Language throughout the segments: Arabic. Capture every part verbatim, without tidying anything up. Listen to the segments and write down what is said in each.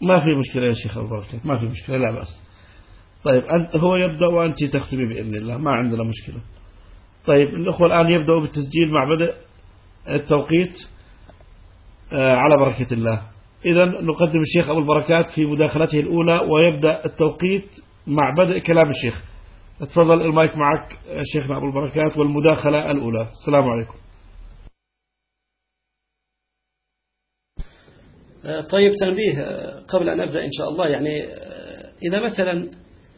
ما في مشكلة يا شيخ أبو بركات، ما في مشكلة، لا بأس. طيب أنت هو يبدأ وأنت تختمي بإذن الله، ما عندنا مشكلة. طيب الأخوة الآن يبدأوا بالتسجيل مع بدء التوقيت على بركة الله. إذا نقدم الشيخ أبو البركات في مداخلته الأولى، ويبدأ التوقيت مع بدء كلام الشيخ. اتفضل المايك معك شيخنا أبو البركات والمداخلة الأولى. السلام عليكم. طيب تنبيه قبل أن أبدأ إن شاء الله، يعني إذا مثلا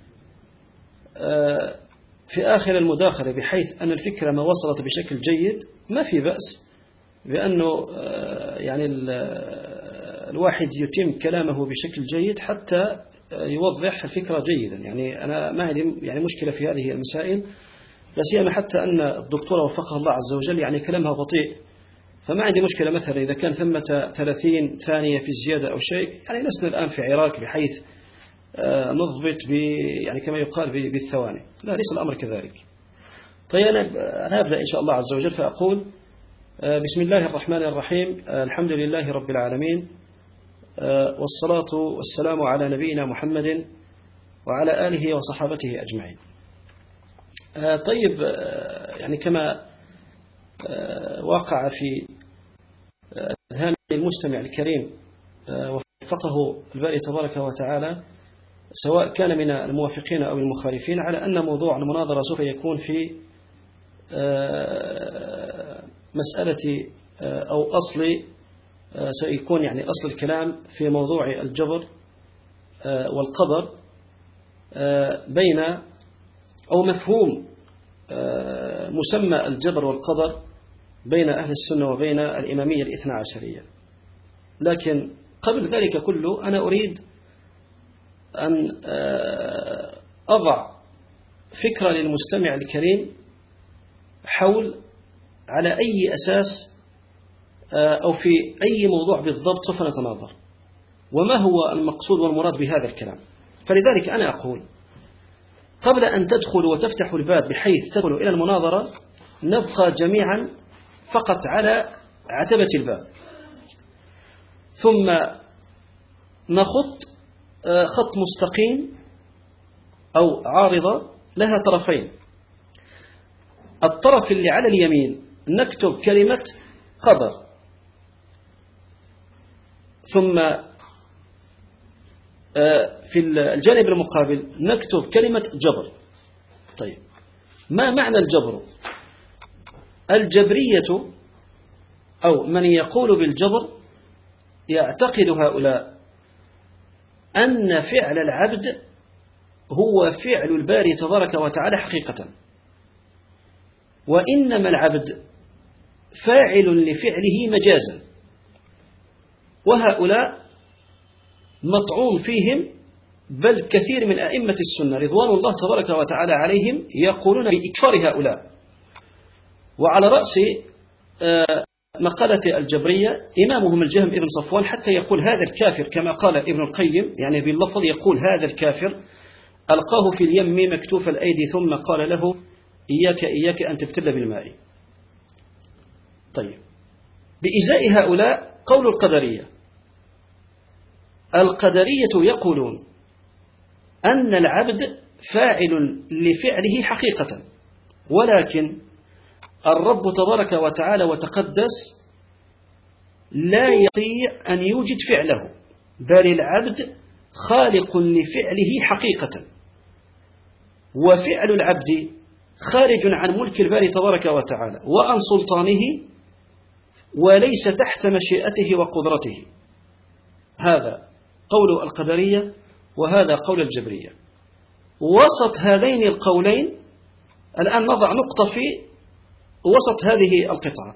في آخر المداخلة بحيث أن الفكرة ما وصلت بشكل جيد ما في بأس بأنه يعني الواحد يتم كلامه بشكل جيد حتى يوضح الفكرة جيدا. يعني أنا ما عندي يعني مشكلة في هذه المسائل، لا سيما حتى أن الدكتورة وفقها الله عز وجل يعني كلامها بطيء، فما عندي مشكلة مثلا إذا كان ثمة ثلاثين ثانية في الزيادة أو شيء. يعني لسنا الآن في عراق بحيث نضبط يعني كما يقال بالثواني، لا ليس الأمر كذلك. طيب أنا أبدأ إن شاء الله عز وجل فأقول بسم الله الرحمن الرحيم، الحمد لله رب العالمين، والصلاة والسلام على نبينا محمد وعلى آله وصحابته أجمعين. طيب يعني كما وقع في أذهان المستمع الكريم وفقه الباري تبارك وتعالى، سواء كان من الموافقين أو المخالفين، على أن موضوع المناظرة سوف يكون في مسألة أو أصل سيكون يعني أصل الكلام في موضوع الجبر والقدر بين أو مفهوم مسمى الجبر والقدر بين أهل السنة وبين الإمامية الاثنى عشرية. لكن قبل ذلك كله أنا أريد أن أضع فكرة للمستمع الكريم حول على أي أساس أو في أي موضوع بالضبط سوف نتناظر، وما هو المقصود والمراد بهذا الكلام. فلذلك أنا أقول قبل أن تدخلوا وتفتحوا الباب بحيث تدخلوا إلى المناظرة نبقى جميعا فقط على عتبة الباب، ثم نخط خط مستقيم أو عارضة لها طرفين. الطرف اللي على اليمين نكتب كلمة قدر، ثم في الجانب المقابل نكتب كلمة جبر. طيب ما معنى الجبر؟ الجبرية أو من يقول بالجبر يعتقد هؤلاء أن فعل العبد هو فعل الباري تبارك وتعالى حقيقة، وإنما العبد فاعل لفعله مجازا. وهؤلاء مطعون فيهم، بل كثير من أئمة السنة رضوان الله تبارك وتعالى عليهم يقولون بإكفار هؤلاء. وعلى رأس مقالة الجبرية إمامهم الجهم ابن صفوان حتى يقول هذا الكافر كما قال ابن القيم، يعني باللفظ يقول هذا الكافر ألقاه في اليم مكتوف الأيدي ثم قال له إياك إياك أن تبتل بالماء. طيب بإزاء هؤلاء قول القدرية. القدرية يقولون أن العبد فاعل لفعله حقيقة، ولكن الرب تبارك وتعالى وتقدس لا يستطيع أن يوجد فعله، بل العبد خالق لفعله حقيقة، وفعل العبد خارج عن ملك الباري تبارك وتعالى وعن سلطانه، وليس تحت مشيئته وقدرته. هذا قول القدرية وهذا قول الجبرية. وسط هذين القولين الآن نضع نقطة في وسط هذه القطعة.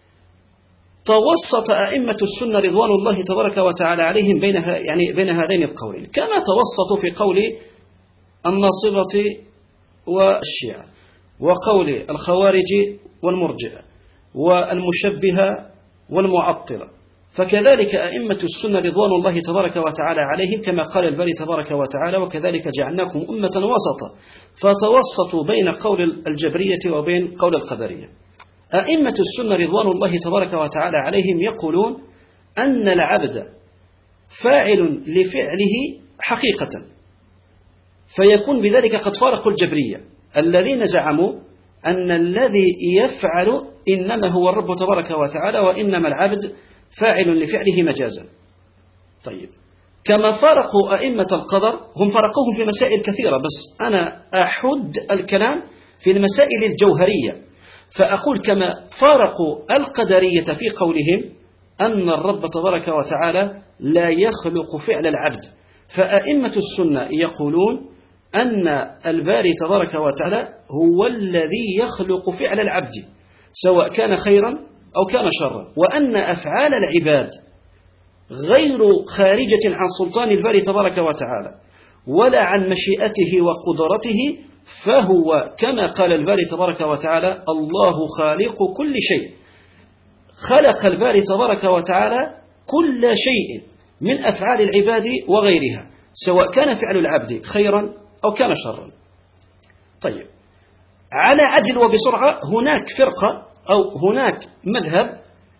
توسط أئمة السنة رضوان الله تبارك وتعالى عليهم بينها يعني بين هذين القولين، كما توسطوا في قول الناصبة والشيعة، وقول الخوارج والمرجئة والمشبهة والمعطلة، فكذلك أئمة السنة رضوان الله تبارك وتعالى عليهم كما قال الباري تبارك وتعالى وكذلك جعلناكم أمة وسطا، فتوسطوا بين قول الجبرية وبين قول القدرية. أئمة السنة رضوان الله تبارك وتعالى عليهم يقولون أن العبد فاعل لفعله حقيقة، فيكون بذلك قد فارقوا الجبرية الذين زعموا أن الذي يفعل إنما هو الرب تبارك وتعالى، وإنما العبد فاعل لفعله مجازا. طيب، كما فارقوا أئمة القدر، هم فرقوهم في مسائل كثيرة، بس أنا أحد الكلام في المسائل الجوهرية، فأقول كما فارقوا القدرية في قولهم أن الرب تبارك وتعالى لا يخلق فعل العبد، فأئمة السنة يقولون أن الباري تبارك وتعالى هو الذي يخلق فعل العبد سواء كان خيرا أو كان شرا، وأن أفعال العباد غير خارجة عن سلطان الباري تبارك وتعالى ولا عن مشيئته وقدرته، فهو كما قال الباري تبارك وتعالى: الله خالق كل شيء. خلق الباري تبارك وتعالى كل شيء من أفعال العباد وغيرها، سواء كان فعل العبد خيرا أو كان شرا. طيب، على عجل وبسرعة، هناك فرقة أو هناك مذهب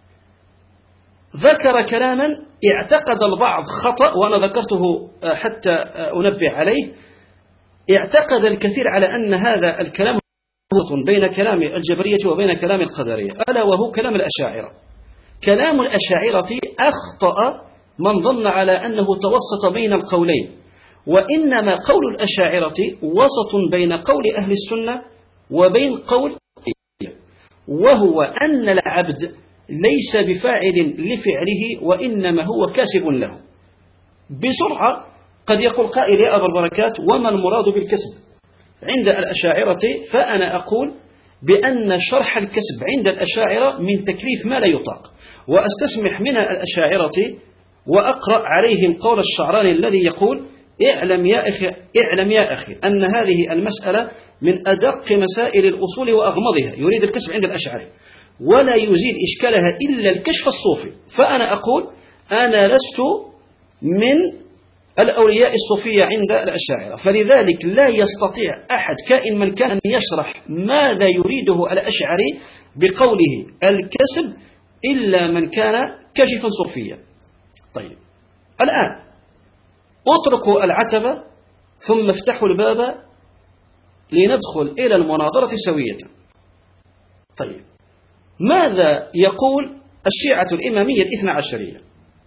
ذكر كلاما اعتقد البعض خطأ، وأنا ذكرته حتى أنبه عليه. اعتقد الكثير على أن هذا الكلام بين كلام الجبرية وبين كلام القدرية، ألا وهو كلام الأشاعرة. كلام الأشاعرة أخطأ من ظن على أنه توسط بين القولين، وإنما قول الأشاعرة وسط بين قول أهل السنة وبين قول، وهو أن العبد ليس بفاعل لفعله وإنما هو كاسب له. بسرعة قد يقول قائل: يا أبا البركات، وما المراد بالكسب عند الأشاعرة؟ فأنا أقول بأن شرح الكسب عند الأشاعرة من تكليف ما لا يطاق، وأستسمح من الأشاعرة وأقرأ عليهم قول الشعراني الذي يقول: اعلم يا أخي, اعلم يا أخي أن هذه المسألة من أدق مسائل الأصول وأغمضها. يريد الكسب عند الأشاعرة ولا يزيل إشكالها إلا الكشف الصوفي. فأنا أقول أنا لست من الأولياء الصوفية عند الأشاعرة، فلذلك لا يستطيع أحد كائن من كان أن يشرح ماذا يريده الأشعري بقوله الكسب إلا من كان كشفا صوفيا. طيب، الآن اتركوا العتبة ثم افتحوا الباب لندخل إلى المناظرة سوية. طيب، ماذا يقول الشيعة الإمامية الاثنى عشرية؟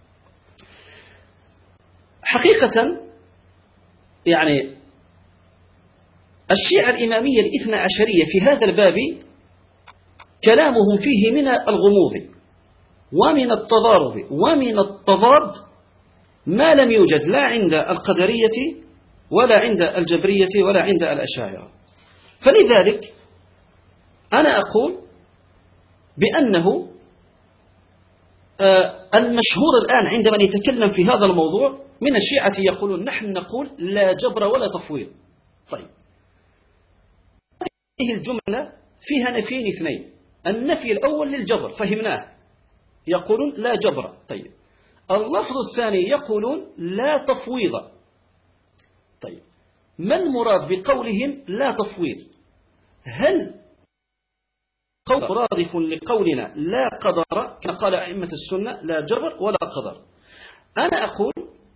حقيقة يعني الشيعة الإمامية الاثنى عشرية في هذا الباب كلامهم فيه من الغموض ومن التضارب ومن التضاد ما لم يوجد لا عند القدرية ولا عند الجبرية ولا عند الأشاعرة. فلذلك أنا أقول بأنه المشهور الآن عندما نتكلم في هذا الموضوع من الشيعة يقولون نحن نقول لا جبر ولا تفويض. طيب، هذه الجملة فيها نفيين اثنين. النفي الأول للجبر فهمناه، يقولون لا جبر. طيب، اللفظ الثاني يقولون لا تفويض. طيب، ما المراد بقولهم لا تفويض؟ هل قول مرادف لقولنا لا قدر كما قال أئمة السنة لا جبر ولا قدر؟ أنا أقول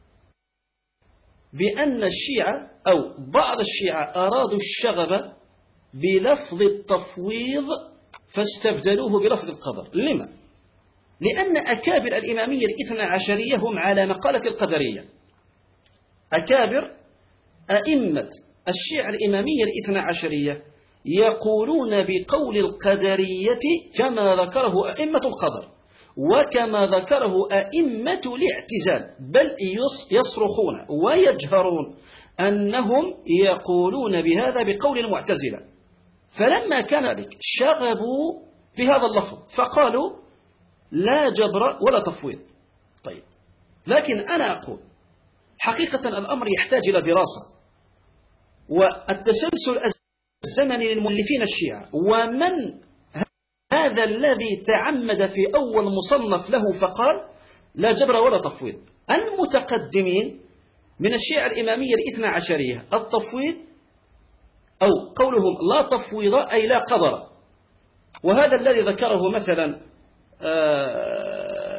بأن الشيعة أو بعض الشيعة أرادوا الشغب بلفظ التفويض فاستبدلوه بلفظ القدر. لما؟ لأن أكابر الإمامية الاثنى عشرية هم على مقالة القدرية. أكابر أئمة الشيعة الإمامية الاثنى عشرية يقولون بقول القدرية كما ذكره أئمة القدر وكما ذكره أئمة الاعتزال، بل يصرخون ويجهرون أنهم يقولون بهذا بقول المعتزلة. فلما كان ذلك شغبوا بهذا اللفظ فقالوا لا جبر ولا تفويض. طيب، لكن أنا أقول حقيقة الأمر يحتاج إلى دراسة والتسلسل الزمني للمؤلفين الشيعة، ومن هذا الذي تعمد في أول مصنف له فقال لا جبر ولا تفويض. المتقدمين من الشيعة الإمامية الاثنى عشرية التفويض أو قولهم لا تفويض أي لا قدر، وهذا الذي ذكره مثلا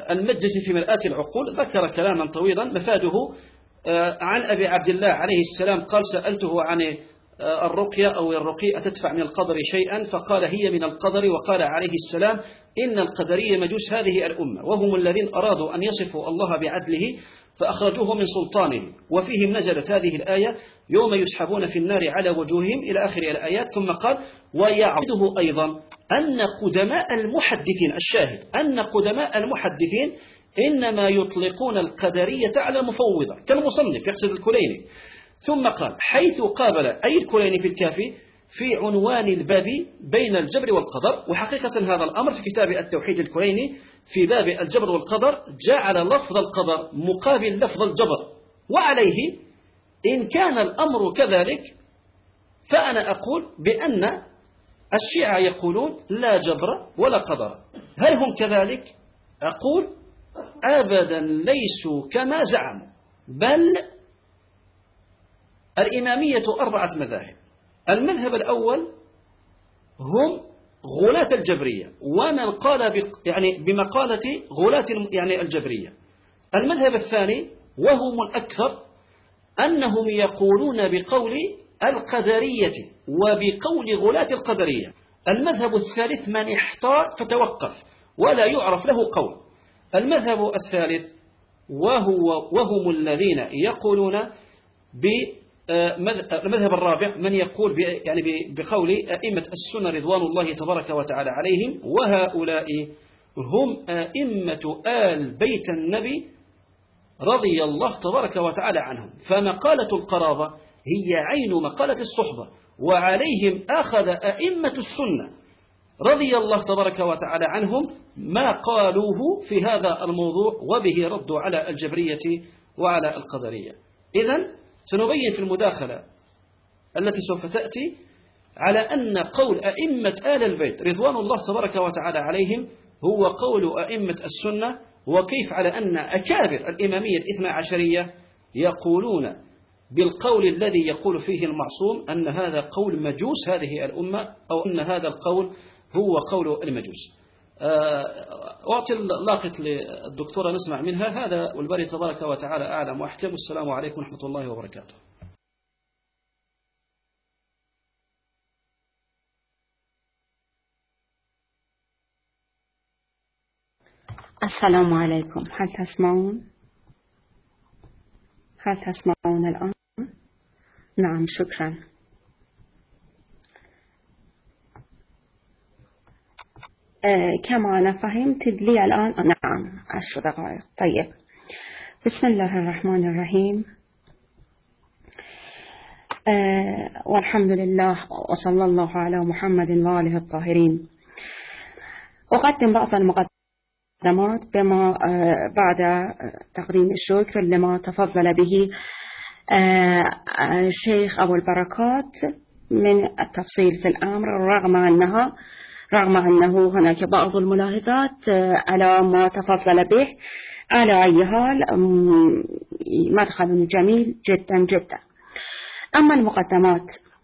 المجلس في مرآة العقول ذكر كلاما طويلا مفاده عن أبي عبد الله عليه السلام قال سألته عن الرقية أو الرقية تدفع من القدر شيئا فقال هي من القدر، وقال عليه السلام إن القدرية مجوس هذه الأمة وهم الذين أرادوا أن يصفوا الله بعدله فأخرجوه من سلطانه، وفيهم نزلت هذه الآية يوم يسحبون في النار على وجوههم إلى آخر الآيات. ثم قال ويعرضه أيضا أن قدماء المحدثين، الشاهد أن قدماء المحدثين إنما يطلقون القدرية على المفوضة كالمصنف يقصد الكليني. ثم قال حيث قابل أي الكليني في الكافي في عنوان الباب بين الجبر والقدر، وحقيقة هذا الأمر في كتاب التوحيد الكليني في باب الجبر والقدر جعل لفظ القدر مقابل لفظ الجبر. وعليه إن كان الأمر كذلك فأنا أقول بأن الشيعة يقولون لا جبر ولا قدر. هل هم كذلك؟ أقول أبدا ليسوا كما زعموا، بل الإمامية أربعة مذاهب. المذهب الأول هم غلاة الجبرية ومن قال يعني بمقالة غلاة يعني الجبرية. المذهب الثاني وهم الأكثر أنهم يقولون بقول القدرية وبقول غلاة القدرية. المذهب الثالث من احتار فتوقف ولا يعرف له قول. المذهب الثالث وهو وهم الذين يقولون ب المذهب الرابع من يقول يعني بقول أئمة السنة رضوان الله تبارك وتعالى عليهم، وهؤلاء هم أئمة آل بيت النبي رضي الله تبارك وتعالى عنهم. فمقالة القرابة هي عين مقالة الصحبة، وعليهم أخذ أئمة السنة رضي الله تبارك وتعالى عنهم ما قالوه في هذا الموضوع، وبه ردوا على الجبرية وعلى القدرية. إذن سنبين في المداخلة التي سوف تأتي على أن قول أئمة آل البيت رضوان الله تبارك وتعالى عليهم هو قول أئمة السنة، وكيف على أن أكابر الإمامية الاثنى عشرية يقولون بالقول الذي يقول فيه المعصوم أن هذا قول مجوس هذه الأمة، أو أن هذا القول هو قول المجوس. أعطي اللاقط للدكتورة نسمع منها. هذا والباري تبارك وتعالى أعلم وأحكم. السلام عليكم ورحمة الله وبركاته. السلام عليكم. هل تسمعون؟ هل تسمعون الآن؟ نعم شكرا. آه كما أنا فهمت لي الآن نعم عشر دقائق. طيب بسم الله الرحمن الرحيم. آه والحمد لله وصلى الله على محمد وآله الطاهرين. أقدم بعض المقدمات بما آه بعد تقديم الشكر لما تفضل به آه الشيخ أبو البركات من التفصيل في الأمر، رغم أنها رغم أنه هناك بعض الملاحظات على ما تفضل به. على أي حال مدخل جميل جدا جدا. أما المقدمات،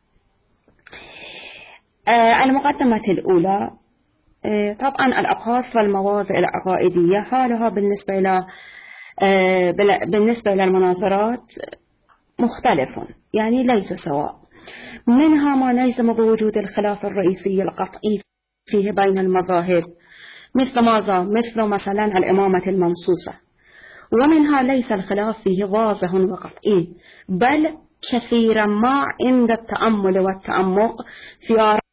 المقدمة الأولى طبعا الأبحاث والمواضع العقائدية حالها بالنسبة إلى بالنسبة إلى المناظرات مختلف، يعني ليس سواء. منها ما نجزم بوجود الخلاف الرئيسي القطعي فيه بين المذاهب مثل ماذا؟ مثل مثلا الإمامة المنصوصة. ومنها ليس الخلاف فيه واضح وقطعي، بل كثيرا ما عند التأمل والتعمق في آراء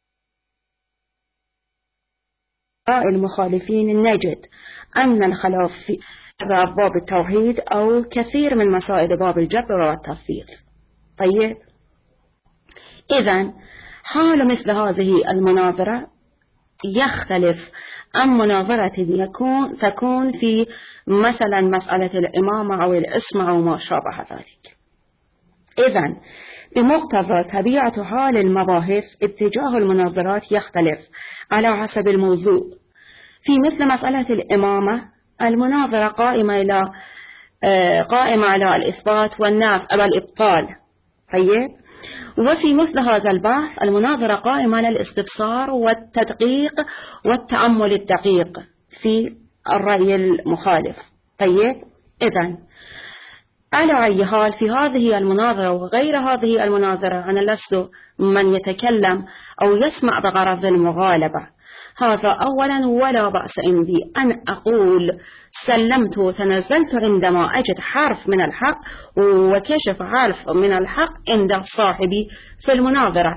المخالفين نجد أن الخلاف في باب التوحيد أو كثير من مسائل باب الجبر والتفويض. طيب إذن حال مثل هذه المناظرة يختلف عن مناظرة يكون تكون في مثلا مسألة الإمامة أو الاسم أو ما شابه ذلك. إذن بمقتضى طبيعة حال المباحث اتجاه المناظرات يختلف على حسب الموضوع. في مثل مسألة الإمامة المناظرة قائمة إلى قائمة على الإثبات والنفي أو الإبطال. طيب وفي مثل هذا البحث المناظرة قائمة على الاستفسار والتدقيق والتأمل الدقيق في الرأي المخالف. طيب إذن على أي حال في هذه المناظرة وغير هذه المناظرة أنا لست من يتكلم أو يسمع بغرض المغالبة، هذا أولا، ولا بأس عندي أن أقول سلمت وتنزلت عندما أجد حرف من الحق وكشف حرف من الحق عند صاحبي في المناظرة،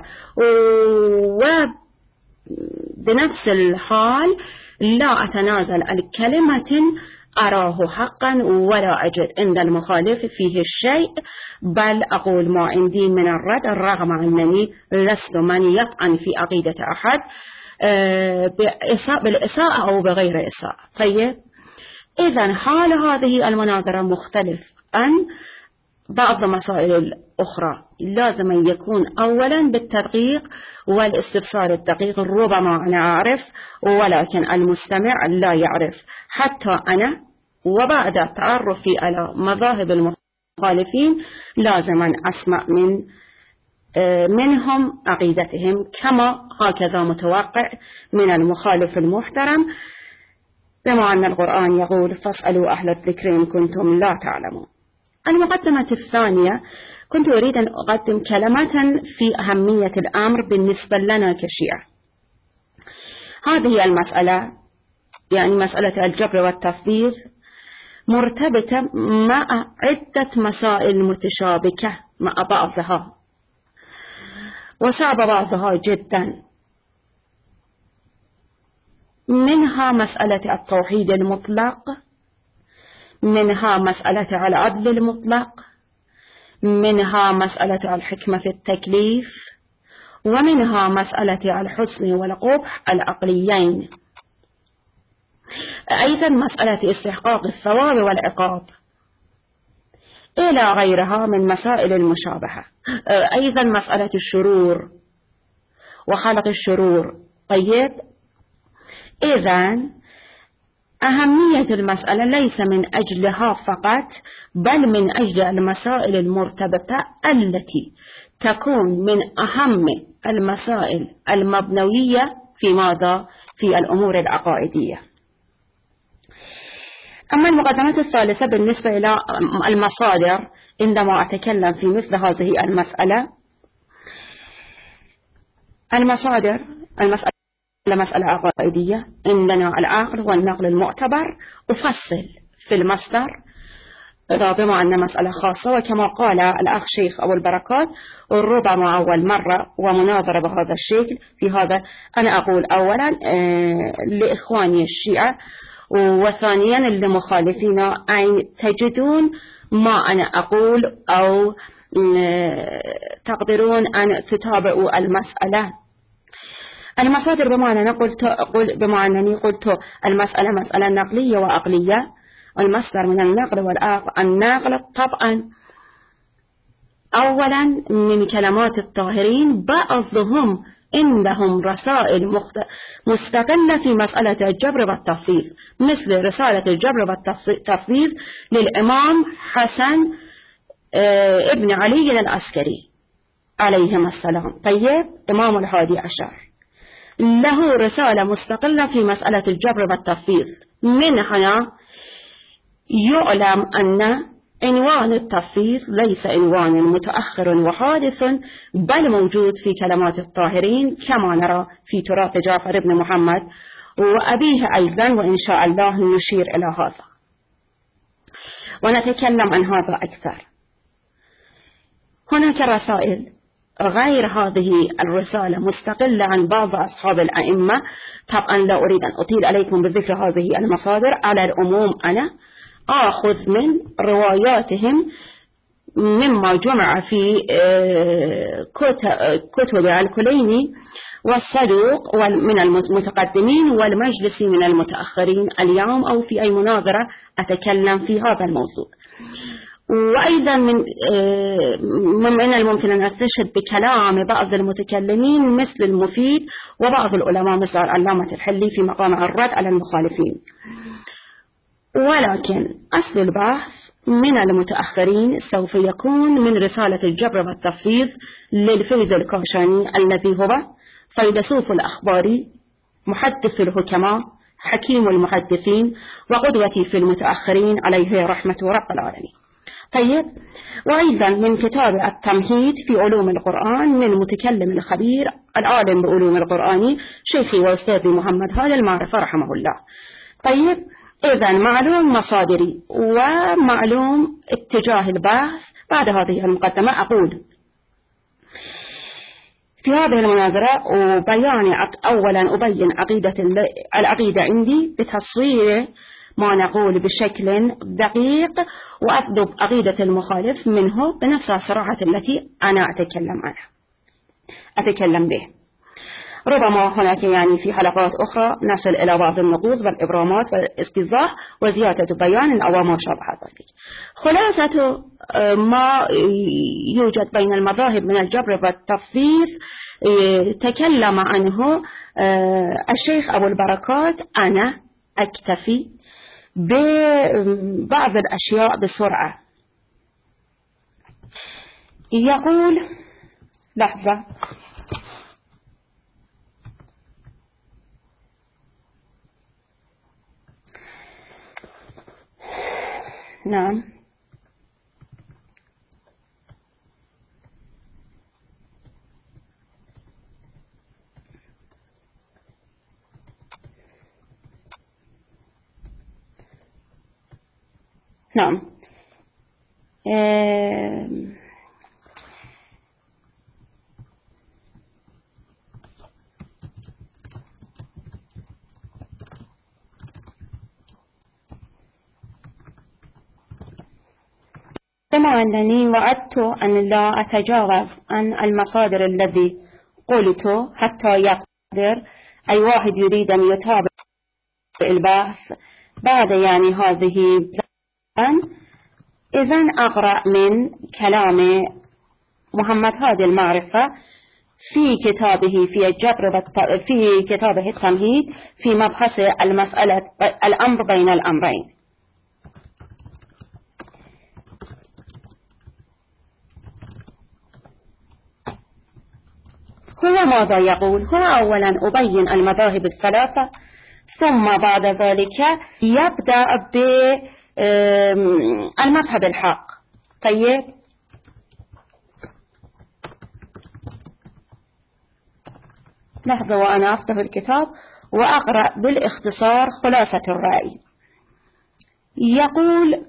وبنفس الحال لا أتنازل عن كلمة أراه حقا ولا أجد عند المخالف فيه الشيء، بل أقول ما عندي من الرد، رغم أنني لست من يطعن في عقيدة أحد بالإساءة أو بغير إساءة. طيب إذن حال هذه المناظرة مختلف عن بعض المسائل الأخرى، لازم أن يكون أولا بالتدقيق والاستفسار الدقيق. ربما أنا أعرف ولكن المستمع لا يعرف، حتى أنا وبعد تعرفي على مذاهب المخالفين لازم أن أسمع من منهم عقيدتهم، كما هكذا متوقع من المخالف المحترم، بما أن القرآن يقول فاسألوا أهل الذكر إن كنتم لا تعلمون. المقدمة الثانية كنت أريد أن أقدم كلمة في أهمية الأمر بالنسبة لنا كشيعة. هذه المسألة يعني مسألة الجبر والتفويض مرتبطة مع عدة مسائل متشابكة مع بعضها وصعب بعضها جدا، منها مسألة التوحيد المطلق، منها مسألة العدل المطلق، منها مسألة الحكمة في التكليف، ومنها مسألة الحسن والقبح العقليين، أيضا مسألة استحقاق الثواب والعقاب، إلى غيرها من مسائل المشابهة، أيضا مسألة الشرور وخلق الشرور. طيب إذن أهمية المسألة ليس من أجلها فقط، بل من أجل المسائل المرتبطة التي تكون من أهم المسائل المبنوية في ماذا؟ في الأمور العقائدية. أما المقدمة الثالثة بالنسبة إلى المصادر، عندما أتكلم في مثل هذه المسألة، المصادر المسألة مسألة عقائدية، عندنا العقل والنقل المعتبر، أفصل في المصدر بما أن مسألة خاصة، وكما قال الأخ شيخ أبو البركات ربما أول مرة ومناظرة بهذا الشكل في هذا، أنا أقول أولا لإخواني الشيعة وثانيا لمخالفين أن تجدون ما أنا أقول أو تقدرون أن تتابعوا المسألة. المصادر بما أنني قلت بما أنني قلت المسألة مسألة نقلية وعقلية، المصدر من النقل والعقل. النقل طبعا أولا من كلمات الطاهرين، بعضهم عندهم رسائل مستقلة في مسألة الجبر والتفويض، مثل رسالة الجبر والتفويض للإمام حسن ابن علي العسكري عليهم السلام. طيب إمام الحادي عشر له رسالة مستقلة في مسألة الجبر والتفويض، من هنا يعلم أن عنوان التفويض ليس عنوان متأخر وحادث، بل موجود في كلمات الطاهرين كما نرى في تراث جعفر بن محمد وأبيه أيضا، وإن شاء الله نشير إلى هذا ونتكلم عن هذا أكثر. هناك رسائل غير هذه الرسالة مستقلة عن بعض أصحاب الأئمة، طبعا لا أريد أن أطيل عليكم بذكر هذه المصادر، على العموم أنا آخذ من رواياتهم مما جمع في كتب الكليني والصدوق من المتقدمين والمجلسي من المتأخرين اليوم، أو في أي مناظرة أتكلم في هذا الموضوع. وأيضا من من الممكن أن أستشهد بكلام بعض المتكلمين مثل المفيد وبعض العلماء مثل العلامة الحلي في مقام الرد على المخالفين. ولكن أصل البحث من المتأخرين سوف يكون من رسالة الجبر والتفويض للفيض الكاشاني الذي هو فيلسوف الأخبار محدث الحكماء حكيم المحدثين وقدوتي في المتأخرين عليه رحمة رب العالمين. طيب، وأيضا من كتاب التمهيد في علوم القرآن من المتكلم الخبير العالم بعلوم القرآن شيخي وأستاذي محمد هادي المعرفة رحمه الله. طيب، إذا معلوم مصادري ومعلوم اتجاه البحث. بعد هذه المقدمة أقول في هذه المناظرة وبيان أولا أبين عقيدة العقيدة عندي بتصوير ما نقول بشكل دقيق، وأكذب عقيدة المخالف منه بنفس الصراحة التي أنا أتكلم عنها أتكلم به. ربما هناك يعني في حلقات أخرى نصل إلى بعض النقوص والإبرامات والاستيضاح وزيادة بيان أو ما شابه ذلك. خلاصة ما يوجد بين المذاهب من الجبر والتفويض تكلم عنه الشيخ أبو البركات. أنا أكتفي ببعض الأشياء بسرعة. يقول لحظة نعم نعم آه كما أنني وعدت أن لا أتجاوز عن المصادر الذي قلته حتى يقدر أي واحد يريد أن يتابع البحث بعد يعني هذه. إذن أقرأ من كلام محمد هادي المعرفة في كتابه في الجبر في كتابه التمهيد في مبحث المسألة الأمر بين الأمرين. هو ماذا يقول؟ هو أولا أبين المذاهب الثلاثة، ثم بعد ذلك يبدأ بالمذهب الحق. طيب، لحظة وأنا أفتح الكتاب وأقرأ بالاختصار خلاصة الرأي. يقول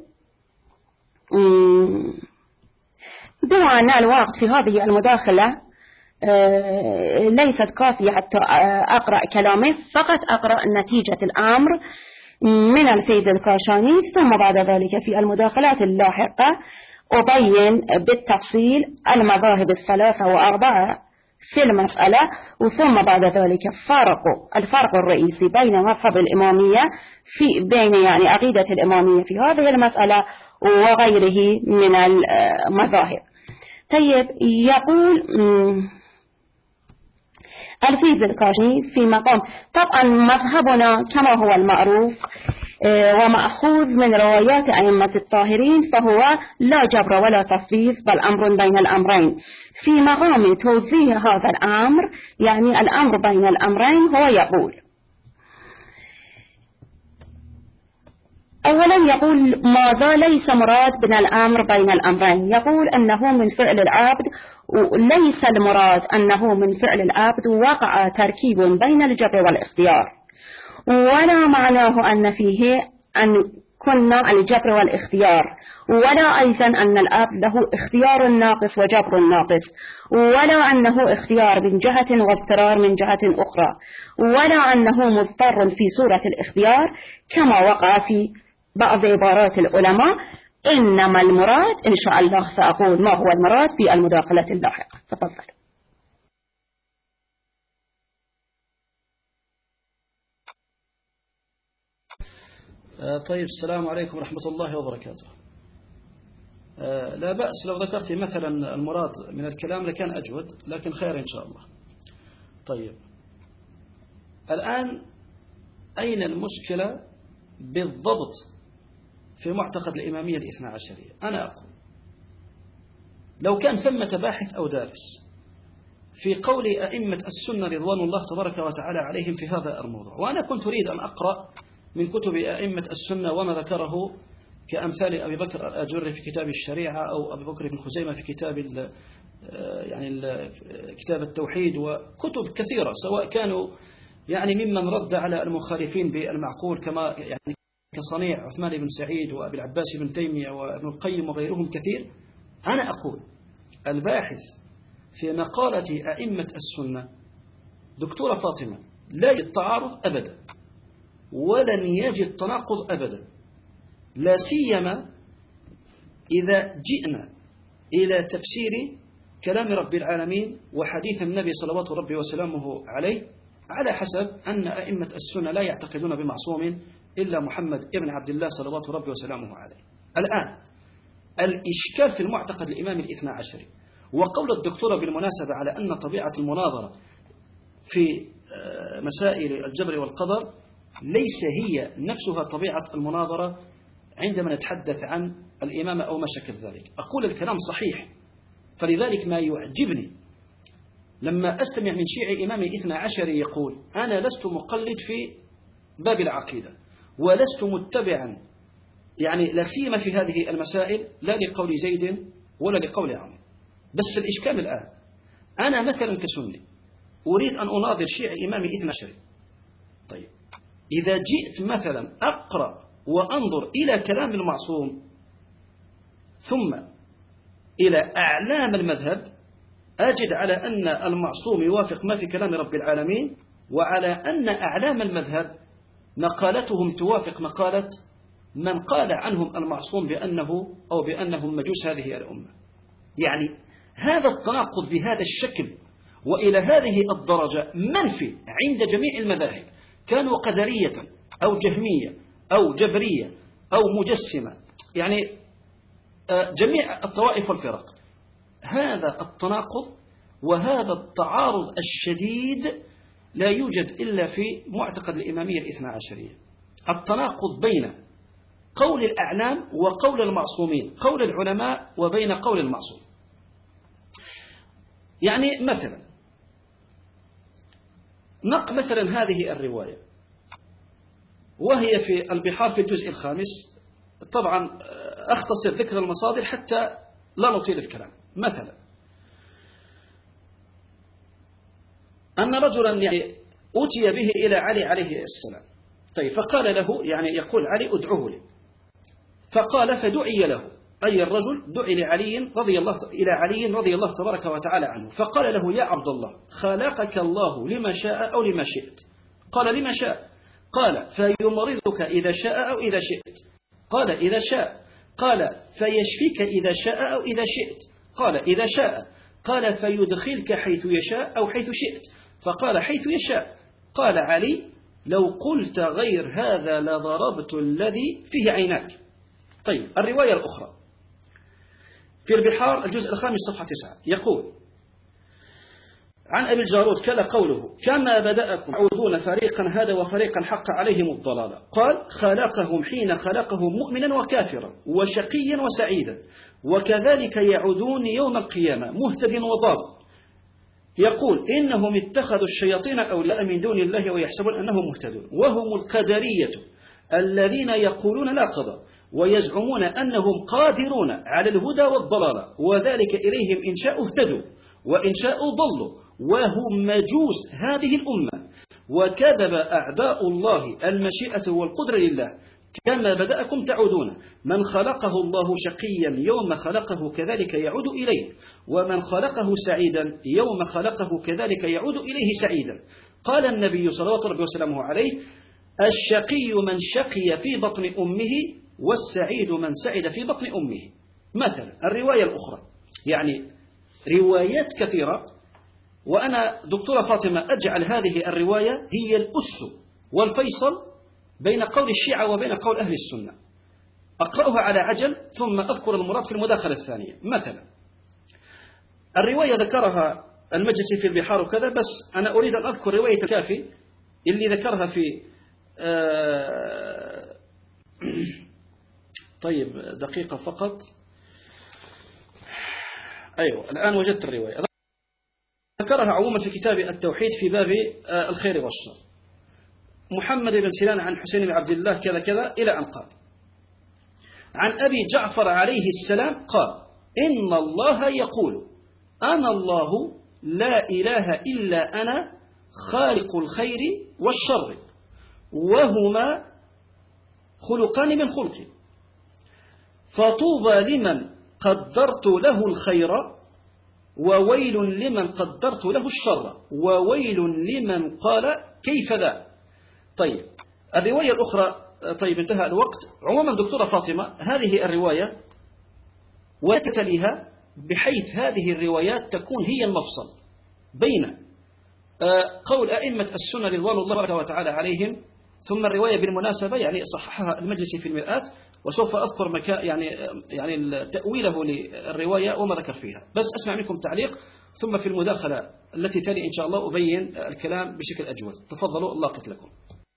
بما أن الوقت في هذه المداخلة ليست كافية حتى أقرأ كلامه، فقط أقرأ نتيجة الأمر من الفيض الكاشاني، ثم بعد ذلك في المداخلات اللاحقة أبين بالتفصيل المذاهب الثلاثة وأربعة في المسألة، وثم بعد ذلك فرق الفرق الرئيسي بين مذهب الإمامية في بين يعني عقيدة الإمامية في هذه المسألة وغيره من المذاهب. طيب، يقول الفيض الكاشاني في مقام طبعا مذهبنا كما هو المعروف ومأخوذ من روايات أئمة الطاهرين، فهو لا جبر ولا تفويض بل أمر بين الأمرين. في مقام توضيح هذا الأمر يعني الأمر بين الأمرين هو يقول أولا يقول ماذا ليس مراد من الأمر بين الأمرين. يقول أنه من فعل العبد، وليس المراد أنه من فعل العبد وقع تركيب بين الجبر والاختيار، ولا معناه أن فيه أن كنا الجبر والاختيار، ولا أيضا أن العبد له اختيار ناقص وجبر ناقص، ولا أنه اختيار من جهة واضطرار من جهة أخرى، ولا أنه مضطر في صورة الاختيار كما وقع في بعض عبارات العلماء. إنما المراد إن شاء الله سأقول ما هو المراد في المداخلة اللاحقة. تفضل. طيب، السلام عليكم ورحمة الله وبركاته. لا بأس لو ذكرت مثلا المراد من الكلام لكان أجود، لكن خير إن شاء الله. طيب، الآن أين المشكلة بالضبط في معتقد الإمامية الاثنى عشرية؟ أنا أقول لو كان ثمة باحث أو دارس في قول أئمة السنة رضوان الله تبارك وتعالى عليهم في هذا الموضوع. وأنا كنت أريد أن أقرأ من كتب أئمة السنة وما ذكره كأمثال أبي بكر الآجري في كتاب الشريعة أو أبي بكر بن خزيمة في كتاب ال يعني ال كتاب التوحيد، وكتب كثيرة سواء كانوا يعني ممن رد على المخالفين بالمعقول كما يعني كصنيع عثمان بن سعيد وأبي العباس بن تيمية وابن القيم وغيرهم كثير. أنا أقول الباحث في مقالة أئمة السنة دكتورة فاطمة لا يجد تعارض أبدا ولن يجد تناقض أبدا، لا سيما إذا جئنا إلى تفسير كلام رب العالمين وحديث النبي صلوات ربي وسلامه عليه على حسب أن أئمة السنة لا يعتقدون بمعصوم إلا محمد ابن عبد الله صلوات ربي وسلامه عليه. الآن الإشكال في المعتقد الإمام الاثنى عشري وقول الدكتورة بالمناسبة على أن طبيعة المناظرة في مسائل الجبر والقدر ليس هي نفسها طبيعة المناظرة عندما نتحدث عن الإمامة أو ما شكل ذلك. أقول الكلام صحيح، فلذلك ما يعجبني لما أستمع من شيعي إمام الاثنى عشري يقول أنا لست مقلد في باب العقيدة ولست متبعا يعني لا سيما في هذه المسائل لا لقول زيد ولا لقول عمرو. بس الإشكال الآن أنا مثلا كسني أريد أن أناظر شيعي إمام الاثنى عشري، طيب إذا جئت مثلا أقرأ وأنظر إلى كلام المعصوم ثم إلى أعلام المذهب أجد على أن المعصوم يوافق ما في كلام رب العالمين، وعلى أن أعلام المذهب مقالتهم توافق مقالة من قال عنهم المعصوم بأنه أو بأنهم مجوس هذه الأمة. يعني هذا التناقض بهذا الشكل وإلى هذه الدرجة منفي عند جميع المذاهب، كانوا قدرية أو جهمية أو جبرية أو مجسمة، يعني جميع الطوائف والفرق. هذا التناقض وهذا التعارض الشديد لا يوجد إلا في معتقد الإمامية الاثنى عشرية. التناقض بين قول الأعلام وقول المعصومين، قول العلماء وبين قول المعصوم. يعني مثلا نق مثلا هذه الرواية وهي في البحار في الجزء الخامس، طبعا أختصر ذكر المصادر حتى لا نطيل الكلام. مثلا أن رجلا يعني أتي به إلى علي عليه السلام، طيب فقال له يعني يقول علي ادعوه لي، فقال فدعي له، أي الرجل دعي لعلي رضي الله إلى علي رضي الله تبارك وتعالى عنه، فقال له يا عبد الله خلقك الله لما شاء أو لما شئت. قال لما شاء؟ قال فيمرضك إذا شاء أو إذا شئت. قال إذا شاء. قال فيشفيك إذا شاء أو إذا شئت. قال إذا شاء. قال فيدخلك حيث يشاء أو حيث شئت. فقال حيث يشاء. قال علي لو قلت غير هذا لضربت الذي فيه عيناك. طيب الرواية الأخرى في البحار الجزء الخامس صفحة تسعة يقول عن أبي الجارود كذا قوله كما بدأكم تعودون فريقا هذا وفريقا حق عليهم الضلالة. قال خلقهم حين خلقهم مؤمنا وكافرا وشقيا وسعيدا وكذلك يعودون يوم القيامة مهتد وضال. يقول إنهم اتخذوا الشياطين أولياء من دون الله ويحسبون أنهم مهتدون، وهم القدرية الذين يقولون لا قضاء ويزعمون أنهم قادرون على الهدى والضلالة، وذلك إليهم إن شاءوا اهتدوا وإن شاءوا ضلوا، وهم مجوس هذه الأمة. وكذب أعداء الله المشيئة والقدرة لله كما بدأكم تعودون، من خلقه الله شقيا يوم خلقه كذلك يعود إليه، ومن خلقه سعيدا يوم خلقه كذلك يعود إليه سعيدا. قال النبي صلى الله عليه وسلم عليه الشقي من شقي في بطن أمه والسعيد من سعد في بطن أمه. مثلا الرواية الأخرى يعني روايات كثيرة، وأنا دكتورة فاطمة أجعل هذه الرواية هي الأس والفيصل بين قول الشيعة وبين قول أهل السنة. أقرأها على عجل ثم أذكر المراد في المداخلة الثانية. مثلا الرواية ذكرها المجلسي في البحار وكذا، بس أنا أريد أن أذكر رواية الكافي اللي ذكرها في آه طيب دقيقة فقط. أيوة الآن وجدت الرواية. ذكرها عموما في كتاب التوحيد في باب الخير والشر. محمد بن سنان عن حسين بن عبد الله كذا كذا إلى أن قال عن أبي جعفر عليه السلام قال إن الله يقول أنا الله لا إله إلا أنا خالق الخير والشر وهما خلقان من خلقي فطوبى لمن قدرت له الخير وويل لمن قدرت له الشر وويل لمن قال كيف ذا. طيب الرواية الأخرى، طيب انتهى الوقت. عموما دكتورة فاطمة هذه الرواية وتتليها بحيث هذه الروايات تكون هي المفصل بين قول أئمة السنة رضوان الله تعالى عليهم، ثم الرواية بالمناسبة يعني صححها المجلس في المرآة، وسوف أذكر مكان يعني يعني تأويله للرواية وما ذكر فيها، بس أسمع منكم تعليق، ثم في المداخلة التي تلي إن شاء الله أبين الكلام بشكل أجود. تفضلوا الله قتل لكم.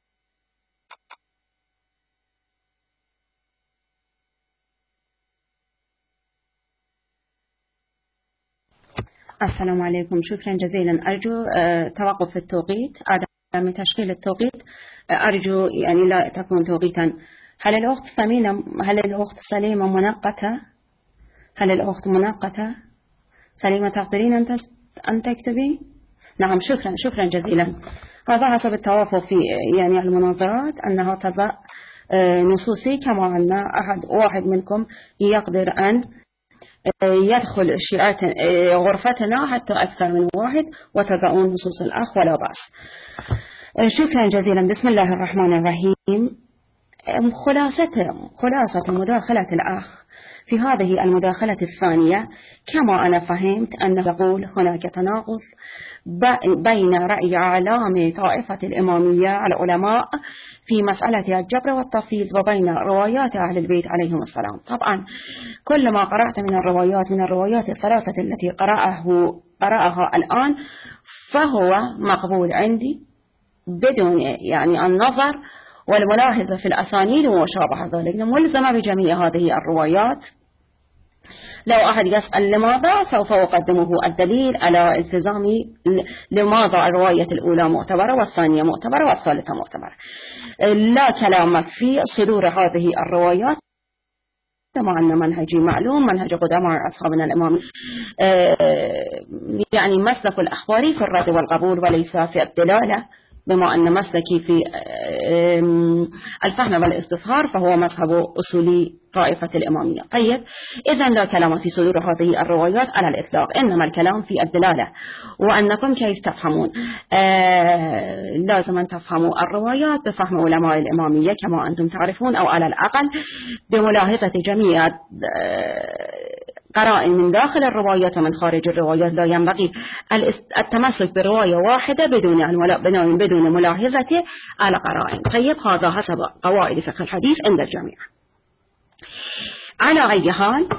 السلام عليكم، شكرا جزيلا. أرجو توقف في التوقيت، عدم تشغيل التوقيت، أرجو يعني لا تكون توقيتا. هل الأخت ثمينة، هل الأخت سليمة منقطة؟ هل الأخت منقطة؟ سليمة تقدرين أن تكتبي؟ نعم، شكرا شكرا جزيلا. هذا حسب التوافق في يعني المناظرات أنها تضع نصوصي، كما أن أحد واحد منكم يقدر أن يدخل شيئات غرفتنا حتى أكثر من واحد وتضعون نصوص الأخ ولا بأس. شكرا جزيلا. بسم الله الرحمن الرحيم. خلاصة خلاصة مداخلة الأخ في هذه المداخلة الثانية كما أنا فهمت أنه يقول هناك تناقض بين رأي أعلام طائفة الإمامية العلماء في مسألة الجبر والتفويض وبين روايات أهل البيت عليهم السلام. طبعا كل ما قرأت من الروايات من الروايات الثلاثة التي قرأه قرأها الآن فهو مقبول عندي بدون يعني النظر والملاحظة في الأسانيد وشابه ذلك، ملزمة بجميع هذه الروايات. لو أحد يسأل لماذا سوف أقدمه الدليل على التزامي لماذا الرواية الأولى معتبرة والثانية معتبرة والثالثة معتبرة. لا كلام في صدور هذه الروايات، مع أن منهجي معلوم، منهج قدماء أصحابنا الإمام يعني مسلك الأخباري في الرد والقبول وليس في الدلالة، بما أن مسلكي في الفهم والاستظهار فهو مذهب أصولي طائفة الإمامية. طيب إذن لا كلام في صدور هذه الروايات على الإطلاق، إنما الكلام في الدلالة، وأنكم كيف تفهمون. آه لازم أن تفهموا الروايات بفهم علماء الإمامية كما أنتم تعرفون، أو على الأقل بملاحظة جميع آه قرائن من داخل الروايات ومن خارج الروايات. لا ينبغي التمسك برواية واحدة بدون بدون ملاحظة على قرائن. طيب هذا حسب قواعد فقه الحديث عند الجميع. على أي حال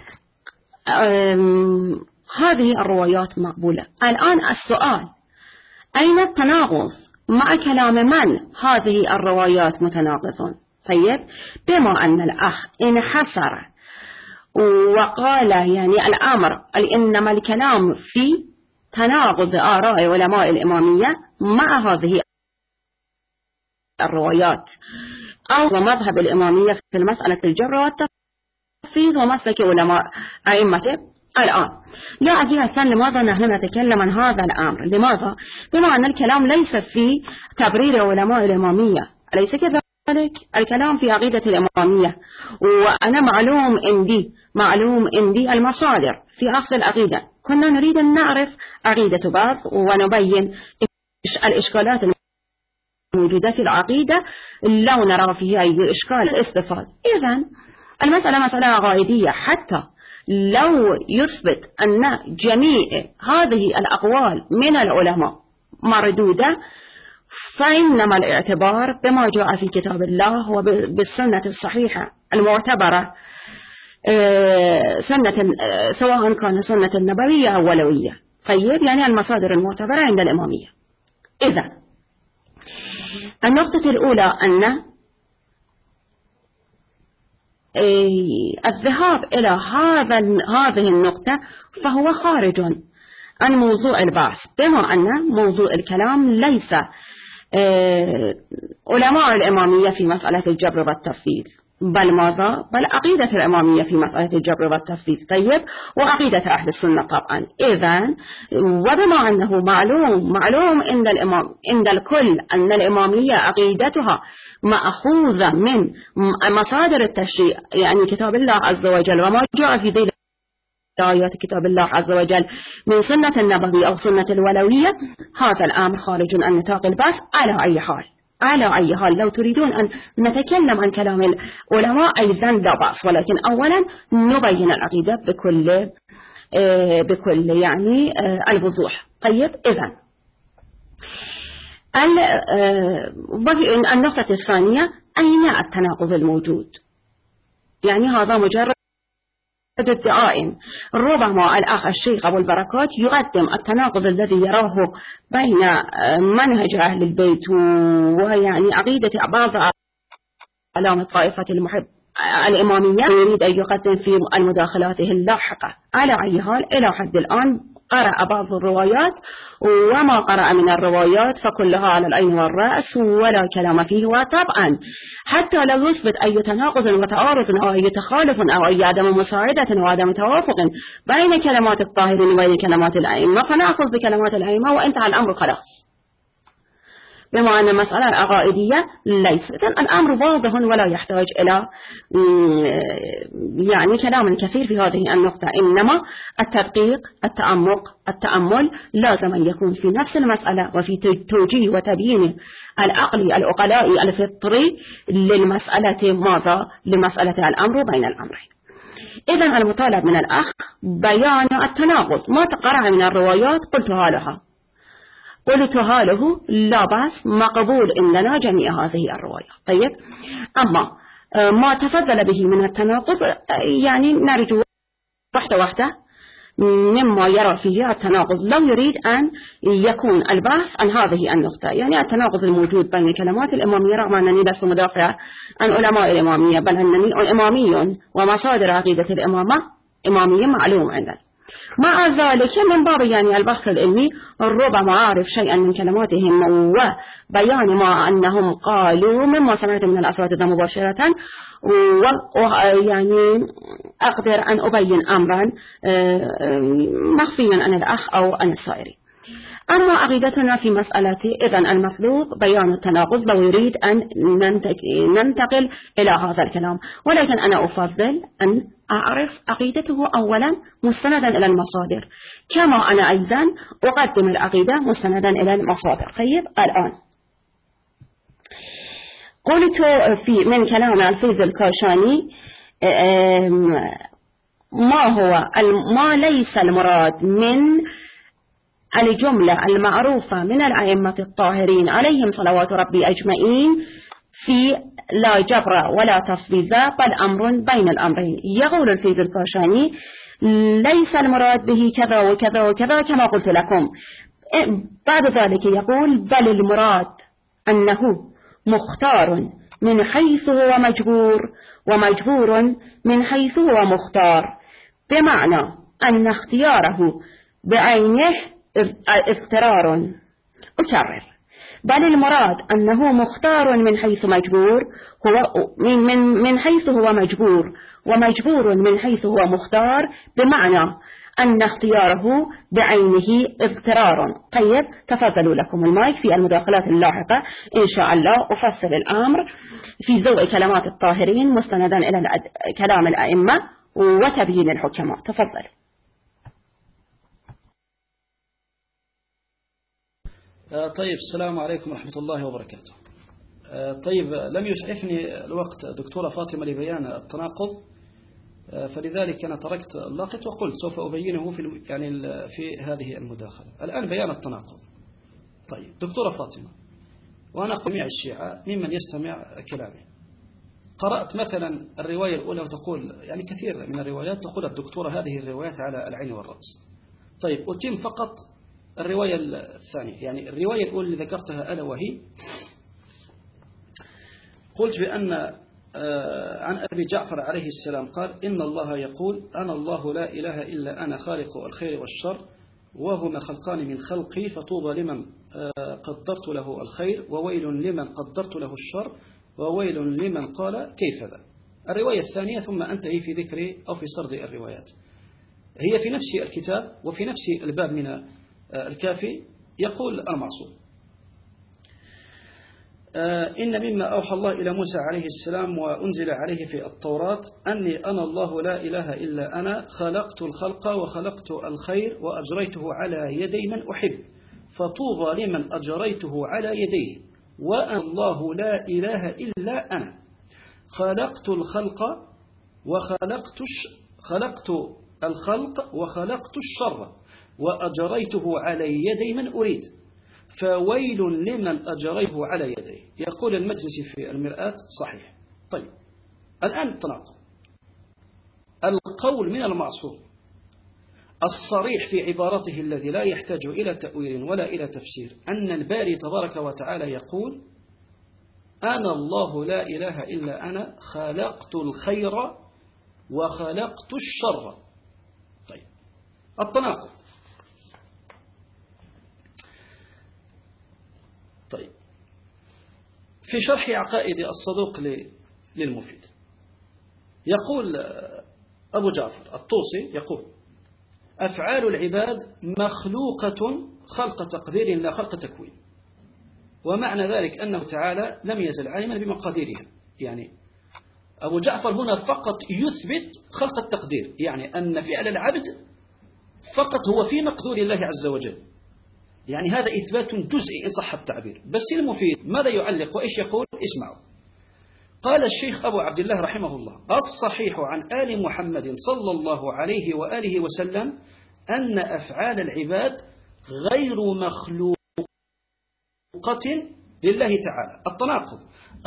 هذه الروايات مقبولة. الآن السؤال أين التناقض؟ مع كلام من هذه الروايات متناقضون؟ طيب بما أن الأخ انحصر وقال يعني الأمر إنما الكلام في تناقض آراء علماء الإمامية مع هذه الروايات أو مذهب الإمامية في المسألة الجبر والتفويض ومسلك علماء أئمته. الآن لا أدري أصلا لماذا نحن نتكلم عن هذا الأمر. لماذا؟ بما أن الكلام ليس في تبرير علماء الإمامية، أليس كذلك؟ الكلام في عقيدة الإمامية، وأنا معلوم عندي معلوم عندي المصادر في أصل العقيدة. كنا نريد أن نعرف عقيدة بعض ونبين الإشكالات الموجودة في العقيدة لو نرى فيها أي إشكال الاستفاد. إذن المسألة مسألة عقائدية، حتى لو يثبت أن جميع هذه الأقوال من العلماء مردودة، فإنما الاعتبار بما جاء في كتاب الله وبالسنة الصحيحة المعتبرة، سنة سواء كان سنة النبوية أو ولوية. طيب يعني المصادر المعتبرة عند الإمامية. إذا النقطة الأولى أن الذهاب إلى هذا هذه النقطة فهو خارج عن موضوع البعث، بما أن موضوع الكلام ليس علماء الإمامية في مسألة الجبر والتفويض، بل ماذا؟ بل عقيدة الإمامية في مسألة الجبر والتفويض. طيب، وعقيدة أهل السنة طبعا. إذن وبما أنه معلوم معلوم عند الإمام عند الكل أن الإمامية عقيدتها مأخوذة من مصادر التشريع، يعني كتاب الله عز وجل وما جاء في ذيل آيات كتاب الله عز وجل من سنة النبوي أو سنة الولوية، هذا الأمر خارج عن نطاق البحث على أي حال. على أي حال لو تريدون أن نتكلم عن كلام العلماء أيضا لا بأس، ولكن أولا نبين العقيدة بكل بكل يعني الوضوح. طيب، إذن النقطة الثانية، أين التناقض الموجود؟ يعني هذا مجرد ادعاء. ربما الأخ الشيخ أبو البركات يقدم التناقض الذي يراه بين منهج أهل البيت ويعني عقيدة بعض علامة طائفة المحب الإمامية، يريد أن يقدم في المداخلاته اللاحقة. على أي حال إلى حد الآن قرأ بعض الروايات، وما قرأ من الروايات فكلها على العين والرأس ولا كلام فيه. وطبعا حتى لو يثبت أي تناقض وتعارض أو أي تخالف أو أي عدم مساعدة أو عدم توافق بين كلمات الطاهرين وبين كلمات الأئمة، فنأخذ بكلمات الأئمة وانتهى الأمر خلاص. بما أن المسألة العقائدية ليست الأمر واضح ولا يحتاج إلى يعني كلام كثير في هذه النقطة، إنما التدقيق التعمق التأمل لازم أن يكون في نفس المسألة وفي توجيه وتبيين العقل العقلاء الفطري للمسألة ماذا؟ لمسألة الأمر بين الأمرين. إذن المطالب من الأخ بيان التناقض، ما تقرأ من الروايات قلتها لها قلتها له لا بأس، مقبول إننا جميع هذه الروايات. طيب، أما ما تفضل به من التناقض يعني نرجو واحدة واحدة مما يرى فيه التناقض، لو يريد أن يكون البحث عن هذه النقطة، يعني التناقض الموجود بين كلمات الإمامية، رغم أنني لست مدافع عن علماء الإمامية، بل أنني إمامي ومصادر عقيدة الإمامة إمامية معلوم عندنا. مع ذلك من باب يعني البحث العلمي ربما أعرف شيئا من كلماتهم وبيان ما أنهم قالوا مما سمعت من الأساتذة مباشرة، ويعني أقدر أن أبين أمرا مخفيا عن الأخ أو عن السائرين. أما عقيدتنا في مسألة إذن المطلوب بيان التناقض لو يريد أن ننتقل إلى هذا الكلام، ولكن أنا أفضل أن أعرف عقيدته أولا مستندا إلى المصادر، كما أنا أيضا أقدم العقيدة مستندا إلى المصادر. طيب، الآن قلت في من كلام الفيض الكاشاني ما هو ما ليس المراد من الجملة المعروفة من الأئمة الطاهرين عليهم صلوات ربي أجمعين في لا جبر ولا تفويض بل أمر بين الأمرين. يقول الفيض الكاشاني ليس المراد به كذا وكذا وكذا كما قلت لكم. بعد ذلك يقول بل المراد أنه مختار من حيث هو مجبور ومجبور من حيث هو مختار، بمعنى أن اختياره بعينه اضطرار. أكرر، بل المراد أنه مختار من حيث مجبور هو من, من, من حيث هو مجبور ومجبور من حيث هو مختار، بمعنى أن اختياره بعينه اضطرار. طيب، تفضلوا لكم المايك في المداخلات اللاحقة إن شاء الله أفصل الأمر في ضوء كلمات الطاهرين مستندا إلى كلام الأئمة وتبيين الحكماء. تفضلوا. طيب، السلام عليكم ورحمة الله وبركاته. طيب، لم يسعفني الوقت دكتورة فاطمة لبيان التناقض، فلذلك أنا تركت اللاقط وقلت سوف أبينه في يعني في هذه المداخلة. الآن بيان التناقض. طيب دكتورة فاطمة، وأنا أقول جميع الشيعة ممن يستمع كلامي، قرأت مثلا الرواية الأولى وتقول يعني كثير من الروايات تقول الدكتورة هذه الروايات على العين والرأس. طيب، أتم فقط الرواية الثانية، يعني الرواية الأولى اللي ذكرتها ألا وهي قلت بأن عن أبي جعفر عليه السلام قال إن الله يقول أنا الله لا إله إلا أنا خالق الخير والشر وهما خلقان من خلقي فطوبى لمن قدرت له الخير وويل لمن قدرت له الشر وويل لمن قال كيف ذا. الرواية الثانية ثم أنتهي في ذكر أو في سرد الروايات. هي في نفس الكتاب وفي نفس الباب من الكافي يقول المعصوم إن مما أوحى الله إلى موسى عليه السلام وأنزل عليه في التوراة أني أنا الله لا إله إلا أنا خلقت الخلق وخلقت الخير وأجريته على يدي من أحب فطوبى لمن أجريته على يديه وأنا الله لا إله إلا أنا خلقت الخلق وخلقت خلقت الخلق وخلقت الشر وأجريته على يدي من أريد فويل لمن أجريه على يديه. يقول المجلس في المرآة صحيح. طيب الآن التناقض. القول من المعصوم الصريح في عبارته الذي لا يحتاج إلى تأويل ولا إلى تفسير أن الباري تبارك وتعالى يقول أنا الله لا إله إلا أنا خلقت الخير وخلقت الشر. طيب التناقض. طيب في شرح عقائد الصدوق للمفيد يقول أبو جعفر الطوسي يقول أفعال العباد مخلوقة خلق تقدير لا خلق تكوين ومعنى ذلك أنه تعالى لم يزل عالما بمقاديرها. يعني أبو جعفر هنا فقط يثبت خلق التقدير يعني أن فعل العبد فقط هو في مقدور الله عز وجل. يعني هذا إثبات جزئي إن صح التعبير. بس المفيد ماذا يعلق وإيش يقول؟ اسمعوا. قال الشيخ أبو عبد الله رحمه الله الصحيح عن آل محمد صلى الله عليه وآله وسلم أن أفعال العباد غير مخلوقة لله تعالى. التناقض.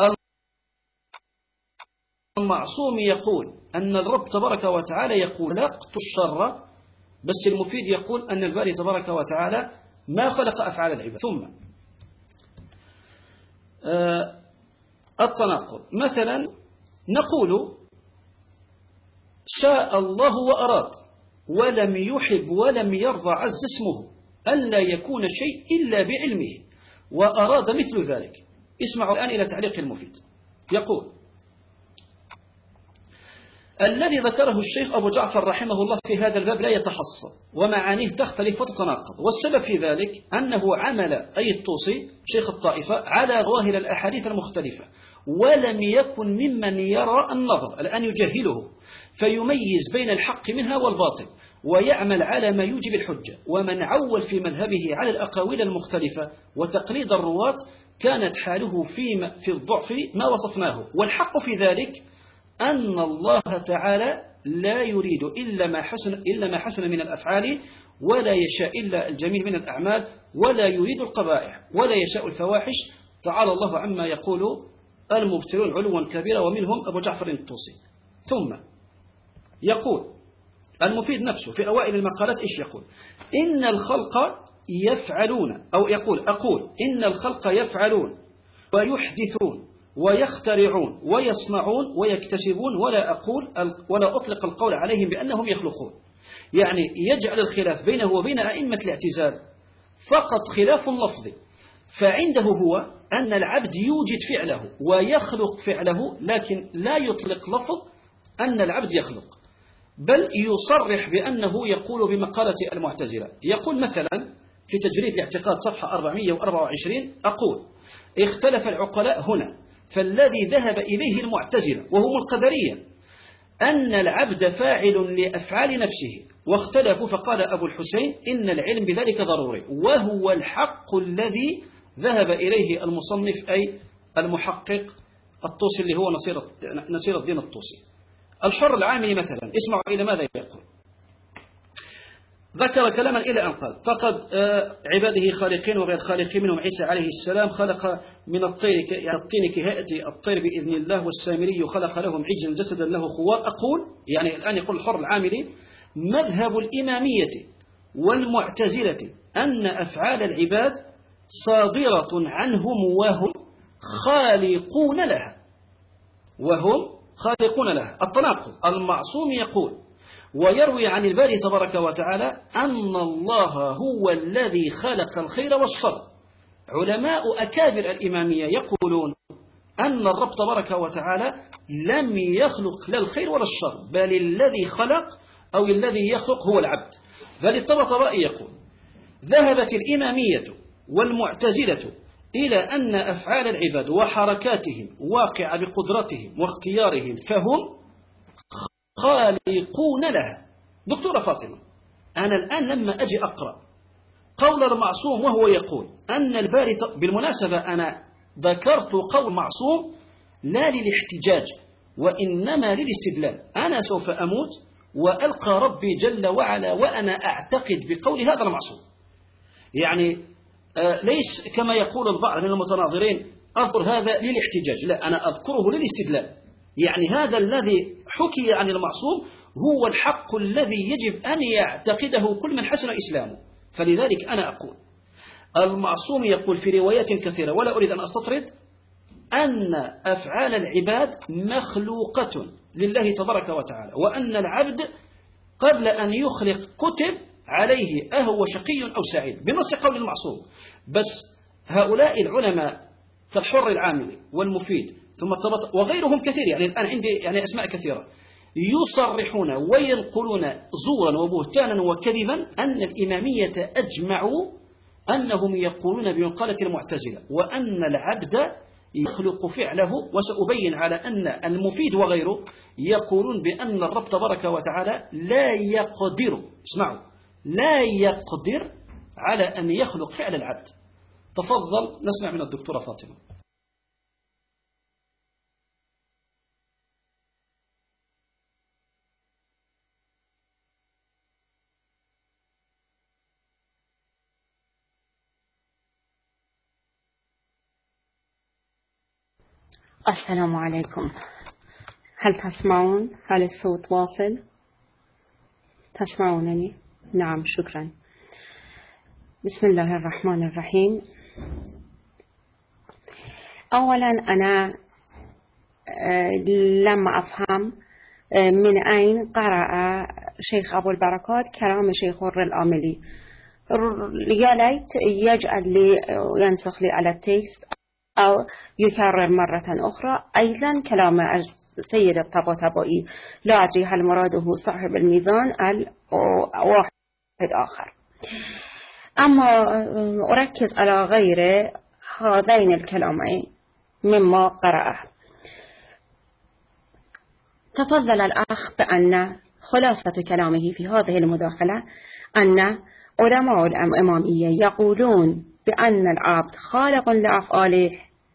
المعصوم يقول أن الرب تبارك وتعالى يقول خلقت الشر بس المفيد يقول أن الباري تبارك وتعالى ما خلق أفعال العباد. ثم آه التناقض مثلا نقول شاء الله وأراد ولم يحب ولم يرضى عز اسمه ألا يكون شيء إلا بعلمه وأراد مثل ذلك. اسمعوا الآن إلى تعليق المفيد. يقول الذي ذكره الشيخ أبو جعفر رحمه الله في هذا الباب لا يتحصى ومعانيه تختلف وتتناقض والسبب في ذلك أنه عمل أي الطوسي شيخ الطائفة على ظاهر الأحاديث المختلفة ولم يكن ممن يرى النظر الآن يجهله فيميز بين الحق منها والباطل ويعمل على ما يوجب الحجة. ومن عول في مذهبه على الأقاويل المختلفة وتقليد الرواة كانت حاله في في الضعف ما وصفناه. والحق في ذلك أن الله تعالى لا يريد إلا ما حسن إلا ما حسن من الأفعال ولا يشاء إلا الجميل من الأعمال ولا يريد القبائح ولا يشاء الفواحش. تعالى الله عما يقول المبتلون علوا كبيرا ومنهم أبو جعفر الطوسي. ثم يقول المفيد نفسه في أوائل المقالات إيش يقول؟ إن الخلق يفعلون أو يقول أقول إن الخلق يفعلون ويحدثون ويخترعون ويصنعون ويكتسبون ولا أقول ولا أطلق القول عليهم بأنهم يخلقون. يعني يجعل الخلاف بينه وبين أئمة الاعتزال فقط خلاف لفظي فعنده هو أن العبد يوجد فعله ويخلق فعله لكن لا يطلق لفظ أن العبد يخلق بل يصرح بأنه يقول بمقالة المعتزلة. يقول مثلا في تجريد الاعتقاد صفحة أربعمئة وأربعة وعشرين أقول اختلف العقلاء هنا فالذي ذهب إليه المعتزلة وهم القدرية أن العبد فاعل لأفعال نفسه واختلفوا فقال أبو الحسين إن العلم بذلك ضروري وهو الحق الذي ذهب إليه المصنف أي المحقق الطوسي اللي هو نصير, نصير الدين الطوسي. الحر العاملي مثلا اسمعوا إلى ماذا يقول. ذكر كلاما إلى أن قال فقد عباده خالقين وغير خالقين منهم عيسى عليه السلام خلق من الطير يعني الطين كهيئة الطير بإذن الله والسامري خلق لهم عجلا جسدا له خوار. أقول يعني الآن يقول الحر العاملي مذهب الإمامية والمعتزلة أن أفعال العباد صادرة عنهم وهم خالقون لها وهم خالقون لها. التناقض. المعصوم يقول ويروي عن الباري تبارك وتعالى أن الله هو الذي خلق الخير والشر. علماء أكابر الإمامية يقولون أن الرب تبارك وتعالى لم يخلق لا الخير ولا الشر، بل الذي خلق أو الذي يخلق هو العبد. بل الطبطبائي يقول: ذهبت الإمامية والمعتزلة إلى أن أفعال العباد وحركاتهم واقعة بقدرتهم واختيارهم، فهم خالقون لها. دكتورة فاطمة، أنا الآن لما أجي أقرأ قول المعصوم وهو يقول أن الباري، بالمناسبة أنا ذكرت قول معصوم لا للاحتجاج وإنما للاستدلال. أنا سوف أموت وألقى ربي جل وعلا وأنا أعتقد بقول هذا المعصوم. يعني آه ليس كما يقول البعض من المتناظرين أذكر هذا للاحتجاج، لا، أنا أذكره للاستدلال. يعني هذا الذي حكي عن المعصوم هو الحق الذي يجب أن يعتقده كل من حسن إسلامه. فلذلك أنا أقول المعصوم يقول في روايات كثيرة ولا أريد أن أستطرد أن أفعال العباد مخلوقة لله تبارك وتعالى، وأن العبد قبل أن يخلق كتب عليه أهو شقي أو سعيد بنص قول المعصوم. بس هؤلاء العلماء كالحر العاملي والمفيد ثم الطبط وغيرهم كثير، يعني الآن عندي يعني أسماء كثيرة، يصرحون وينقلون زورا وبهتانا وكذبا أن الإمامية أجمعوا أنهم يقولون بمقالة المعتزلة وأن العبد يخلق فعله. وسأبين على أن المفيد وغيره يقولون بأن الرب تبارك وتعالى لا يقدر، اسمعوا، لا يقدر على أن يخلق فعل العبد. تفضل نسمع من الدكتورة فاطمة. السلام عليكم. هل تسمعون؟ هل الصوت واصل؟ تسمعونني؟ نعم، شكرا. بسم الله الرحمن الرحيم. أولا أنا لما أفهم من أين قرأ شيخ أبو البركات كلام شيخ الر الآملي، يا ليت يجعل لي ينسخ لي على التكست أو يكرر مرة أخرى أيضا كلام السيد الطباطبائي. لا أدري هل مراده صاحب الميزان أو واحد آخر. أما أركز على غير هذين الكلامين مما قرأه. تفضل الأخ بأن خلاصة كلامه في هذه المداخلة أن علماء الإمامية يقولون بأن العبد خالق لأفعاله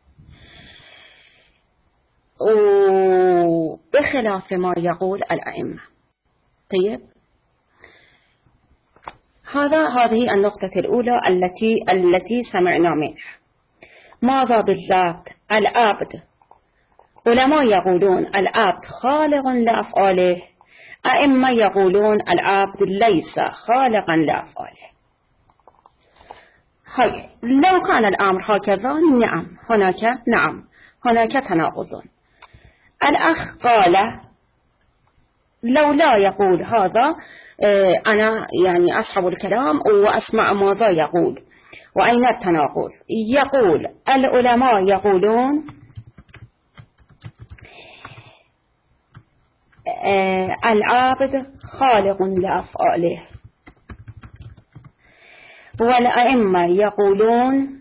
وبخلاف ما يقول الأئمة. طيب، هذا هذه النقطة الأولى التي التي سمعنا منها. ماذا بالضبط العبد؟ علماء يقولون العبد خالق لأفعاله، أئمة يقولون العبد ليس خالقا لأفعاله. لو كان الأمر هكذا نعم هناك نعم هناك تناقض. الأخ قال لو لا يقول هذا أنا يعني أصحب الكلام وأسمع ماذا يقول. وأين التناقض؟ يقول العلماء يقولون العابد خالق لأفعاله، والأئمة يقولون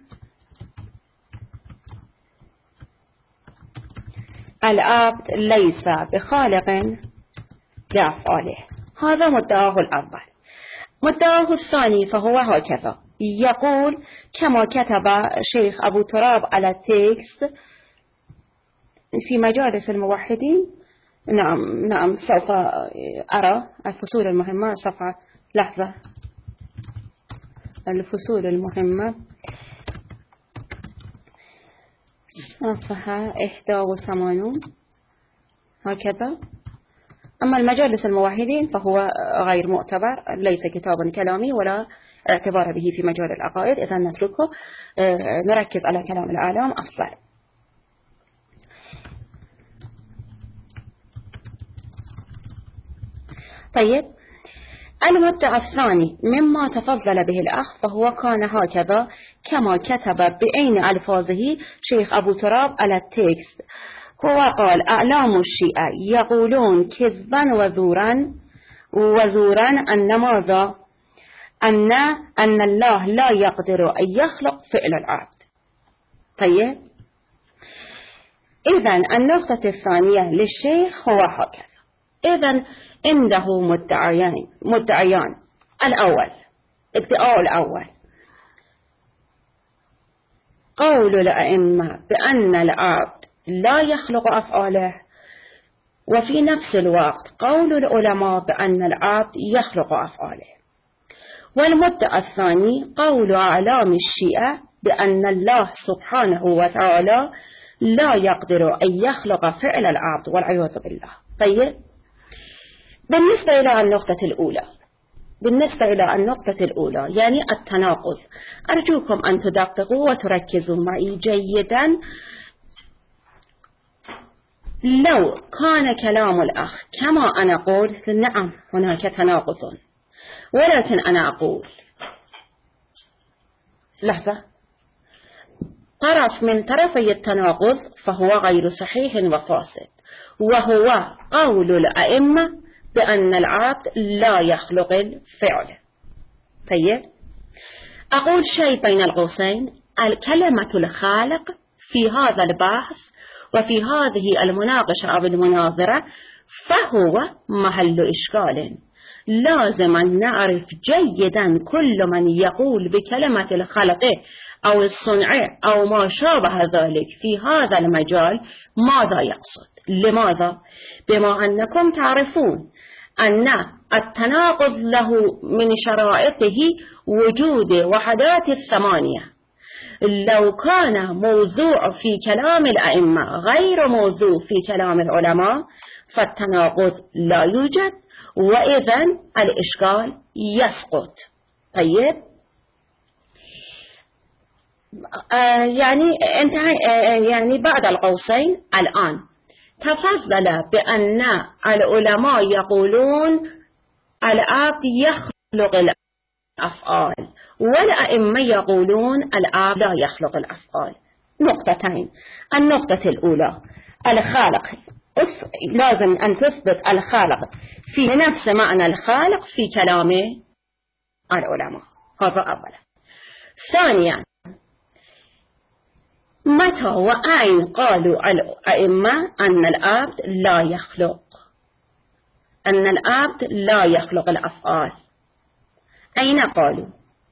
العبد ليس بخالق لأفعاله. هذا مدعاه الأول. مدعاه الثاني فهو هكذا، يقول كما كتب شيخ أبو تراب على التكست في مجالس الموحدين. نعم نعم سوف أرى الفصول المهمة. صفحة لحظة، الفصول المهمة صفحة إحدى وثمانون هكذا. أما المجالس الموحدين فهو غير معتبر، ليس كتابا كلامي ولا اعتبار به في مجال العقائد، إذا نتركه نركز على كلام العالم أفضل. طيب، المدعى الثاني مما تفضل به الأخ فهو كان هكذا كما كتب بعين ألفاظه شيخ أبو تراب على التكست. هو قال: أعلام الشيعة يقولون كذبا وزورا وزورا أن ماذا؟ أن, أن الله لا يقدر أن يخلق فعل العبد. طيب، إذن النقطة الثانية للشيخ هو هكذا. إذن عنده مدعيان مدعيان الأول، ادعاء الأول قول الأئمة بأن العبد لا يخلق أفعاله، وفي نفس الوقت قول العلماء بأن العبد يخلق أفعاله. والمدعى الثاني قول أعلام الشيعة بأن الله سبحانه وتعالى لا يقدر أن يخلق فعل العبد والعياذ بالله. طيب، بالنسبة إلى النقطة الأولى بالنسبة إلى النقطة الأولى يعني التناقض، أرجوكم أن تدققوا وتركزوا معي جيدا. لو كان كلام الأخ كما أنا أقول، نعم هناك تناقض، ولكن أنا أقول لحظة، طرف من طرفي التناقض فهو غير صحيح وفاسد، وهو قول الأئمة بأن العبد لا يخلق الفعل. طيب، أقول شيء بين القوسين: الكلمة الخالق في هذا البحث وفي هذه المناقشة أو المناظرة فهو محل إشكال. لازم أن نعرف جيدا كل من يقول بكلمة الخلق أو الصنع أو ما شابه ذلك في هذا المجال ماذا يقصد. لماذا؟ بما أنكم تعرفون أن التناقض له من شرائطه وجود وحدات الثمانية. لو كان موضوع في كلام الأئمة غير موضوع في كلام العلماء فالتناقض لا يوجد، وإذن الإشكال يسقط. طيب، آه يعني انتهى آه يعني بعد القوسين الآن تفضل بأن العلماء يقولون العبد يخلق الأفعال، والأئمة يقولون العبد لا يخلق الأفعال. نقطتين: النقطة الأولى الخالق، لازم أن تثبت الخالق في نفس معنى الخالق في كلام العلماء، هذا أولا. ثانيا، متى وأين قالوا الأئمة أن العبد لا يخلق أن العبد لا يخلق الأفعال؟ أين قالوا؟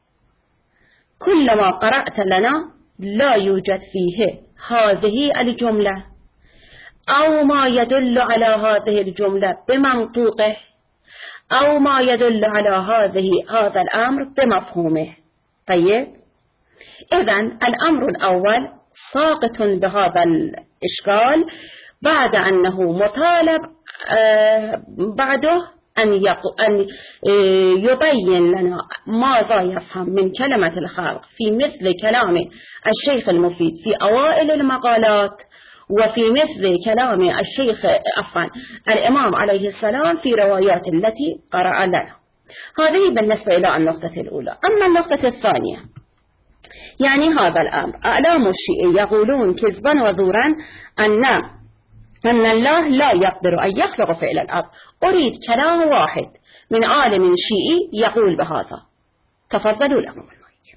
كلما قرأت لنا لا يوجد فيه هذه الجملة أو ما يدل على هذه الجملة بمنطوقه أو ما يدل على هذه هذا الأمر بمفهومه. طيب، إذن الأمر الأول ساقط بهذا الإشكال بعد أنه مطالب آه بعده أن, أن يبين لنا ماذا يفهم من كلمة الخالق في مثل كلام الشيخ المفيد في أوائل المقالات، وفي مثل كلام الشيخ عفوا الإمام عليه السلام في روايات التي قرأ لنا. هذه بالنسبة إلى النقطة الأولى. أما النقطة الثانية، يعني هذا الأمر أعلام الشيعة يقولون كذبا وزورا أن أن الله لا يقدر أن يخلق فعل العبد. أريد كلام واحد من عالم شيعي يقول بهذا. تفضلوا لكم المايك.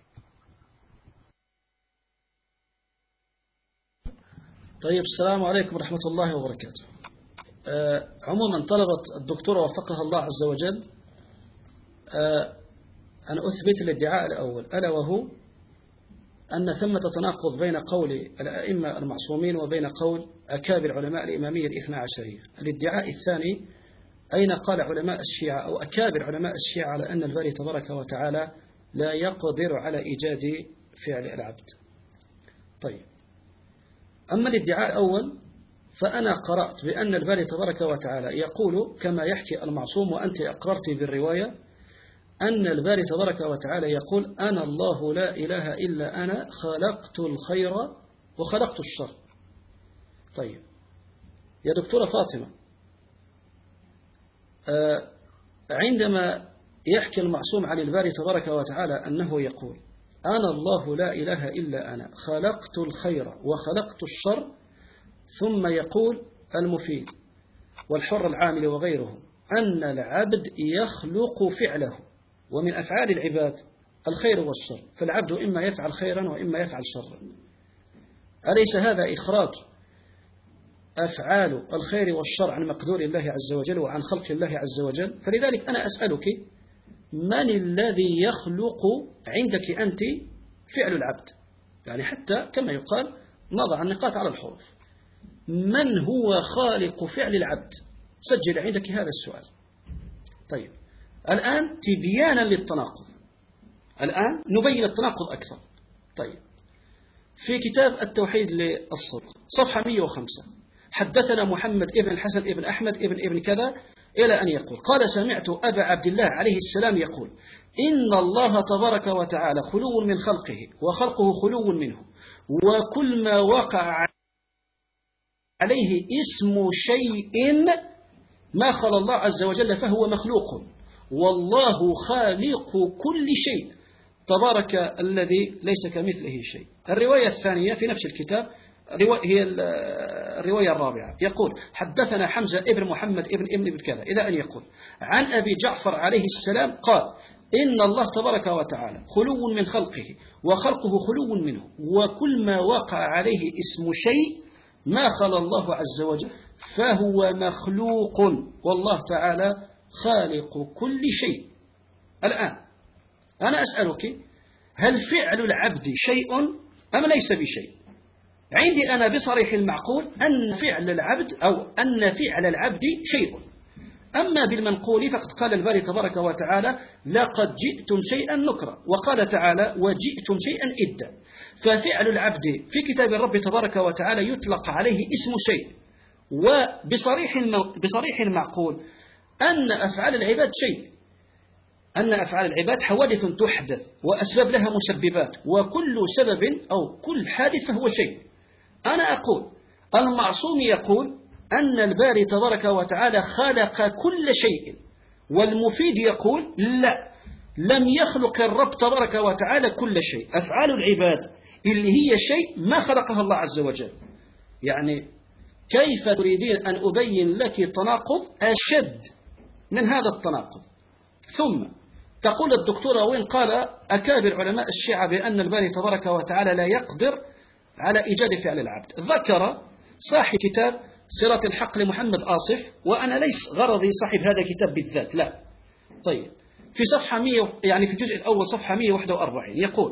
طيب، السلام عليكم ورحمة الله وبركاته. آه عموما طلبت الدكتورة وفقها الله عز وجل آه أن أثبت الادعاء الأول، ألا وهو أن ثمة تناقض بين قول الأئمة المعصومين وبين قول أكابر علماء الإمامية الاثنى عشرية. الادعاء الثاني: أين قال علماء الشيعة أو أكابر علماء الشيعة على أن الباري تبارك وتعالى لا يقدر على إيجاد فعل العبد؟ طيب، أما الادعاء الأول فأنا قرأت بأن الباري تبارك وتعالى يقول كما يحكي المعصوم، وأنت أقررت بالرواية أن الباري تبارك وتعالى يقول: أنا الله لا إله إلا أنا خلقت الخير وخلقت الشر. طيب يا دكتورة فاطمة، عندما يحكي المعصوم عن الباري تبارك وتعالى أنه يقول أنا الله لا إله إلا أنا خلقت الخير وخلقت الشر، ثم يقول المفيد والحر العامل وغيرهم أن العبد يخلق فعله، ومن أفعال العباد الخير والشر، فالعبد إما يفعل خيرا وإما يفعل شرا. أليس هذا إخراج أفعال الخير والشر عن مقدور الله عز وجل وعن خلق الله عز وجل؟ فلذلك أنا أسألك من الذي يخلق عندك أنت فعل العبد؟ يعني حتى كما يقال نضع النقاط على الحروف، من هو خالق فعل العبد؟ سجل عندك هذا السؤال. طيب الآن تبيانا للتناقض، الآن نبين التناقض أكثر. طيب في كتاب التوحيد للصدق صفحة مئة وخمسة حدثنا محمد ابن الحسن ابن أحمد ابن ابن كذا إلى أن يقول قال سمعت أبا عبد الله عليه السلام يقول إن الله تبارك وتعالى خلو من خلقه وخلقه خلو منه، وكل ما وقع عليه اسم شيء ما خلا الله عز وجل فهو مخلوق، والله خالق كل شيء تبارك الذي ليس كمثله شيء. الرواية الثانية في نفس الكتاب هي الرواية الرابعة يقول حدثنا حمزة ابن محمد ابن ابن ابن كذا إذا أن يقول عن أبي جعفر عليه السلام قال إن الله تبارك وتعالى خلو من خلقه وخلقه خلو منه، وكل ما وقع عليه اسم شيء ما خلا الله عز وجل فهو مخلوق، والله تعالى خالق كل شيء. الآن أنا أسألك هل فعل العبد شيء أم ليس بشيء؟ عندي أنا بصريح المعقول أن فعل العبد أو أن فعل العبد شيء، أما بالمنقول فقد قال الباري تبارك وتعالى لقد جئتم شيئا نكرا، وقال تعالى وجئتم شيئا إدا. ففعل العبد في كتاب الرب تبارك وتعالى يطلق عليه اسم شيء، وبصريح بصريح المعقول أن أفعال العباد شيء، أن أفعال العباد حوادث تحدث وأسباب لها مسببات، وكل سبب أو كل حادث فهو شيء. أنا أقول المعصوم يقول أن الباري تبارك وتعالى خلق كل شيء، والمفيد يقول لا، لم يخلق الرب تبارك وتعالى كل شيء، أفعال العباد اللي هي شيء ما خلقها الله عز وجل. يعني كيف تريدين أن أبين لك تناقض أشد من هذا التناقض؟ ثم تقول الدكتورة وين قال أكابر علماء الشيعة بأن الباري تبارك وتعالى لا يقدر على إيجاد فعل العبد. ذكر صاحب كتاب صراط الحق لمحمد آصف، وأنا ليس غرضي صاحب هذا الكتاب بالذات، لا. طيب في صفحة مئة يعني في الجزء الأول صفحة مئة وواحد وأربعين يقول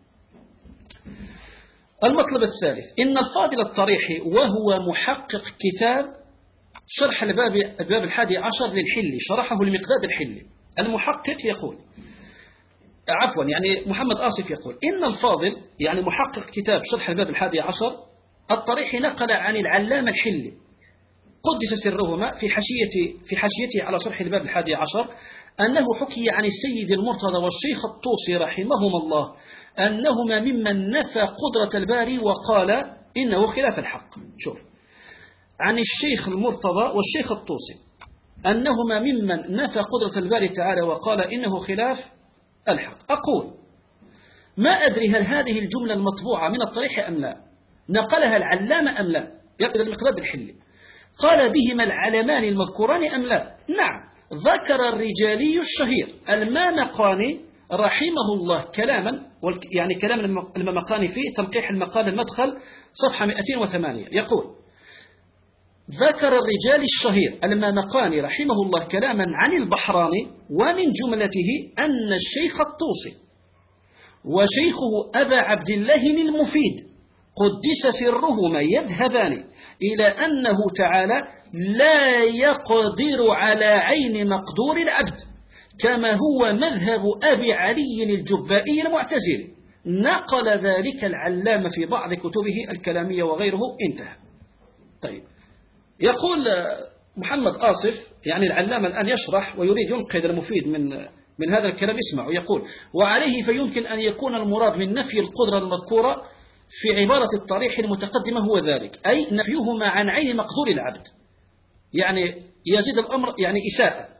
المطلب الثالث إن الفاضل الطريحي وهو محقق كتاب شرح الباب الباب الحادي عشر للحلي شرحه المقداد الحلي، المحقق يقول عفوا يعني محمد آصف يقول إن الفاضل يعني محقق كتاب شرح الباب الحادي عشر الطريحي نقل عن العلامة الحلي قدس سرهما في حاشية في حاشيته على شرح الباب الحادي عشر أنه حكي عن السيد المرتضى والشيخ الطوسي رحمهما الله أنهما ممن نفى قدرة الباري وقال إنه خلاف الحق. شوف، عن الشيخ المرتضى والشيخ الطوسي أنهما ممن نفى قدرة الباري تعالى وقال إنه خلاف الحق. أقول ما أدري هل هذه الجملة المطبوعة من الطريح أم لا، نقلها العلامة أم لا، يقول المقداد الحلي قال بهما العلمان المذكوران أم لا؟ نعم، ذكر الرجالي الشهير المامقاني رحمه الله كلاما، يعني كلام المامقاني في تنقيح المقال المدخل صفحة مئتين وثمانية يقول ذكر الرجال الشهير المامقاني رحمه الله كلاما عن البحراني، ومن جملته أن الشيخ الطوسي وشيخه أبا عبد الله المفيد قدس سرهما يذهبان إلى أنه تعالى لا يقدر على عين مقدور العبد كما هو مذهب أبي علي الجبائي المعتزلي. نقل ذلك العلامة في بعض كتبه الكلامية وغيره، انتهى. طيب، يقول محمد آصف يعني العلامة الآن يشرح ويريد ينقذ المفيد من من هذا الكلام، اسمعوا. يقول وعليه فيمكن أن يكون المراد من نفي القدرة المذكورة في عبارة الطريح المتقدمة هو ذلك، أي نفيهما عن عين مقدور العبد، يعني يزيد الأمر يعني إساءة.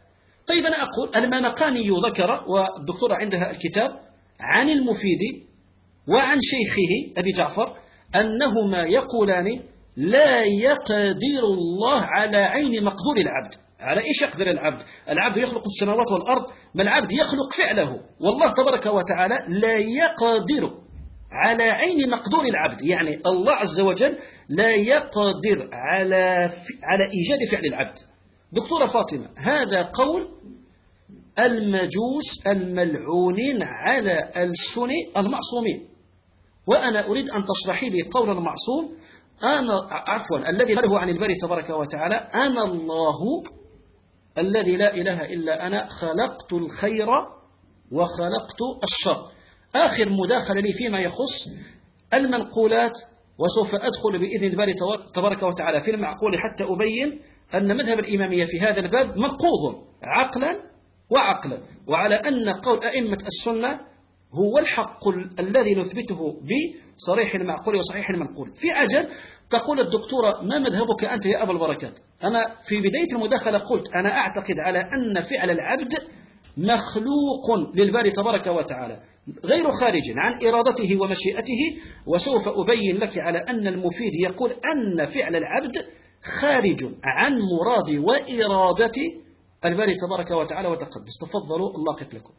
طيب أنا أقول المامقاني ذكر والدكتورة عندها الكتاب عن المفيد وعن شيخه أبي جعفر أنهما يقولان لا يقدر الله على عين مقدور العبد. على إيش يقدر العبد؟ العبد يخلق السماوات والأرض، ما العبد يخلق فعله، والله تبارك وتعالى لا يقدر على عين مقدور العبد، يعني الله عز وجل لا يقدر على على إيجاد فعل العبد. دكتورة فاطمة، هذا قول المجوس الملعونين على ألسن المعصومين، وأنا أريد أن تشرحي لي قول المعصوم أنا عفوا الذي قاله عن الباري تبارك وتعالى أنا الله الذي لا إله إلا أنا خلقت الخير وخلقت الشر. آخر مداخلة لي فيما يخص المنقولات، وسوف أدخل بإذن الباري تبارك وتعالى في المعقول حتى أبين أن مذهب الإمامية في هذا الباب منقوض عقلا وعقلا، وعلى أن قول أئمة السنة هو الحق الذي نثبته بصريح المعقول وصحيح المنقول. في عجل تقول الدكتورة ما مذهبك أنت يا أبا البركات؟ أنا في بداية المداخلة قلت أنا أعتقد على أن فعل العبد مخلوق للباري تبارك وتعالى غير خارج عن إرادته ومشيئته، وسوف أبين لك على أن المفيد يقول أن فعل العبد خارج عن مراد وإرادة الباري تبارك وتعالى وتقدس. تفضلوا الله قتل لكم.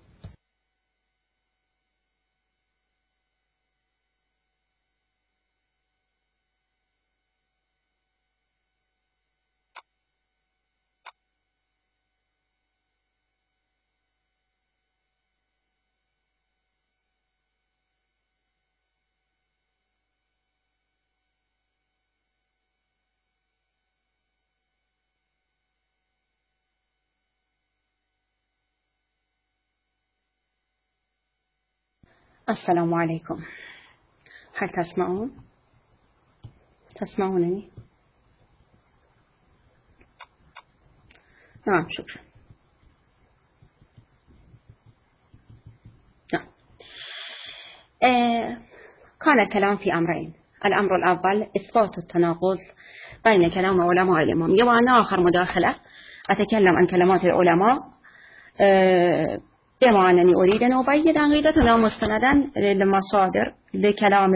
السلام عليكم. هل تسمعون؟ تسمعونني؟ نعم شكرا. نعم. آه كان الكلام في أمرين. الأمر الأول إثبات التناقض بين كلام علماء الإمامية، وأنا آخر مداخلة أتكلم عن كلمات العلماء آه بما أنني أريد أن أبين عقيدتنا مستندا للمصادر لكلام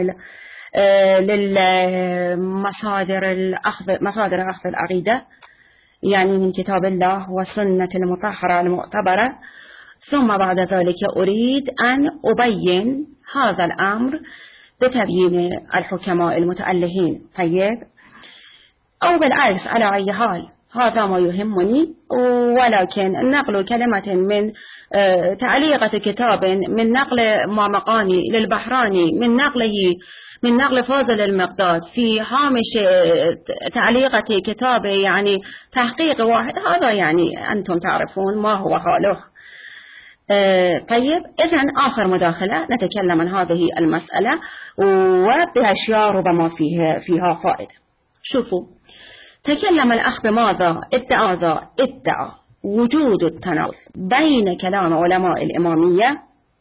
للمصادر الأخذ مصادر أخذ العقيدة، يعني من كتاب الله والسنة المطهرة المعتبرة، ثم بعد ذلك أريد أن أبين هذا الأمر بتبيين الحكماء المتألهين. طيب، أو بالعكس على أي حال هذا ما يهمني، ولكن نقل كلمة من تعليقة كتاب من نقل مامقاني للبحراني من نقله من نقل فاضل المقداد في هامش تعليقة كتاب يعني تحقيق واحد، هذا يعني أنتم تعرفون ما هو حاله. طيب، إذن آخر مداخلة نتكلم عن هذه المسألة وبأشياء ربما فيها فيها فائدة. شوفوا، تكلم الأخ بماذا؟ ادعى ذا ادعى وجود التناقض بين كلام علماء الإمامية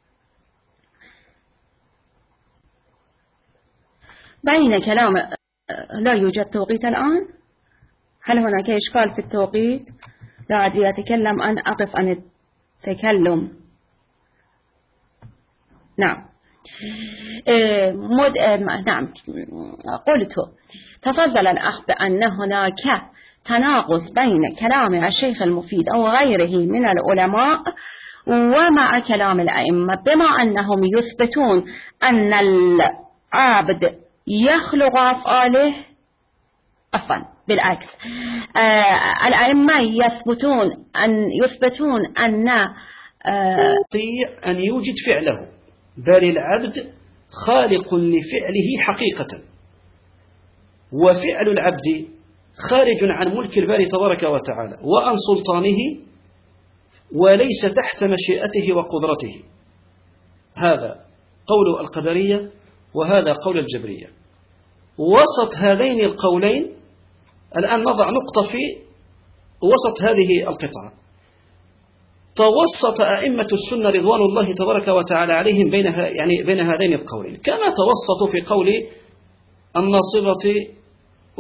بين كلام لا يوجد توقيت الآن. هل هناك إشكال في التوقيت؟ لا أدري، أتكلم أن أقف عن التكلم. نعم. مد... نعم قلت تفضل الأخ بأن هناك تناقض بين كلام الشيخ المفيد أو غيره من العلماء ومع كلام الأئمة، بما أنهم يثبتون أن العبد يخلق أفعاله. عفوا بالعكس، آه الأئمة يثبتون أن يثبتون أن آه أن يوجد فعله، بل العبد خالق لفعله حقيقة، وفعل العبد خارج عن ملك الباري تبارك وتعالى وعن سلطانه، وليس تحت مشيئته وقدرته. هذا قول القدرية وهذا قول الجبرية. وسط هذين القولين الآن نضع نقطة في وسط هذه القطعة. توسط أئمة السنة رضوان الله تبارك وتعالى عليهم بين يعني بين هذين القولين، كما توسطوا في قول الناصبة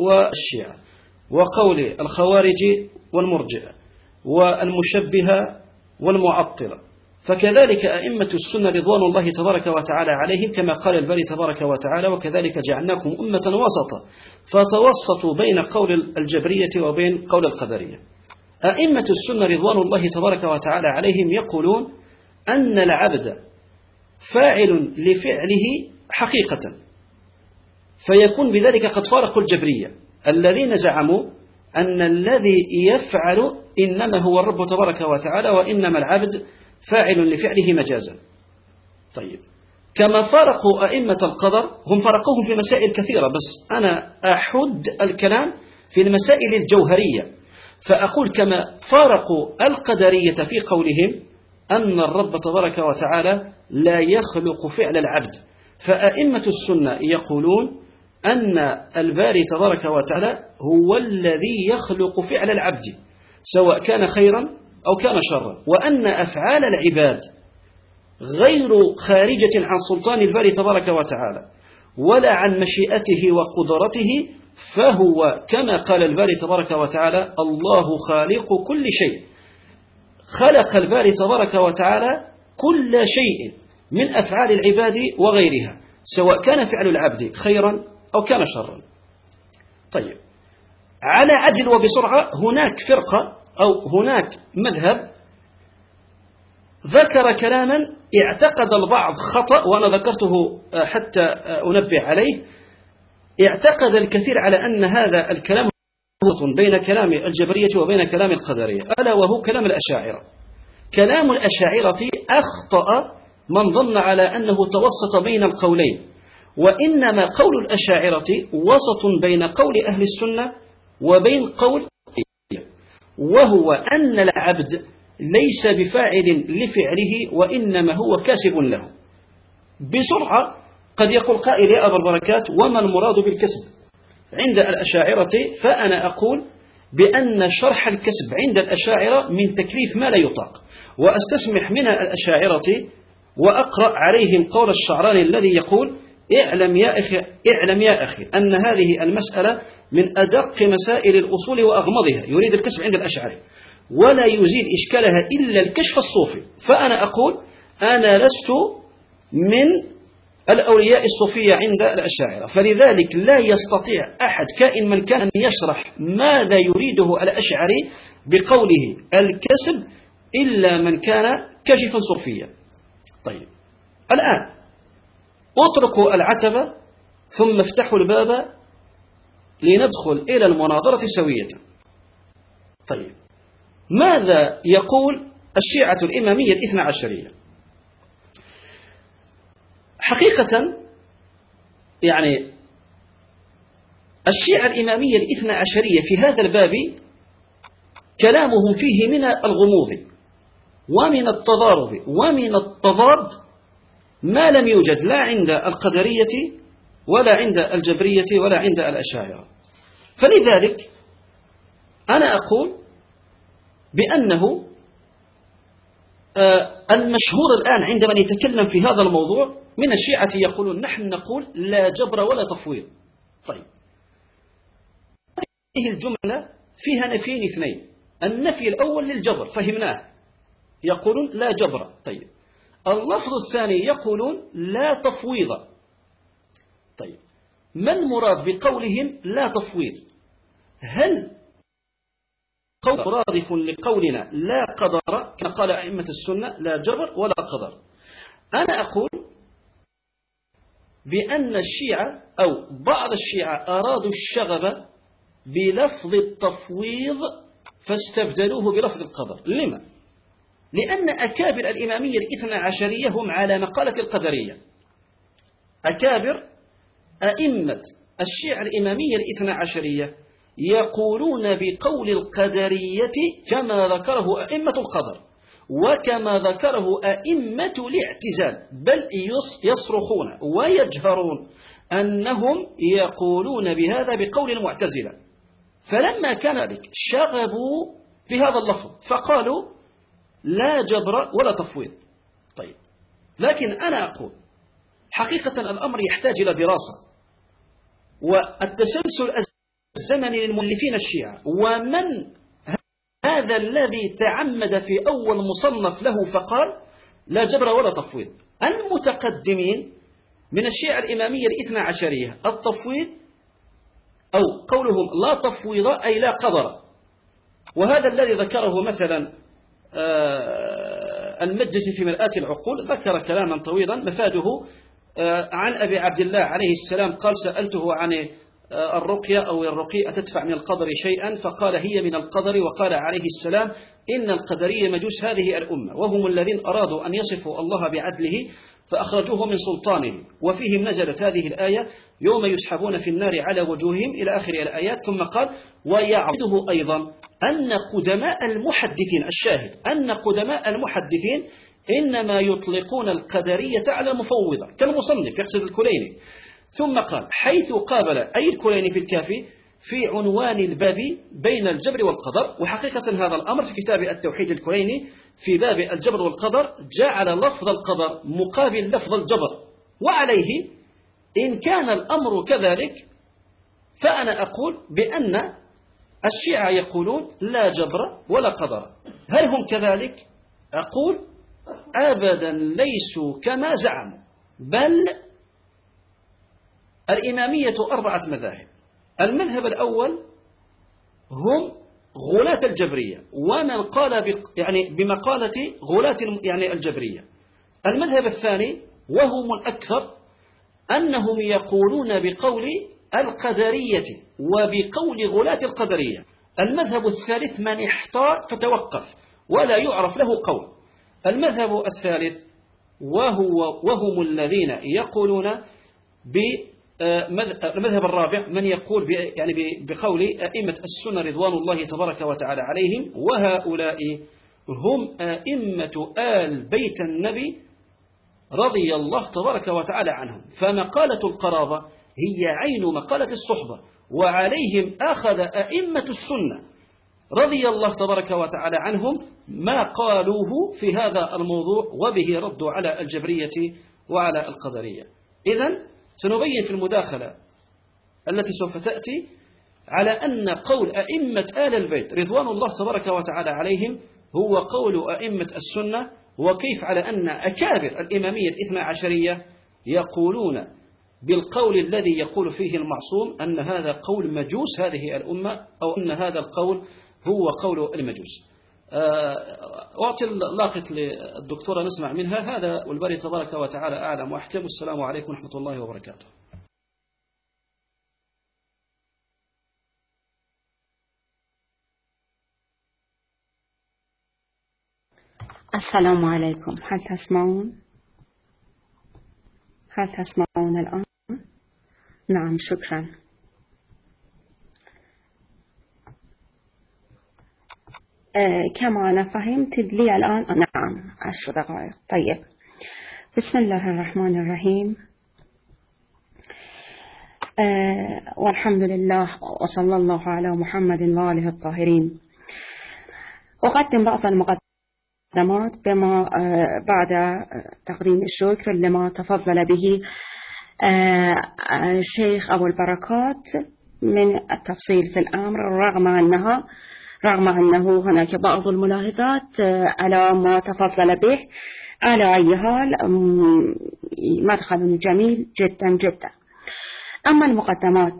والشيعة، وقول الخوارج والمرجئة والمشبهة والمعطلة. فكذلك أئمة السنة رضوان الله تبارك وتعالى عليهم كما قال الباري تبارك وتعالى وكذلك جعلناكم أمة وسطا فتوسطوا بين قول الجبرية وبين قول القدرية. أئمة السنة رضوان الله تبارك وتعالى عليهم يقولون أن العبد فاعل لفعله حقيقة، فيكون بذلك قد فارقوا الجبرية الذين زعموا أن الذي يفعل إنما هو الرب تبارك وتعالى وإنما العبد فاعل لفعله مجازا. طيب، كما فارقوا أئمة القدر، هم فرقوهم في مسائل كثيرة، بس أنا أحد الكلام في المسائل الجوهرية، فأقول كما فارقوا القدرية في قولهم أن الرب تبارك وتعالى لا يخلق فعل العبد، فأئمة السنة يقولون أن الباري تبارك وتعالى هو الذي يخلق فعل العبد سواء كان خيرا أو كان شرا، وأن أفعال العباد غير خارجة عن سلطان الباري تبارك وتعالى ولا عن مشيئته وقدرته، فهو كما قال الباري تبارك وتعالى الله خالق كل شيء، خلق الباري تبارك وتعالى كل شيء من أفعال العباد وغيرها سواء كان فعل العبد خيرا أو كان شرا. طيب، على عجل وبسرعة هناك فرقة أو هناك مذهب ذكر كلاما اعتقد البعض خطأ وأنا ذكرته حتى أنبه عليه. اعتقد الكثير على أن هذا الكلام خلط بين كلام الجبرية وبين كلام القدرية، ألا وهو كلام الأشاعرة. كلام الأشاعرة أخطأ من ظن على أنه توسط بين القولين، وإنما قول الأشاعرة وسط بين قول أهل السنة وبين قول، وهو أن العبد ليس بفاعل لفعله وإنما هو كاسب له. بسرعة قد يقول قائل يا أبا البركات وما المراد بالكسب عند الأشاعرة؟ فأنا أقول بأن شرح الكسب عند الأشاعرة من تكليف ما لا يطاق، وأستسمح من الأشاعرة وأقرأ عليهم قول الشعراني الذي يقول اعلم يا أخي, اعلم يا أخي أن هذه المسألة من أدق مسائل الأصول وأغمضها، يريد الكسب عند الأشعري، ولا يزيل إشكالها إلا الكشف الصوفي. فأنا أقول أنا لست من الأولياء الصوفية عند الأشاعرة، فلذلك لا يستطيع أحد كائن من كان أن يشرح ماذا يريده الأشعري بقوله الكسب إلا من كان كشفا صوفيا. طيب، الآن اتركوا العتبة ثم افتحوا الباب لندخل إلى المناظرة سوية. طيب، ماذا يقول الشيعة الإمامية الاثنى عشرية؟ حقيقة يعني الشيعة الإمامية الاثنى عشرية في هذا الباب كلامهم فيه من الغموض ومن التضارب ومن التضاد ما لم يوجد لا عند القدرية ولا عند الجبرية ولا عند الأشاعرة. فلذلك أنا أقول بأنه المشهور الآن عندما يتكلم في هذا الموضوع من الشيعة يقولون نحن نقول لا جبر ولا تفويض. طيب، هذه الجملة فيها نفيين اثنين، النفي الأول للجبر فهمناه، يقولون لا جبر. طيب، اللفظ الثاني يقولون لا تفويض. طيب، ما المراد بقولهم لا تفويض؟ هل قول مرادف لقولنا لا قدر كما قال أئمة السنة لا جبر ولا قدر؟ أنا أقول بأن الشيعة أو بعض الشيعة أرادوا الشغب بلفظ التفويض فاستبدلوه بلفظ القدر. لما؟ لأن أكابر الإمامية الاثنى عشرية هم على مقالة القدرية. أكابر أئمة الشيعة الإمامية الاثنى عشرية يقولون بقول القدرية كما ذكره أئمة القدر وكما ذكره أئمة الاعتزال، بل يصرخون ويجهرون أنهم يقولون بهذا بقول المعتزلة. فلما كان ذلك شغبوا بهذا اللفظ فقالوا لا جبر ولا تفويض. طيب، لكن أنا أقول حقيقة الأمر يحتاج إلى دراسة والتسلسل الزمني للمؤلفين الشيعة ومن هذا هذا الذي تعمد في أول مصنف له فقال لا جبر ولا تفويض. المتقدمين من الشيعة الإمامية الاثنى عشرية التفويض أو قولهم لا تفويض أي لا قدر، وهذا الذي ذكره مثلا المجلس في مرآة العقول، ذكر كلاما طويلا مفاده عن أبي عبد الله عليه السلام قال سألته عن الرقية أو الرقية أتدفع من القدر شيئا، فقال هي من القدر، وقال عليه السلام إن القدرية مجوس هذه الأمة وهم الذين أرادوا أن يصفوا الله بعدله فأخرجوه من سلطانه، وفيهم نزلت هذه الآية يوم يسحبون في النار على وجوههم إلى آخر الآيات. ثم قال ويعرضه أيضا أن قدماء المحدثين، الشاهد أن قدماء المحدثين إنما يطلقون القدرية على المفوضة كالمصنف يقصد الكليني. ثم قال حيث قابل أي الكليني في الكافي في عنوان الباب بين الجبر والقدر، وحقيقة هذا الأمر في كتاب التوحيد الكليني في باب الجبر والقدر جعل لفظ القدر مقابل لفظ الجبر، وعليه إن كان الأمر كذلك فأنا أقول بأن الشيعة يقولون لا جبر ولا قدر. هل هم كذلك؟ أقول أبدا ليسوا كما زعموا، بل الإمامية أربعة مذاهب. المذهب الأول هم غلاة الجبرية ومن قال يعني بمقالة غلاة يعني الجبرية. المذهب الثاني وهم الأكثر أنهم يقولون بقول القدرية وبقول غلاة القدرية. المذهب الثالث من احتار فتوقف ولا يعرف له قول. المذهب الثالث وهو وهم الذين يقولون ب المذهب الرابع من يقول يعني بقول أئمة السنة رضوان الله تبارك وتعالى عليهم، وهؤلاء هم أئمة آل بيت النبي رضي الله تبارك وتعالى عنهم. فمقالة القرابة هي عين مقالة الصحبة، وعليهم أخذ أئمة السنة رضي الله تبارك وتعالى عنهم ما قالوه في هذا الموضوع، وبه ردوا على الجبرية وعلى القدرية. إذن سنبين في المداخلة التي سوف تأتي على أن قول أئمة آل البيت رضوان الله تبارك وتعالى عليهم هو قول أئمة السنة، وكيف على أن أكابر الإمامية الاثنى عشرية يقولون بالقول الذي يقول فيه المعصوم أن هذا قول مجوس هذه الأمة، أو أن هذا القول هو قول المجوس. أعطي اللاقط للدكتورة نسمع منها. هذا والباري تبارك وتعالى أعلم وأحكم. السلام عليكم ورحمة الله وبركاته. السلام عليكم. هل تسمعون؟ هل تسمعون الآن؟ نعم شكرا. آه كما أنا فهمت لي الآن نعم عشر دقائق. طيب بسم الله الرحمن الرحيم. آه والحمد لله وصلى الله على محمد وآله الطاهرين. أقدم بعض المقدمات بما آه بعد تقديم الشكر لما تفضل به آه الشيخ أبو البركات من التفصيل في الأمر، رغم أنها رغم أنه هناك بعض الملاحظات على ما تفضل به. على أي حال مدخل جميل جدا جدا. أما المقدمات،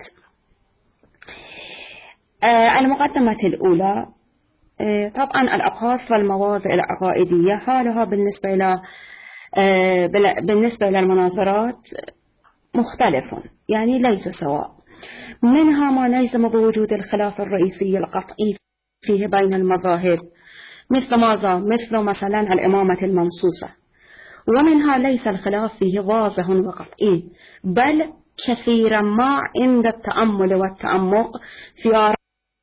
المقدمة الأولى طبعا الأبحاث والمواضع العقائدية حالها بالنسبة إلى بالنسبة إلى المناظرات مختلف، يعني ليس سواء. منها ما نجزم بوجود الخلاف الرئيسي القطعي فيه بين المذاهب مثل ماذا؟ مثل مثلا الإمامة المنصوصة، ومنها ليس الخلاف فيه واضح وقطعي، بل كثيرا ما عند التأمل والتعمق في آراء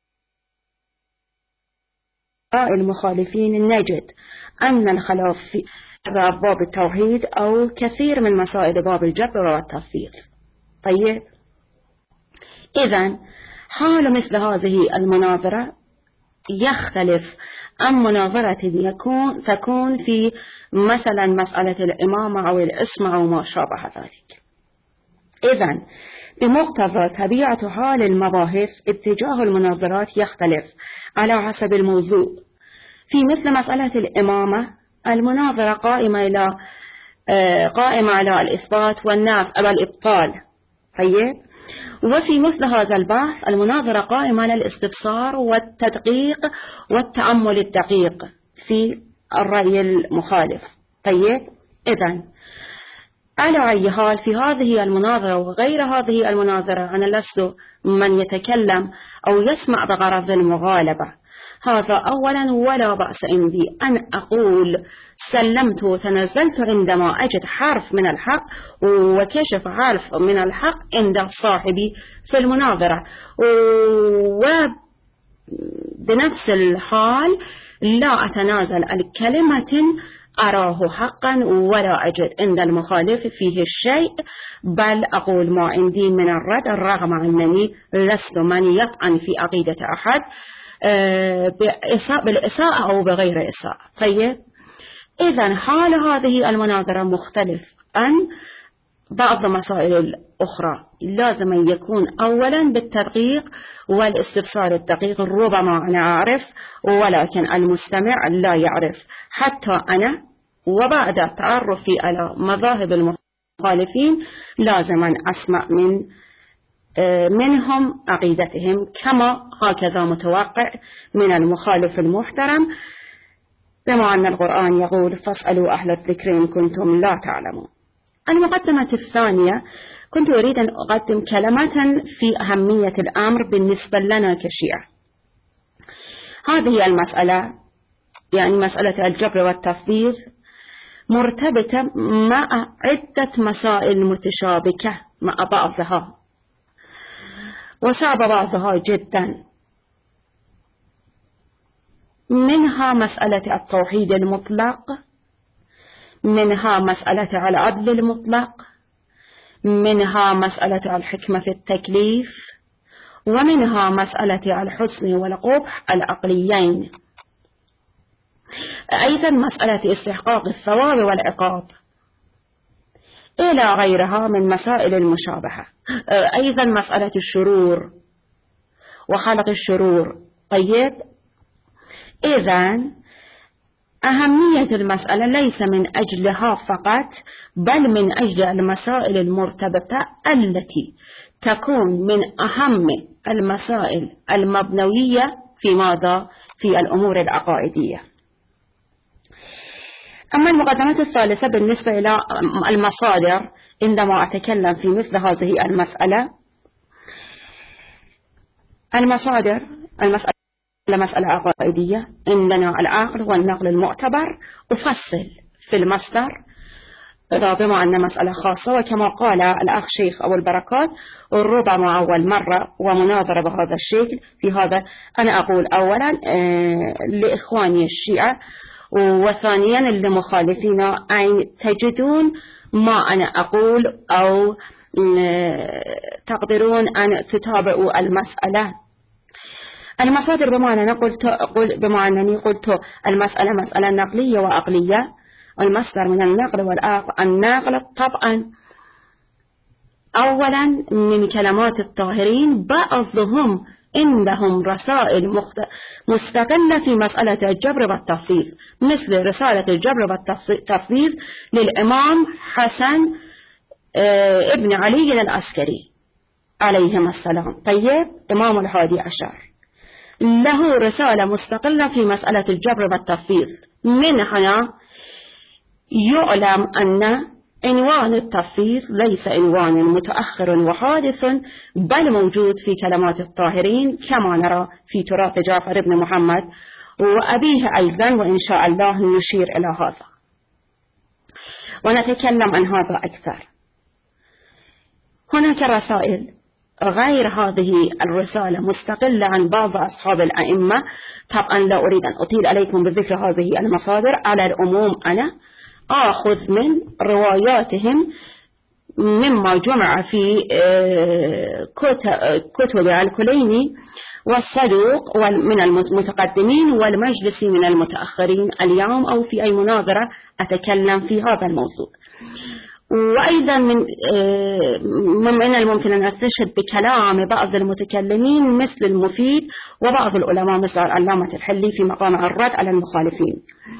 المخالفين نجد أن الخلاف في باب التوحيد أو كثير من مسائل باب الجبر والتفويض. طيب إذن حال مثل هذه المناظرة يختلف عن مناظرة يكون تكون في مثلا مسألة الإمامة أو الاسم أو ما شابه ذلك. إذن بمقتضى طبيعة حال المباحث اتجاه المناظرات يختلف على حسب الموضوع في مثل مسألة الإمامة المناظرة قائمة إلى قائمة على الإثبات والنفي أو الإبطال. طيب، وفي مثل هذا البحث المناظرة قائمة على الاستفسار والتدقيق والتأمل الدقيق في الرأي المخالف. طيب، إذن على أي حال في هذه المناظرة وغير هذه المناظرة أنا لست من يتكلم أو يسمع بغرض المغالبة، هذا أولا، ولا بأس عندي أن أقول سلمت وتنزلت عندما أجد حرف من الحق وكشف حرف من الحق عند صاحبي في المناظرة، وبنفس الحال لا أتنازل عن كلمة أراه حقا ولا أجد عند المخالف فيه الشيء، بل أقول ما عندي من الرد رغم أنني لست من يطعن في عقيدة أحد بالإساءة أو بغير إساءة. طيب، إذن حال هذه المناظرة مختلف عن بعض مسائل الأخرى، لازم أن يكون أولا بالتدقيق والاستفسار الدقيق. ربما أنا أعرف ولكن المستمع لا يعرف، حتى أنا وبعد تعرفي على مذاهب المخالفين لازم أن أسمع من منهم عقيدتهم، كما هكذا متوقع من المخالف المحترم، بما أن القرآن يقول فاسألوا أهل الذكر إن كنتم لا تعلمون. المقدمة الثانية كنت أريد أن أقدم كلمة في أهمية الأمر بالنسبة لنا كشيعة. هذه المسألة يعني مسألة الجبر والتفويض مرتبطة مع عدة مسائل متشابكة مع بعضها وصعب بعضها جدا، منها مسألة التوحيد المطلق، منها مسألة العدل المطلق، منها مسألة الحكمة في التكليف، ومنها مسألة الحسن والقبح العقليين، أيضا مسألة استحقاق الثواب والعقاب، إلى غيرها من مسائل المشابهة، أيضا مسألة الشرور وخلق الشرور. طيب، إذن أهمية المسألة ليس من أجلها فقط، بل من أجل المسائل المرتبطة التي تكون من أهم المسائل المبنوية في ماذا؟ في الأمور العقائدية. أما المقدمة الثالثة بالنسبة إلى المصادر، عندما أتكلم في مثل هذه المسألة، المصادر المسألة مسألة عقائدية، عندنا العقل والنقل المعتبر، أفصل في المصدر بما أن مسألة خاصة، وكما قال الأخ شيخ أبو البركات ربما أول مرة ومناظرة بهذا الشكل في هذا، أنا أقول أولا لإخواني الشيعة وثانيا لمخالفين أن تجدون ما أنا أقول أو تقدرون أن تتابعوا المسألة. المصادر بما أنني قلت بما أنني قلت المسألة مسألة نقلية وعقلية، المصدر من النقل والعقل. النقل طبعا أولا من كلمات الطاهرين، بعضهم عندهم رسائل مستقلة في مسألة الجبر والتفويض، مثل رسالة الجبر والتفويض للإمام حسن ابن علي العسكري عليهم السلام. طيب، إمام الحادي عشر له رسالة مستقلة في مسألة الجبر والتفويض، من هنا يعلم أن عنوان التفويض ليس عنوان متأخر وحادث، بل موجود في كلمات الطاهرين كما نرى في تراث جعفر بن محمد وأبيه أيضا، وإن شاء الله نشير إلى هذا ونتكلم عن هذا أكثر. هناك رسائل غير هذه الرسالة مستقلة عن بعض أصحاب الأئمة، طبعا لا أريد أن أطيل عليكم بذكر هذه المصادر، على العموم أنا آخذ من رواياتهم مما جمع في كتب الكليني والصدوق من المتقدمين والمجلسي من المتأخرين اليوم، أو في أي مناظرة أتكلم في هذا الموضوع. وأيضا من من الممكن أن أستشهد بكلام بعض المتكلمين مثل المفيد وبعض العلماء مثل العلامة الحلي في مقام الرد على المخالفين.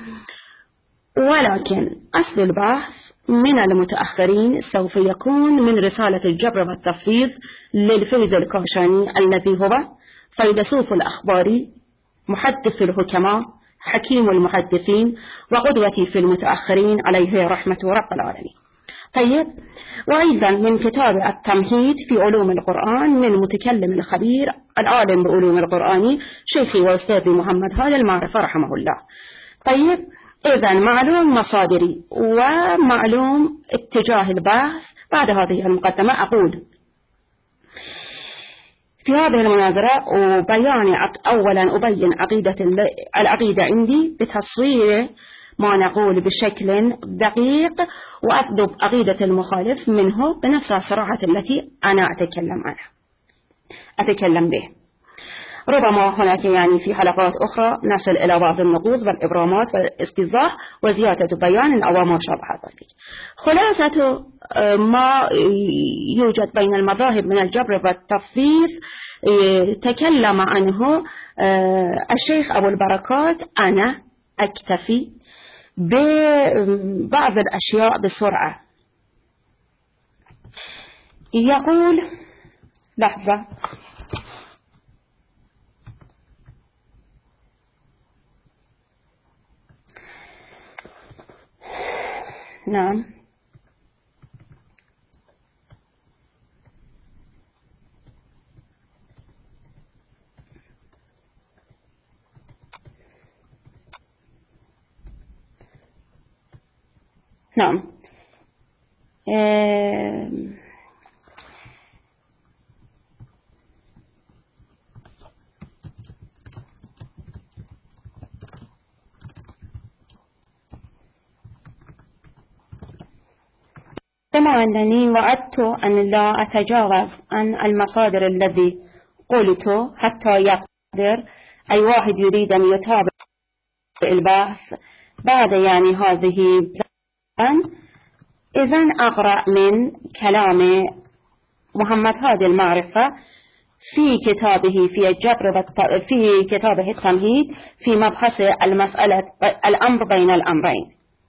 ولكن أصل البحث من المتأخرين سوف يكون من رسالة الجبر والتفويض للفيض الكاشاني الذي هو فيلسوف الأخبار، محدث الحكماء، حكيم المحدثين، وقدوتي في المتأخرين عليه رحمة رب العالمين. طيب، وأيضا من كتاب التمهيد في علوم القرآن من المتكلم الخبير العالم بعلوم القرآن شيخي وأستاذي محمد هادي المعرفة رحمه الله. طيب، إذا معلوم مصادري ومعلوم اتجاه البحث. بعد هذه المقدمة أقول في هذه المناظرة وبيان أولا أبين عقيدة العقيدة عندي بتصوير ما نقول بشكل دقيق، وأكذب عقيدة المخالف منه بنفس الصراحة التي أنا أتكلم عنها أتكلم به. ربما هناك يعني في حلقات أخرى نصل إلى بعض النقوص والإبرامات والاستيضاح وزيادة بيان أو ما شابه ذلك. خلاصة ما يوجد بين المذاهب من الجبر والتفويض تكلم عنه الشيخ أبو البركات. أنا أكتفي ببعض الأشياء بسرعة. يقول لحظة نعم نعم آه كما أنني وعدت أن لا أتجاوز عن المصادر الذي قلته حتى يقدر أي واحد يريد أن يتابع البحث بعد يعني هذه. إذن أقرأ من كلام محمد هادي المعرفة في كتابه في الجبر في كتابه التمهيد في مبحث المسألة الأمر بين الأمرين.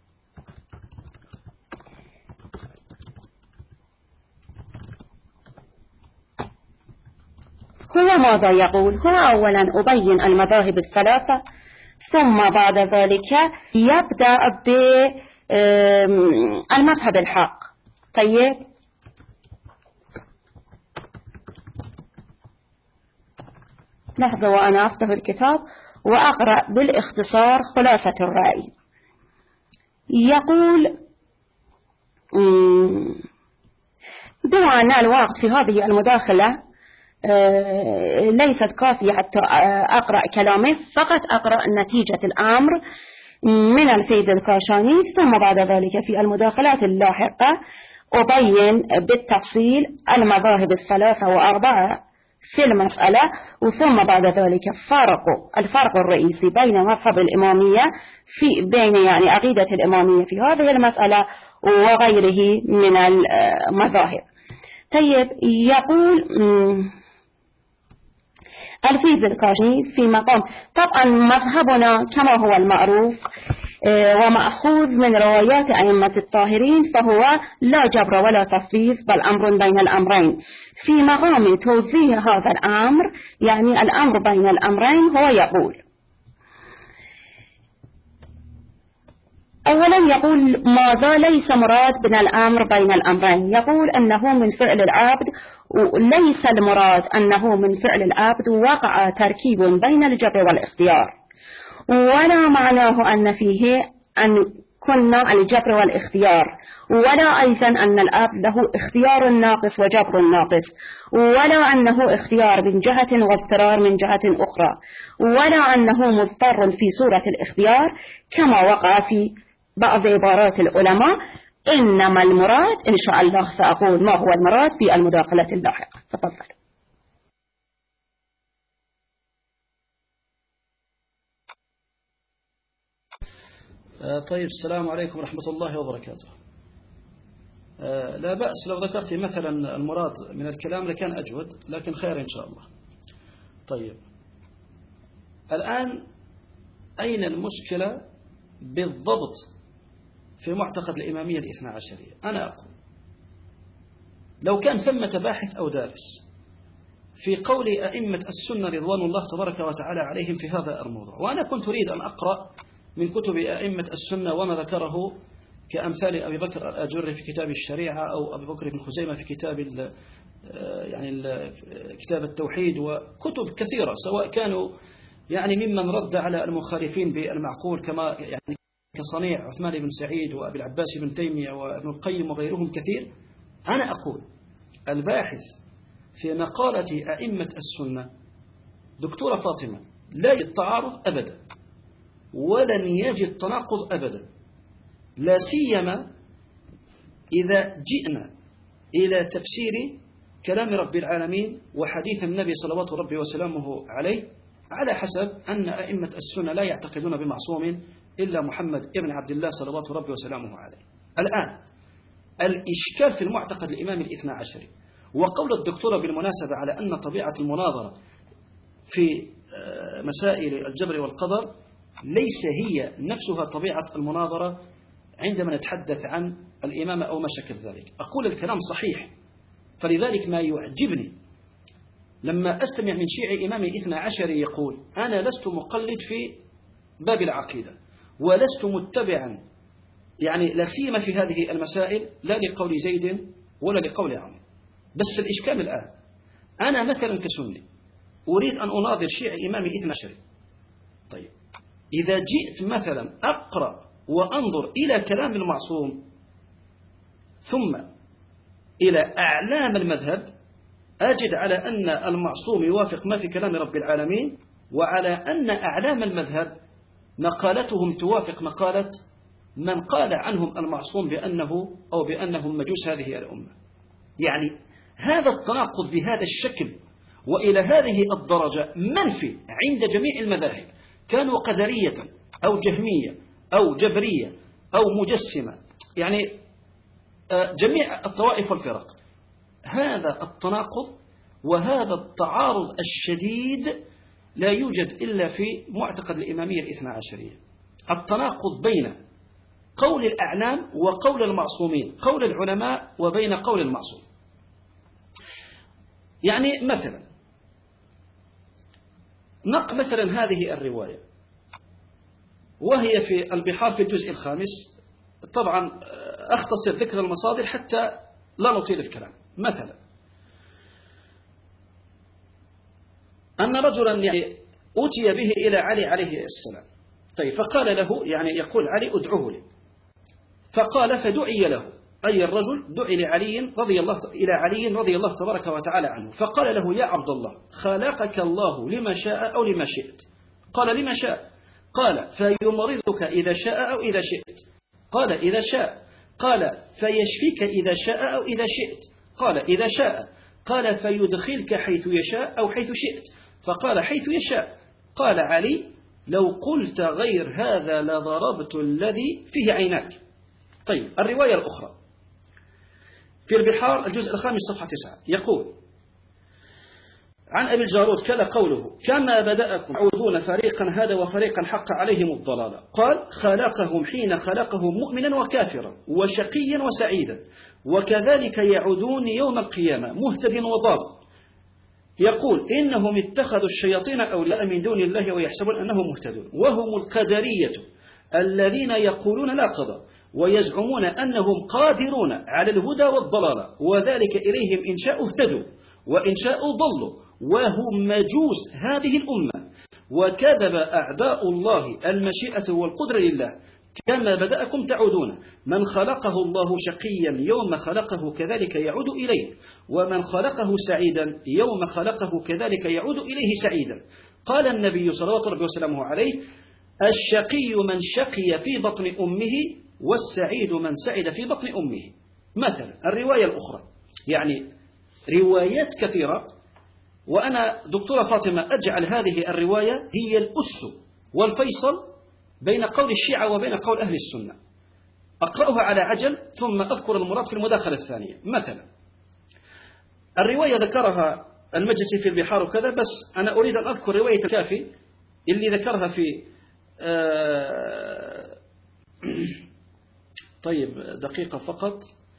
هو ماذا يقول؟ هو أولا أبين المذاهب الثلاثة، ثم بعد ذلك يبدأ بالمذهب الحق. طيب، لحظة وأنا أفتح الكتاب وأقرأ بالاختصار خلاصة الرأي. يقول بما أن الوقت في هذه المداخلة ليست كافية حتى أقرأ كلامه، فقط أقرأ نتيجة الأمر من الفيض الكاشاني، ثم بعد ذلك في المداخلات اللاحقة أبين بالتفصيل المذاهب الثلاثة وأربعة في المسألة، وثم بعد ذلك فرق الفرق الرئيسي بين مذهب الإمامية في بين يعني عقيدة الإمامية في هذه المسألة وغيره من المذاهب. طيب، يقول الفيض الكاشاني في مقام طبعا مذهبنا كما هو المعروف ومأخوذ من روايات أئمة الطاهرين، فهو لا جبر ولا تفويض بل أمر بين الأمرين. في مقام توضيح هذا الأمر يعني الأمر بين الأمرين هو يقول أولا يقول ماذا ليس مراد من الأمر بين الأمرين. يقول أنه من فعل العبد، وليس المراد أنه من فعل العبد وقع تركيب بين الجبر والاختيار، ولا معناه أن فيه أن كنا الجبر والاختيار، ولا أيضا أن العبد له اختيار ناقص وجبر ناقص، ولا أنه اختيار من جهة واضطرار من جهة أخرى، ولا أنه مضطر في صورة الاختيار كما وقع في بعض عبارات العلماء. إنما المراد إن شاء الله سأقول ما هو المراد في المداخلة اللاحقة. تفضل. طيب، السلام عليكم ورحمة الله وبركاته. لا بأس لو ذكرت مثلا المراد من الكلام لكان أجود، لكن خير إن شاء الله. طيب الآن أين المشكلة بالضبط في معتقد الإمامية الاثنى عشرية؟ أنا أقول لو كان ثمة باحث أو دارس في قول أئمة السنة رضوان الله تبارك وتعالى عليهم في هذا الموضوع، وأنا كنت أريد أن أقرأ من كتب أئمة السنة وما ذكره كأمثال أبي بكر الآجري في كتاب الشريعة، أو أبي بكر بن خزيمة في كتاب ال يعني ال كتاب التوحيد، وكتب كثيرة سواء كانوا يعني ممن رد على المخالفين بالمعقول كما يعني كصنيع عثمان بن سعيد وأبي العباس بن تيمية وابن القيم وغيرهم كثير. أنا أقول الباحث في مقالة أئمة السنة دكتورة فاطمة لا يجد تعارض أبدا ولن يجد تناقض أبدا، لا سيما إذا جئنا إلى تفسير كلام رب العالمين وحديث النبي صلوات ربي وسلامه عليه على حسب أن أئمة السنة لا يعتقدون بمعصوم إلا محمد ابن عبد الله صلوات ربي وسلامه عليه. الآن الإشكال في المعتقد الإمام الاثنى عشري، وقول الدكتورة بالمناسبة على أن طبيعة المناظرة في مسائل الجبر والقدر ليس هي نفسها طبيعة المناظرة عندما نتحدث عن الإمامة أو ما شكل ذلك. أقول الكلام صحيح، فلذلك ما يعجبني لما أستمع من شيعي إمام اثنى عشري يقول أنا لست مقلد في باب العقيدة ولست متبعا يعني لا سيما في هذه المسائل لا لقول زيد ولا لقول عمرو. بس الإشكال الآن أنا مثلا كسني أريد أن أناظر شيعي إمام اثنى عشري، طيب إذا جئت مثلا أقرأ وأنظر إلى كلام المعصوم ثم إلى أعلام المذهب أجد على أن المعصوم يوافق ما في كلام رب العالمين، وعلى أن أعلام المذهب مقالتهم توافق مقالة من قال عنهم المعصوم بأنه أو بأنهم مجوس هذه الأمة. يعني هذا التناقض بهذا الشكل وإلى هذه الدرجة منفي عند جميع المذاهب، كانوا قدرية أو جهمية أو جبرية أو مجسمة، يعني جميع الطوائف والفرق. هذا التناقض وهذا التعارض الشديد لا يوجد إلا في معتقد الإمامية الاثنى عشرية. التناقض بين قول الأعلام وقول المعصومين، قول العلماء وبين قول المعصوم. يعني مثلا نق مثلا هذه الرواية وهي في البحار في الجزء الخامس، طبعا أختصر ذكر المصادر حتى لا نطيل الكلام. مثلا أن رجلا يعني أتي به إلى علي عليه السلام، طيب فقال له يعني يقول علي ادعوه لي، فقال فدعي له، أي الرجل دعي لعلي رضي الله إلى علي رضي الله تبارك وتعالى عنه، فقال له يا عبد الله خلقك الله لما شاء أو لما شئت. قال لما شاء؟ قال فيمرضك إذا شاء أو إذا شئت. قال إذا شاء. قال فيشفيك إذا شاء أو إذا شئت. قال إذا شاء. قال فيدخلك حيث يشاء أو حيث شئت. فقال حيث يشاء. قال علي لو قلت غير هذا لضربت الذي فيه عيناك. طيب الرواية الأخرى في البحار الجزء الخامس صفحة تسعة يقول عن أبي الجارود كذا قوله كما بدأكم تعودون فريقا هذا وفريقا حق عليهم الضلالة. قال خلقهم حين خلقهم مؤمنا وكافرا وشقيا وسعيدا وكذلك يعودون يوم القيامة مهتد وضال. يقول إنهم اتخذوا الشياطين أولياء من دون الله ويحسبون أنهم مهتدون، وهم القدرية الذين يقولون لا قضاء ويزعمون أنهم قادرون على الهدى والضلالة، وذلك إليهم إن شاءوا اهتدوا وإن شاءوا ضلوا، وهم مجوس هذه الأمة. وكذب أعداء الله المشيئة والقدرة لله كما بدأكم تعودون، من خلقه الله شقيا يوم خلقه كذلك يعود إليه، ومن خلقه سعيدا يوم خلقه كذلك يعود إليه سعيدا. قال النبي صلى الله عليه وسلم عليه الشقي من شقي في بطن أمه والسعيد من سعد في بطن أمه. مثلا الرواية الأخرى يعني روايات كثيرة، وأنا دكتورة فاطمة أجعل هذه الرواية هي الأس والفيصل بين قول الشيعة وبين قول أهل السنة. أقرأها على عجل ثم أذكر المراد في المداخلة الثانية. مثلا الرواية ذكرها المجلسي في البحار وكذا، بس أنا أريد أن أذكر رواية الكافي اللي ذكرها في آه طيب دقيقة فقط.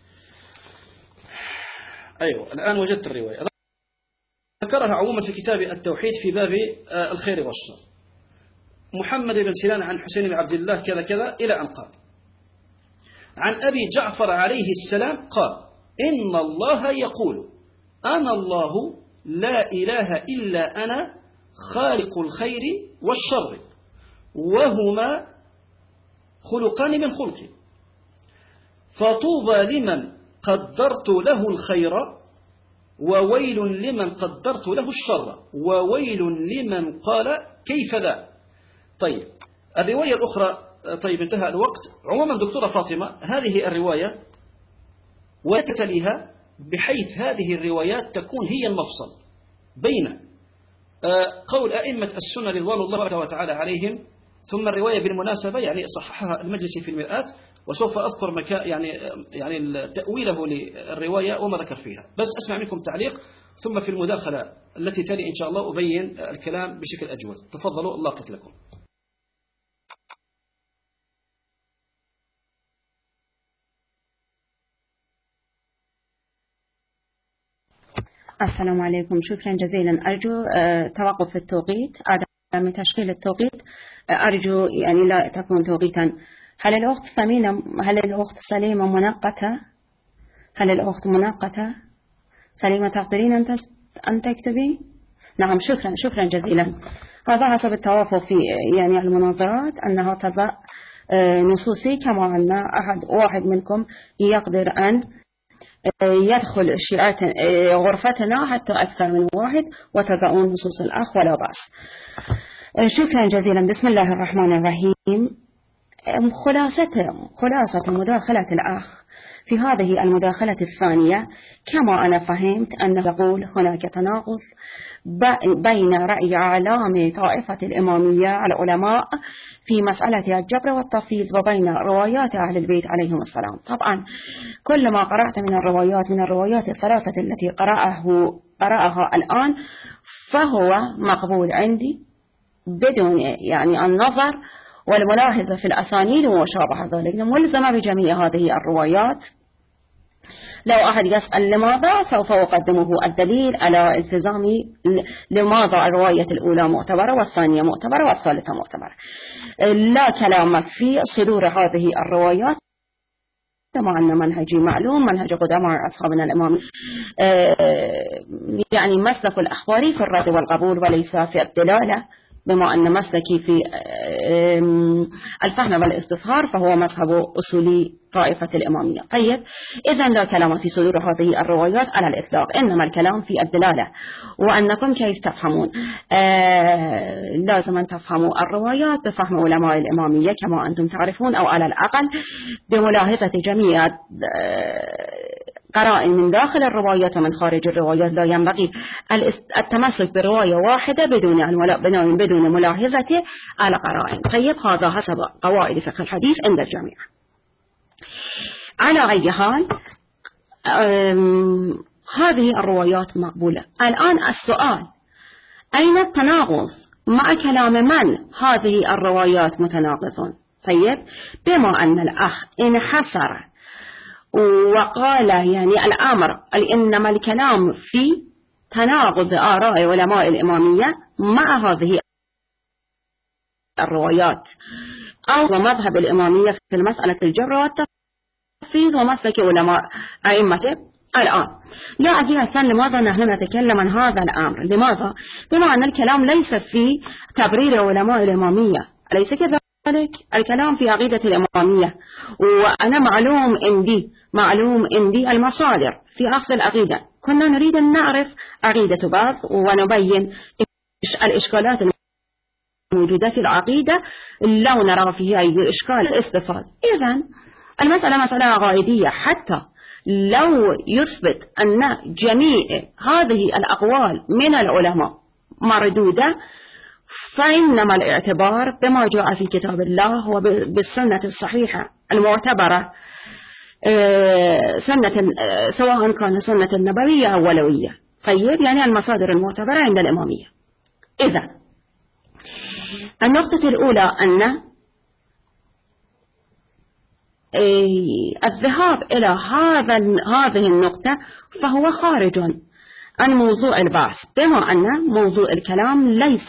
أيوة الآن وجدت الرواية، ذكرها عموما في كتاب التوحيد في باب آه الخير والشر. محمد بن سنان عن حسين بن عبد الله كذا كذا إلى أن قال عن أبي جعفر عليه السلام قال إن الله يقول أنا الله لا إله إلا أنا خالق الخير والشر وهما خلقان من خلقي، فطوبى لمن قدرت له الخير وويل لمن قدرت له الشر وويل لمن قال كيف ذا. طيب الرواية الأخرى، طيب انتهى الوقت. عموما دكتورة فاطمة هذه الرواية وتتليها بحيث هذه الروايات تكون هي المفصل بين قول أئمة السنة رضوان الله تعالى عليهم، ثم الرواية بالمناسبة يعني صححها المجلسي في المرآة، وسوف أذكر مكان يعني يعني تأويله للرواية وما ذكر فيها، بس أسمع منكم تعليق، ثم في المداخلة التي تلي إن شاء الله أبين الكلام بشكل أجود. تفضلوا الله قتل لكم. السلام عليكم، شكرا جزيلا. أرجو توقف في التوقيت، عدم تشغيل التوقيت، أرجو يعني لا تكون توقيتا. هل الأخت ثمينة، هل الأخت سليمة منقطة؟ هل الأخت منقطة؟ سليمة تقدرين أن تكتبي؟ نعم شكرا شكرا جزيلا. هذا حسب التوافق في يعني المناظرات أنها تضع نصوصي، كما أن أحد واحد منكم يقدر أن يدخل شيئات غرفتنا حتى أكثر من واحد وتضعون نصوص الأخ ولا بأس. شكرا جزيلا. بسم الله الرحمن الرحيم. خلاصة خلاصة مداخلة الأخ في هذه المداخلة الثانية كما أنا فهمت أنه يقول هناك تناقض بين رأي أعلام طائفة الإمامية العلماء في مسألة الجبر والتفويض وبين روايات أهل البيت عليهم السلام. طبعا كل ما قرأت من الروايات من الروايات الثلاثة التي قرأه قرأها الآن فهو مقبول عندي بدون يعني النظر والملاحظة في الأسانيد وما شابه ذلك، ملزمة بجميع هذه الروايات. لو أحد يسأل لماذا سوف أقدمه الدليل على التزامي لماذا الرواية الأولى معتبرة والثانية معتبرة والثالثة معتبرة. لا كلام في صدور هذه الروايات، مع أن منهجي معلوم، منهج قدماء أصحابنا الإمام يعني مسلك الأخباري في الرد والقبول وليس في الدلالة، بما أن مسلكي في الفهم والاستظهار فهو مذهب أصولي طائفة الإمامية. طيب إذن لا كلام في صدور هذه الروايات على الإطلاق، إنما الكلام في الدلالة، وأنكم كيف تفهمون. آه لازم أن تفهموا الروايات بفهم علماء الإمامية كما أنتم تعرفون، أو على الأقل بملاحظة جميع قرائن من داخل الروايات ومن خارج الروايات. لا ينبغي التمسك برواية واحدة بدون بدون ملاحظة على قرائن. طيب هذا حسب قواعد فقه الحديث عند الجميع. على أي حال هذه الروايات مقبولة. الآن السؤال أين التناقض؟ مع كلام من هذه الروايات متناقضون؟ طيب بما أن الأخ انحصر وقال يعني الأمر إنما الكلام في تناقض آراء علماء الإمامية مع هذه الروايات أو مذهب الإمامية في المسألة الجبر والتفويض ومسلك علماء أئمته. الآن لا أدري أصلا لماذا نحن نتكلم عن هذا الأمر. لماذا؟ بما أن الكلام ليس في تبرير علماء الإمامية، أليس كذلك؟ الكلام في عقيدة الإمامية، وأنا معلوم عندي معلوم عندي المصادر في أصل العقيدة. كنا نريد أن نعرف عقيدة بعض ونبين الإشكالات الموجودة في العقيدة لو نرى فيها أي إشكال الاستفاد. إذن المسألة مسألة عقائدية، حتى لو يثبت أن جميع هذه الأقوال من العلماء مردودة فإنما الاعتبار بما جاء في كتاب الله وبالسنة الصحيحة المعتبرة سنة سواء كان سنة النبوية أو ولوية. طيب يعني المصادر المعتبرة عند الإمامية. إذا النقطة الأولى أن الذهاب إلى هذا هذه النقطة فهو خارج عن موضوع البحث، بما أن موضوع الكلام ليس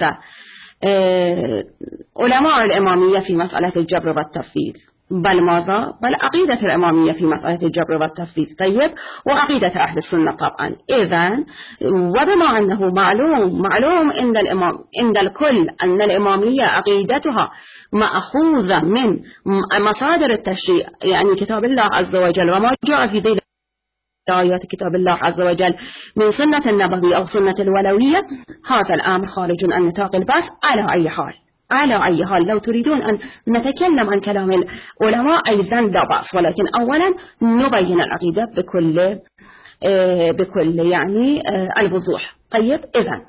علماء الإمامية في مسألة الجبر والتفويض، بل ماذا؟ بل عقيدة الإمامية في مسألة الجبر والتفويض. طيب وعقيدة أهل السنة طبعا. إذن وبما أنه معلوم معلوم عند الإمام عند الكل أن الإمامية عقيدتها مأخوذة من مصادر التشريع، يعني كتاب الله عز وجل وما جاء في ذيل آيات كتاب الله عز وجل من سنة النبوي أو سنة الولوية، هذا الأمر خارج عن نطاق البحث على أي حال. على أي حال لو تريدون أن نتكلم عن كلام العلماء أيضا لا بأس، ولكن أولا نبين العقيدة بكل بكل يعني الوضوح. طيب إذن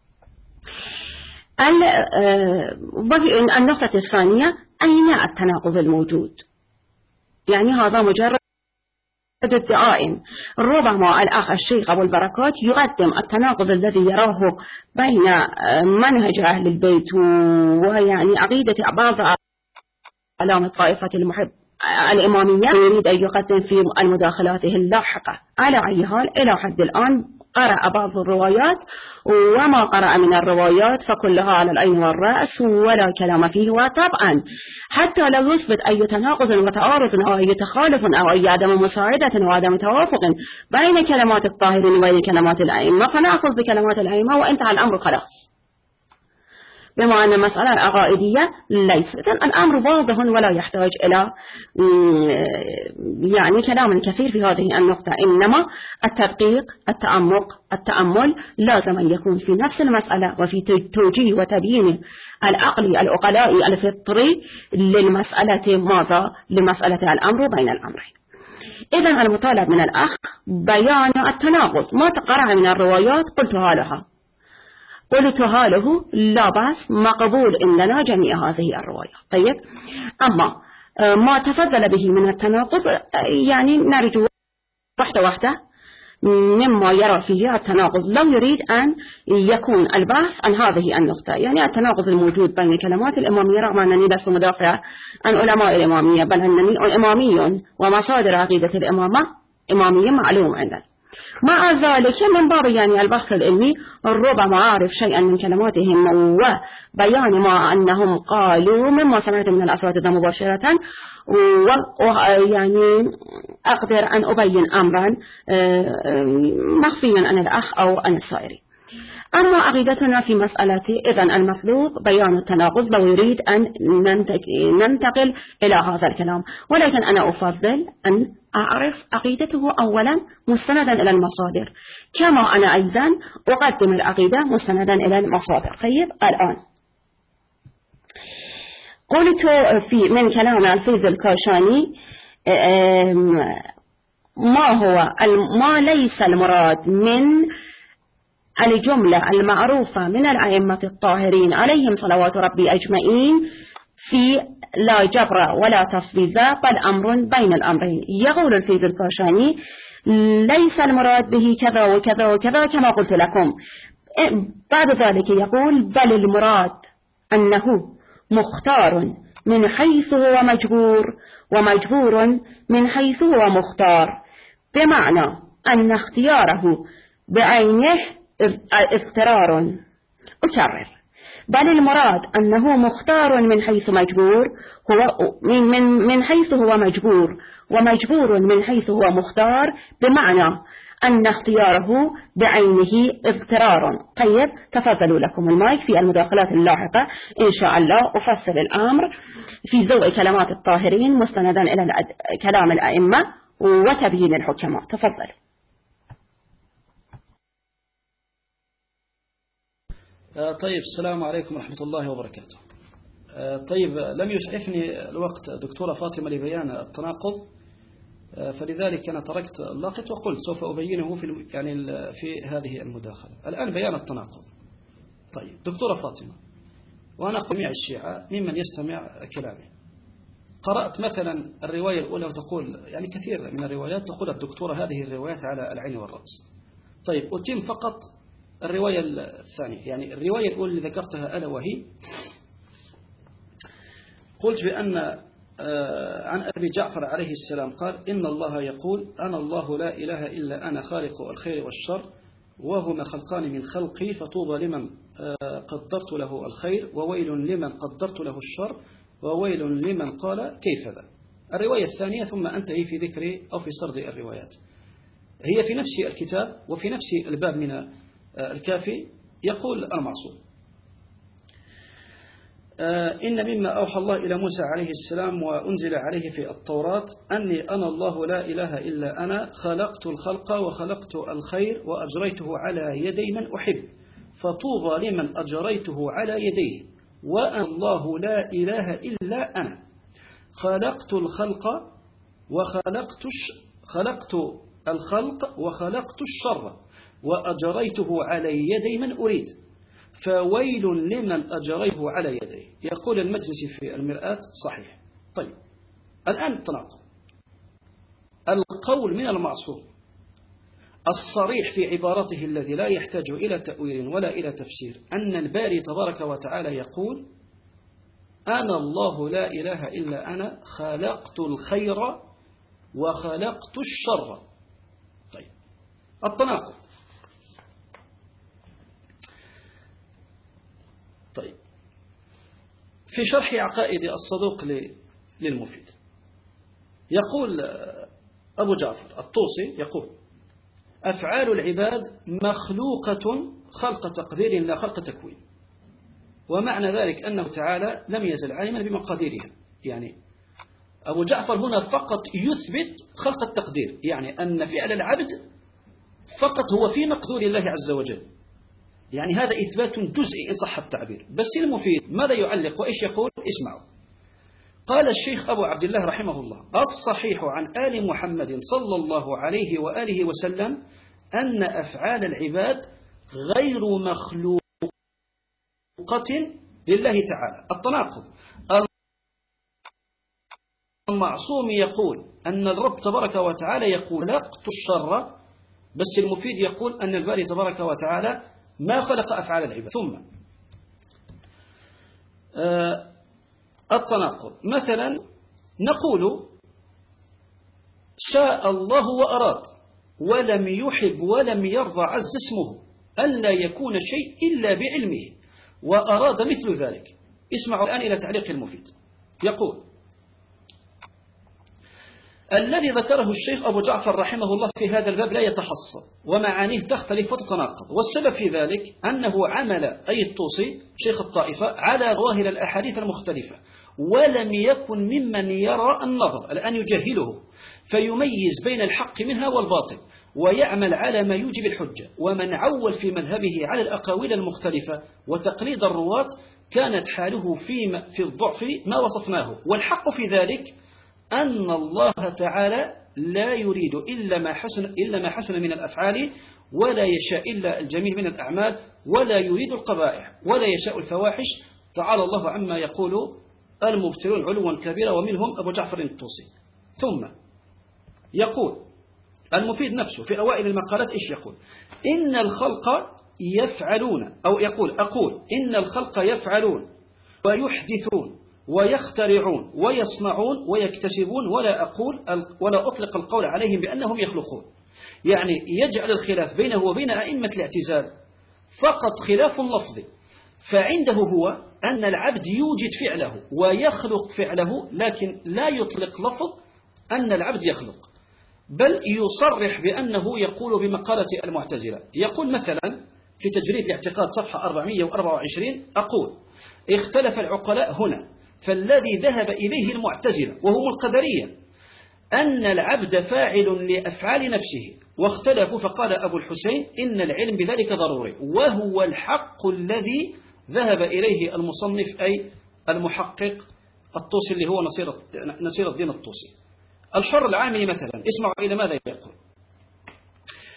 النقطة الثانية، أين التناقض الموجود؟ يعني هذا مجرد ادعاء. ربما الأخ الشيخ أبو البركات يقدم التناقض الذي يراه بين منهج أهل البيت ويعني عقيدة بعض علامة طائفة المحب الإمامية، يريد أن يقدم في المداخلاته اللاحقة. على أي حال إلى حد الآن قرأ بعض الروايات، وما قرأ من الروايات فكلها على العين والرأس ولا كلام فيه. وطبعا حتى لو يثبت أي تناقض وتعارض أو أي تخالف أو أي عدم مساعدة أو عدم توافق بين كلمات الطاهرين وبين كلمات الأئمة، فنأخذ بكلمات الأئمة وانتهى الأمر خلاص. بما أن المسألة العقائدية ليست الأمر واضح ولا يحتاج إلى يعني كلام كثير في هذه النقطة، إنما التدقيق التعمق التأمل لازم أن يكون في نفس المسألة وفي توجيه وتبيين العقل العقلاء الفطري للمسألة ماذا؟ لمسألة الأمر بين الأمرين. إذن المطالب من الأخ بيان التناقض، ما تقرأ من الروايات قلتها لها قلتها له لا بأس، مقبول إننا جميع هذه الروايات. طيب أما ما تفضل به من التناقض يعني نرجو واحدة واحدة مما يرى فيه التناقض، لو يريد أن يكون البحث عن هذه النقطة، يعني التناقض الموجود بين كلمات الإمامية، رغم أنني لست مدافع عن علماء الإمامية بل أنني إمامي ومصادر عقيدة الإمامة إمامية معلوم عندنا. مع ذلك من باب يعني البحث العلمي ربما أعرف شيئا من كلماتهم وبيان ما أنهم قالوا مما سمعت من الأساتذة مباشرة، ويعني أقدر أن أبين أمرا مخفيا عن الأخ أو عن السائرين. أما عقيدتنا في مسألة إذن المطلوب بيان التناقض لو يريد أن ننتقل إلى هذا الكلام، ولكن أنا أفضل أن أعرف عقيدته أولا مستندا إلى المصادر، كما أنا أيضا أقدم العقيدة مستندا إلى المصادر. طيب الآن قلت في من كلام الفيض الكاشاني ما هو ما ليس المراد من الجملة المعروفة من الأئمة الطاهرين عليهم صلوات ربي أجمعين في لا جبر ولا تفويض بل أمر بين الأمرين. يقول الفيض الكاشاني ليس المراد به كذا وكذا وكذا كما قلت لكم. بعد ذلك يقول بل المراد أنه مختار من حيث هو مجبور ومجبور من حيث هو مختار، بمعنى أن اختياره بعينه اضطرار. أكرر بل المراد أنه مختار من حيث مجبور هو من, من, من حيث هو مجبور ومجبور من حيث هو مختار، بمعنى أن اختياره بعينه اضطرار. طيب تفضلوا لكم المايك في المداخلات اللاحقة إن شاء الله أفصل الأمر في ضوء كلمات الطاهرين مستندا إلى كلام الأئمة وتبيين الحكماء. تفضلوا. طيب السلام عليكم ورحمة الله وبركاته. طيب لم يسعفني الوقت دكتورة فاطمة لبيان التناقض، فلذلك أنا تركت اللاقط وقلت سوف أبينه في يعني في هذه المداخلة. الآن بيان التناقض. طيب دكتورة فاطمة، وأنا أقول جميع الشيعة ممن يستمع كلامي، قرأت مثلا الرواية الأولى وتقول يعني كثير من الروايات تقول الدكتورة هذه الروايات على العين والرأس. طيب أتم فقط الرواية الثانية. يعني الرواية الأولى اللي ذكرتها ألا وهي قلت بأن عن أبي جعفر عليه السلام قال إن الله يقول أنا الله لا إله إلا أنا خالق الخير والشر وهما خلقان من خلقي فطوبى لمن قدرت له الخير وويل لمن قدرت له الشر وويل لمن قال كيف ذا. الرواية الثانية ثم أنتهي في ذكر أو في سرد الروايات. هي في نفس الكتاب وفي نفس الباب من الكافي يقول المعصوم إن مما أوحى الله إلى موسى عليه السلام وأنزل عليه في التوراة أني أنا الله لا إله إلا أنا خلقت الخلق وخلقت الخير وأجريته على يدي من أحب فطوبى لمن أجريته على يديه وأنا الله لا إله إلا أنا خلقت الخلق وخلقت خلقت الخلق وخلقت الشر وأجريته على يدي من أريد فويل لمن أجريه على يديه. يقول المجلس في المرآة صحيح. طيب الآن تناقض القول من المعصوم الصريح في عبارته الذي لا يحتاج إلى تأويل ولا إلى تفسير أن الباري تبارك وتعالى يقول أنا الله لا إله إلا أنا خلقت الخير وخلقت الشر. طيب التناقض. طيب في شرح عقائد الصدوق للمفيد يقول أبو جعفر الطوسي يقول أفعال العباد مخلوقة خلق تقدير لا خلق تكوين ومعنى ذلك أنه تعالى لم يزل عالما بمقاديرها. يعني أبو جعفر هنا فقط يثبت خلق التقدير يعني أن فعل العبد فقط هو في مقدور الله عز وجل. يعني هذا إثبات جزئي إن صح التعبير. بس المفيد ماذا يعلق وإيش يقول؟ اسمعوا. قال الشيخ أبو عبد الله رحمه الله الصحيح عن آل محمد صلى الله عليه وآله وسلم أن أفعال العباد غير مخلوقة لله تعالى. التناقض المعصوم يقول أن الرب تبارك وتعالى يقول خلقت الشر بس المفيد يقول أن الباري تبارك وتعالى ما خلق أفعال العباد. ثم آه التناقض مثلا نقول شاء الله وأراد ولم يحب ولم يرضى عز اسمه ألا يكون شيء إلا بعلمه وأراد مثل ذلك. اسمعوا الآن إلى تعليق المفيد. يقول الذي ذكره الشيخ أبو جعفر رحمه الله في هذا الباب لا يتحصى ومعانيه تختلف وتتناقض والسبب في ذلك أنه عمل أي الطوسي شيخ الطائفة على ظواهر الأحاديث المختلفة ولم يكن ممن يرى النظر الآن يجهله فيميز بين الحق منها والباطل ويعمل على ما يوجب الحجة. ومن عول في مذهبه على الأقاويل المختلفة وتقليد الرواة كانت حاله في في الضعف ما وصفناه. والحق في ذلك أن الله تعالى لا يريد إلا ما حسن إلا ما حسن من الأفعال ولا يشاء إلا الجميل من الأعمال ولا يريد القبائح ولا يشاء الفواحش تعالى الله عما يقول المبتلون علوا كبيرا ومنهم أبو جعفر الطوسي. ثم يقول المفيد نفسه في أوائل المقالات إيش يقول إن الخلق يفعلون أو يقول أقول إن الخلق يفعلون ويحدثون ويخترعون ويصنعون ويكتسبون ولا أقول ولا أطلق القول عليهم بأنهم يخلقون. يعني يجعل الخلاف بينه وبين أئمة الاعتزال فقط خلاف لفظي فعنده هو أن العبد يوجد فعله ويخلق فعله لكن لا يطلق لفظ أن العبد يخلق بل يصرح بأنه يقول بمقالة المعتزلة. يقول مثلا في تجريد الاعتقاد صفحة أربعمئة وأربعة وعشرين أقول اختلف العقلاء هنا فالذي ذهب إليه المعتزلة وهم القدرية أن العبد فاعل لأفعال نفسه واختلفوا فقال أبو الحسين إن العلم بذلك ضروري وهو الحق الذي ذهب إليه المصنف أي المحقق الطوسي اللي هو نصير, نصير الدين الطوسي. الحر العاملي مثلا اسمعوا إلى ماذا يقول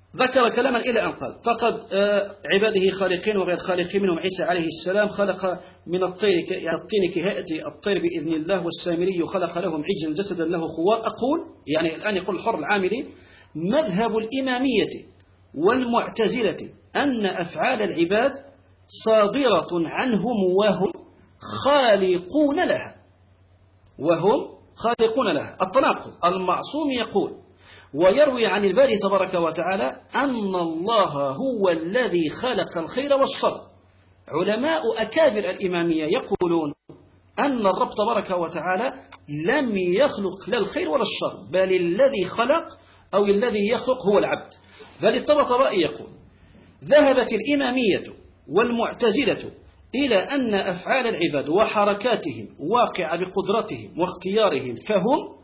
ذكر كلاما إلى أن قال فقد عباده خالقين وغير خالقين منهم عيسى عليه السلام خلق من الطير يعني الطين كهيئة الطير بإذن الله والسامري خلق لهم عجلا جسدا له خوار. أقول يعني الآن يقول الحر العاملي مذهب الإمامية والمعتزلة أن أفعال العباد صادرة عنهم وهم خالقون لها وهم خالقون لها. التناقض المعصوم يقول ويروي عن الباري تبارك وتعالى أن الله هو الذي خلق الخير والشر. علماء أكابر الإمامية يقولون أن الرب تبارك وتعالى لم يخلق لا الخير ولا الشر بل الذي خلق أو الذي يخلق هو العبد. بل الطبطبائي يقول ذهبت الإمامية والمعتزلة إلى أن أفعال العباد وحركاتهم واقعة بقدرتهم واختيارهم فهم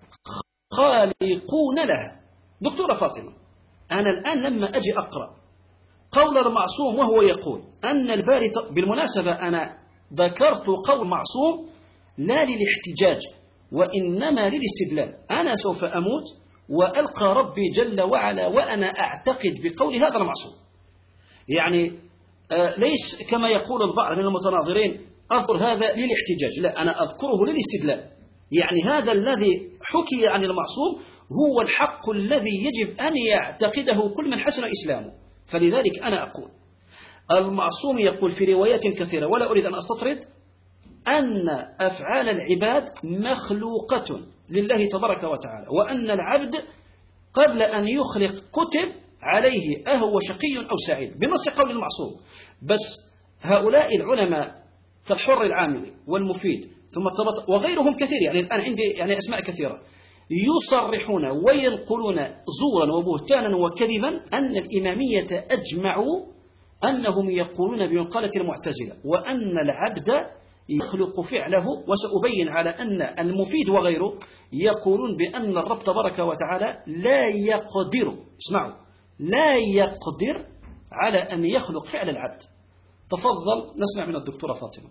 خالقون لها. دكتورة فاطمة أنا الآن لما أجي أقرأ قول المعصوم وهو يقول أن الباري بالمناسبة أنا ذكرت قول معصوم لا للاحتجاج وإنما للاستدلال. أنا سوف أموت وألقى ربي جل وعلا وأنا أعتقد بقول هذا المعصوم. يعني آه ليس كما يقول البعض من المتناظرين أذكر هذا للاحتجاج، لا أنا أذكره للاستدلال. يعني هذا الذي حكي عن المعصوم هو الحق الذي يجب أن يعتقده كل من حسن إسلامه. فلذلك أنا أقول المعصوم يقول في روايات كثيرة ولا أريد أن أستطرد أن أفعال العباد مخلوقة لله تبارك وتعالى وأن العبد قبل أن يخلق كتب عليه أهو شقي أو سعيد بنص قول المعصوم. بس هؤلاء العلماء كالحر العاملي والمفيد ثم الطبط وغيرهم كثير يعني الآن عندي يعني أسماء كثيرة يصرحون وينقلون زورا وبهتانا وكذبا أن الإمامية أجمعوا أنهم يقولون بمقالة المعتزلة وأن العبد يخلق فعله. وسأبين على أن المفيد وغيره يقولون بأن الرب تبارك وتعالى لا يقدر اسمعوا لا يقدر على أن يخلق فعل العبد. تفضل نسمع من الدكتورة فاطمة.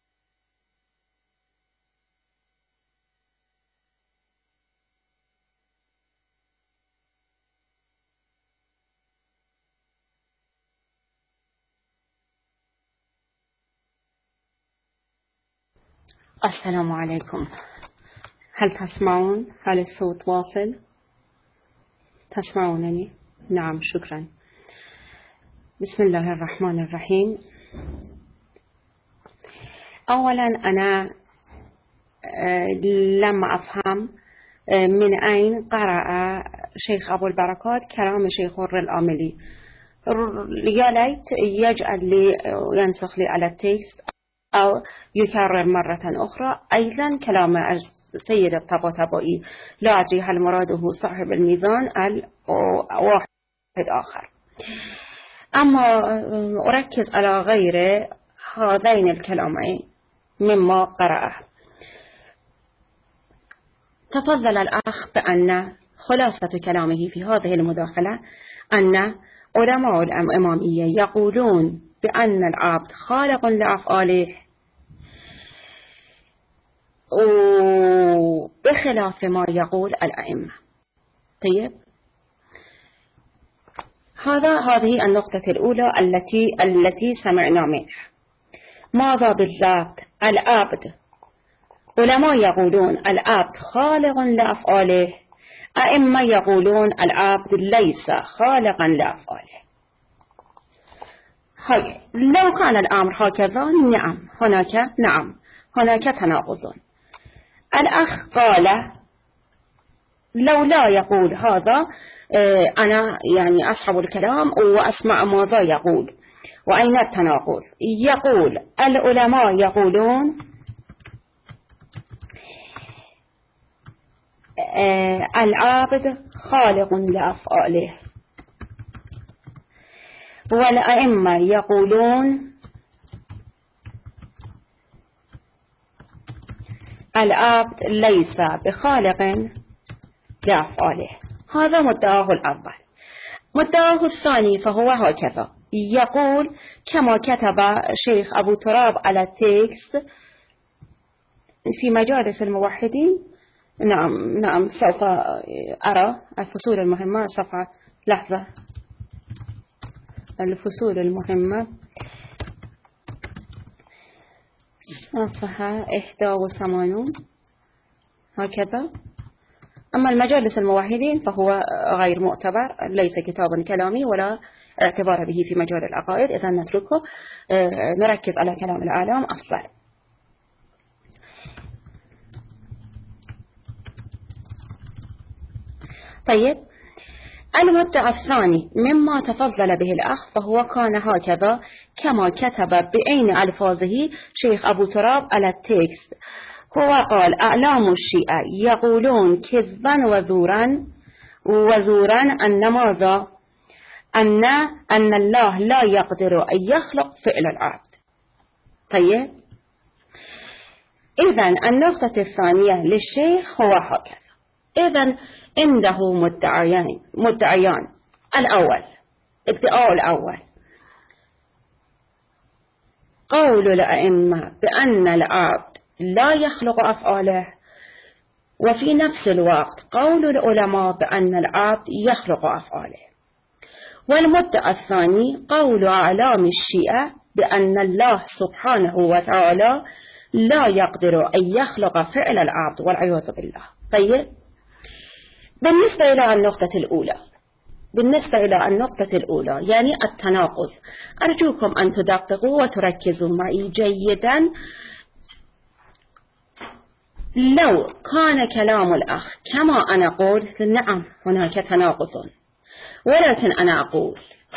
السلام عليكم. هل تسمعون؟ هل الصوت واصل؟ تسمعونني؟ نعم شكرا. بسم الله الرحمن الرحيم. أولا أنا لما أفهم من أين قرأ شيخ أبو البركات كلام شيخ الر العاملي يا ليت يجعل لي ينسخ لي على التكست أو يكرر مرة أخرى أيضا كلام السيد الطباطبائي لا أدري هل مراده صاحب الميزان أو واحد آخر. أما أركز على غير هذين الكلامين مما قرأه. تفضل الأخ بأن خلاصة كلامه في هذه المداخلة أن علماء الإمامية يقولون بأن العبد خالق لأفعاله وبخلاف ما يقول الأئمة. طيب هذا هذه النقطة الأولى التي التي سمعنا منها. ماذا بالضبط العبد؟ علماء يقولون العبد خالق لأفعاله، أئمة يقولون العبد ليس خالقا لأفعاله. لو كان الأمر هكذا نعم هناك نعم هناك تناقض. الأخ قال لو لا يقول هذا أنا يعني أصحب الكلام وأسمع ماذا يقول. وأين التناقض؟ يقول العلماء يقولون العابد خالق لأفعاله والأئمة يقولون العبد ليس بخالق لأفعاله. هذا مدعاه الأول. مدعاه الثاني فهو هكذا يقول كما كتب شيخ أبو تراب على التكست في مجالس الموحدين. نعم نعم سوف أرى الفصول المهمة صفحة لحظة الفصول المهمة صفحة إحدى وثمانون هكذا. أما المجالس الموحدين فهو غير معتبر، ليس كتابا كلامي ولا اعتبار به في مجال العقائد، إذا نتركه، نركز على كلام الأعلام أفضل. طيب، المدعى الثاني مما تفضل به الأخ فهو كان هكذا كما كتب بعين ألفاظه شيخ أبو تراب على التكست. هو قال: أعلام الشيعة يقولون كذبا وزورا وزورا أن ماذا؟ أن أن الله لا يقدر أن يخلق فعل العبد. طيب، إذن النقطة الثانية للشيخ هو هكذا. إذن عنده مدعيان مدعيان الأول، ادعاء الأول قول الأئمة بأن العبد لا يخلق أفعاله، وفي نفس الوقت قول العلماء بأن العبد يخلق أفعاله. والمدعى الثاني قول أعلام الشيعة بأن الله سبحانه وتعالى لا يقدر أن يخلق فعل العبد والعياذ بالله. طيب، بالنسبة إلى النقطة الأولى بالنسبة إلى النقطة الأولى يعني التناقض، أرجوكم أن تدققوا وتركزوا معي جيدا. لو كان كلام الأخ كما أنا أقول، نعم هناك تناقض، ولكن أنا أقول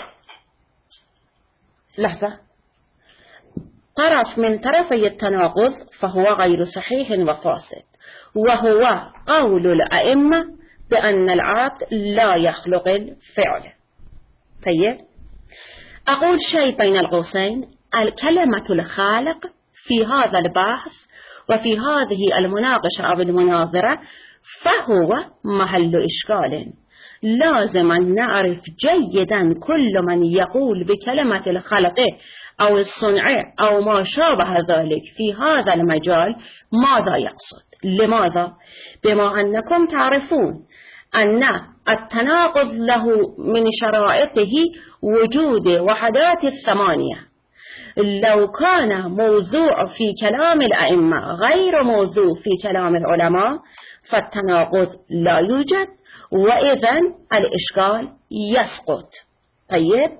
لحظة، طرف من طرفي التناقض فهو غير صحيح وفاسد، وهو قول الأئمة بأن العبد لا يخلق الفعل. طيب، أقول شيء بين القوسين: الكلمة الخالق في هذا البحث وفي هذه المناقشة أو المناظرة فهو محل إشكال. لازم أن نعرف جيدا كل من يقول بكلمة الخلق أو الصنع أو ما شابه ذلك في هذا المجال ماذا يقصد. لماذا؟ بما أنكم تعرفون أن التناقض له من شرائطه وجود وحدات الثمانية. لو كان موضوع في كلام الأئمة غير موضوع في كلام العلماء فالتناقض لا يوجد، وإذن الإشكال يسقط. طيب،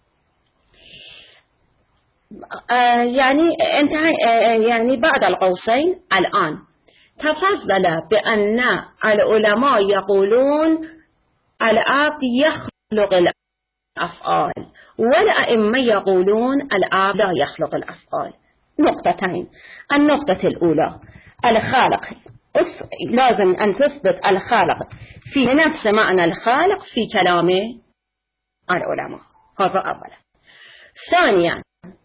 آه يعني انتهى آه يعني بعد القوسين الآن تفضل بأن العلماء يقولون العبد يخلق الأفعال، والأئمة يقولون العبد لا يخلق الأفعال. نقطتين: النقطة الأولى الخالق، لازم أن تثبت الخالق في نفس معنى الخالق في كلام العلماء، هذا أولا. ثانيا،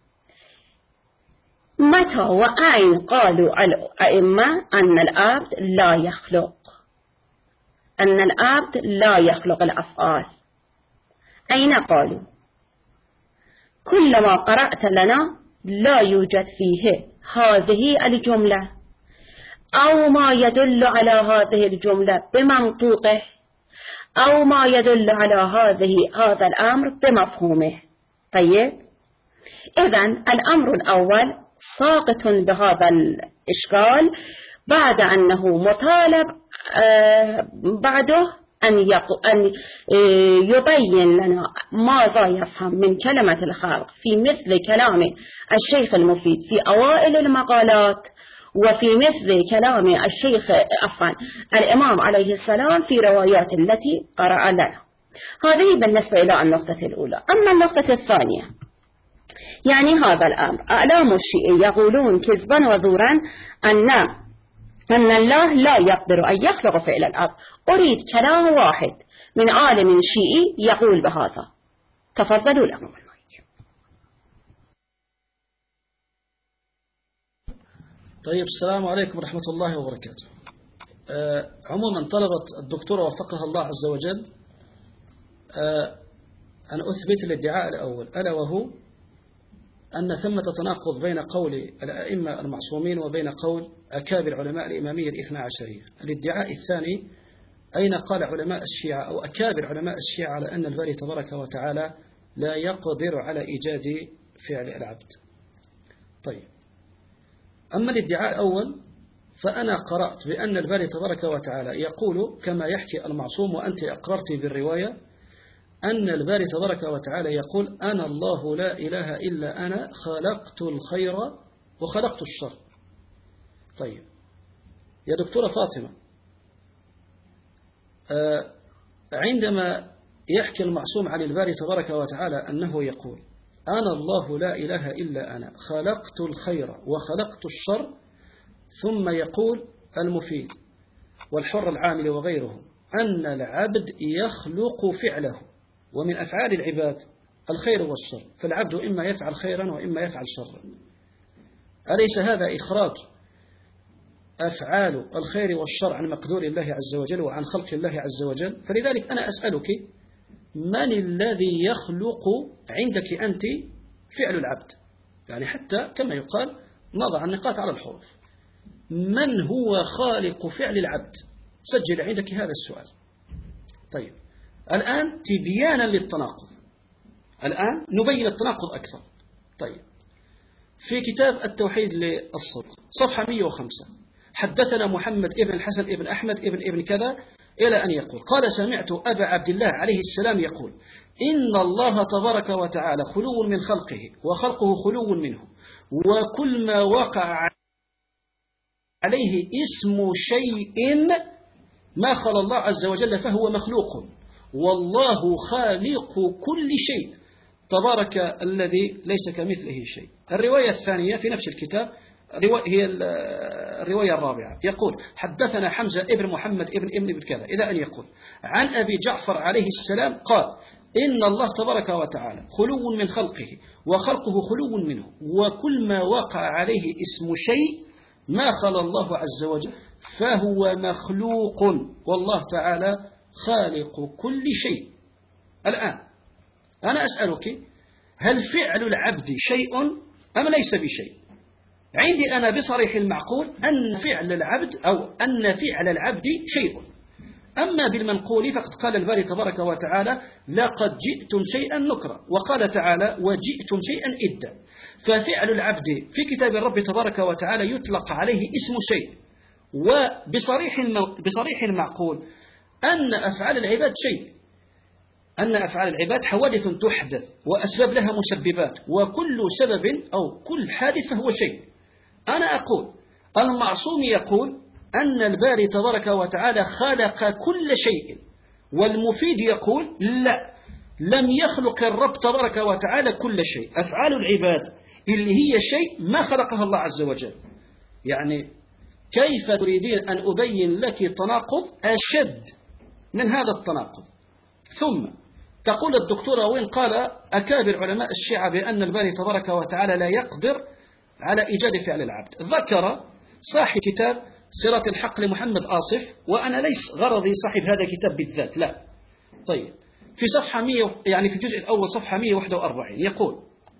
متى وأين قالوا الأئمة أن العبد لا يخلق أن العبد لا يخلق الأفعال؟ أين قالوا؟ كلما قرأت لنا لا يوجد فيه هذه الجملة أو ما يدل على هذه الجملة بمنطوقه أو ما يدل على هذه هذا الأمر بمفهومه. طيب، إذن الأمر الأول ساقط بهذا الإشكال بعد أنه مطالب آه بعده أن, أن يبين لنا ماذا يفهم من كلمة الخالق في مثل كلام الشيخ المفيد في أوائل المقالات، وفي مثل كلام الشيخ عفوا الإمام عليه السلام في روايات التي قرأ لنا. هذه بالنسبة إلى النقطة الأولى. أما النقطة الثانية يعني هذا الأمر: أعلام الشيعة يقولون كذبا وزورا أن أن الله لا يقدر أن يخلق فعل العبد. أريد كلام واحد من عالم شيعي يقول بهذا. تفضلوا لكم المايك. طيب، السلام عليكم ورحمة الله وبركاته. آه عموما طلبت الدكتورة وفقها الله عز وجل آه أن أثبت الادعاء الأول، ألا وهو أن ثمة تناقض بين قول الأئمة المعصومين وبين قول أكابر علماء الإمامية الاثنى عشرية. الادعاء الثاني: أين قال علماء الشيعة أو أكابر علماء الشيعة على أن الباري تبارك وتعالى لا يقدر على إيجاد فعل العبد. طيب، أما الادعاء الأول فأنا قرأت بأن الباري تبارك وتعالى يقول كما يحكي المعصوم، وأنت أقررت بالرواية أن الباري تبارك وتعالى يقول أنا الله لا إله إلا أنا خلقت الخير وخلقت الشر. طيب يا دكتورة فاطمة، عندما يحكي المعصوم عن الباري تبارك وتعالى أنه يقول أنا الله لا إله إلا أنا خلقت الخير وخلقت الشر، ثم يقول المفيد والحر العامل وغيرهم أن العبد يخلق فعله، ومن أفعال العباد الخير والشر، فالعبد إما يفعل خيرا وإما يفعل شرا. أليس هذا إخراج أفعال الخير والشر عن مقدور الله عز وجل وعن خلق الله عز وجل؟ فلذلك أنا أسألك من الذي يخلق عندك أنت فعل العبد؟ يعني حتى كما يقال نضع النقاط على الحروف، من هو خالق فعل العبد؟ سجل عندك هذا السؤال. طيب الآن تبيانا للتناقض، الآن نبين التناقض أكثر. طيب في كتاب التوحيد للصدق صفحة مئة وخمسة حدثنا محمد ابن الحسن ابن أحمد ابن ابن كذا إلى أن يقول قال سمعت أبا عبد الله عليه السلام يقول إن الله تبارك وتعالى خلو من خلقه وخلقه خلو منه، وكل ما وقع عليه اسم شيء ما خلى الله عز وجل فهو مخلوق، والله خالق كل شيء تبارك الذي ليس كمثله شيء. الرواية الثانية في نفس الكتاب هي الرواية الرابعة يقول حدثنا حمزة ابن محمد ابن ابن ابن كذا إذا أن يقول عن أبي جعفر عليه السلام قال إن الله تبارك وتعالى خلو من خلقه وخلقه خلو منه، وكل ما وقع عليه اسم شيء ما خلى الله عز وجل فهو مخلوق، والله تعالى خالق كل شيء. الآن أنا أسألك هل فعل العبد شيء أم ليس بشيء؟ عندي أنا بصريح المعقول أن فعل العبد أو أن فعل العبد شيء، أما بالمنقول فقد قال الباري تبارك وتعالى لقد جئتم شيئا نكرا، وقال تعالى وجئتم شيئا إدا. ففعل العبد في كتاب الرب تبارك وتعالى يطلق عليه اسم شيء، وبصريح بصريح المعقول أن أفعال العباد شيء، أن أفعال العباد حوادث تحدث وأسباب لها مسببات، وكل سبب أو كل حادث فهو شيء. أنا أقول المعصوم يقول أن الباري تبارك وتعالى خلق كل شيء، والمفيد يقول لا، لم يخلق الرب تبارك وتعالى كل شيء، أفعال العباد اللي هي شيء ما خلقها الله عز وجل. يعني كيف تريدين أن أبين لك تناقض أشد من هذا التناقض؟ ثم تقول الدكتورة وين قال أكابر علماء الشيعة بأن الباري تبارك وتعالى لا يقدر على إيجاد فعل العبد. ذكر صاحب كتاب صراط الحق لمحمد آصف، وأنا ليس غرضي صاحب هذا الكتاب بالذات، لا. طيب في صفحة مئة يعني في الجزء الأول صفحة مئة وواحد وأربعين يقول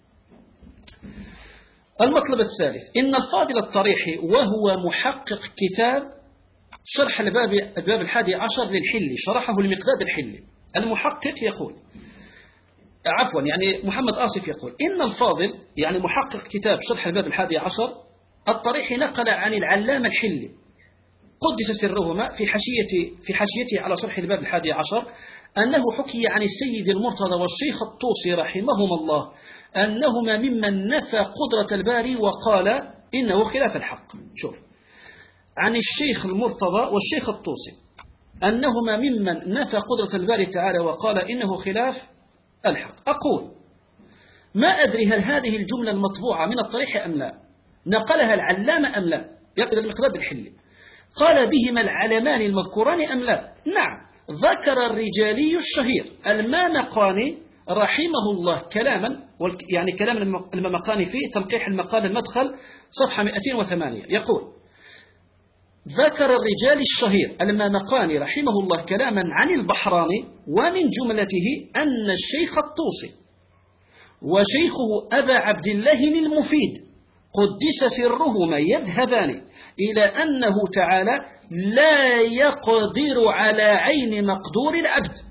المطلب الثالث إن الفاضل الطريحي وهو محقق كتاب شرح الباب الباب الحادي عشر للحلي شرحه المقداد الحلي، المحقق يقول عفوا يعني محمد آصف يقول إن الفاضل يعني محقق كتاب شرح الباب الحادي عشر الطريحي نقل عن العلامة الحلي قدس سرهما في حاشية في حاشيته على شرح الباب الحادي عشر أنه حكي عن السيد المرتضى والشيخ الطوسي رحمهما الله أنهما ممن نفى قدرة الباري وقال إنه خلاف الحق. شوف، عن الشيخ المرتضى والشيخ الطوسي أنهما ممن نفى قدرة الباري تعالى وقال إنه خلاف الحق. أقول ما أدري هل هذه الجملة المطبوعة من الطريح أم لا، نقلها العلامة أم لا، يقول المقداد الحلي قال بهما العلمان المذكوران أم لا؟ نعم، ذكر الرجالي الشهير المامقاني رحمه الله كلاما، يعني كلام الممقاني فيه تنقيح المقال المدخل صفحة مئتين وثمانية يقول ذكر الرجال الشهير المامقاني رحمه الله كلاما عن البحراني، ومن جملته أن الشيخ الطوسي وشيخه أبا عبد الله المفيد قدس سرهما يذهبان إلى أنه تعالى لا يقدر على عين مقدور العبد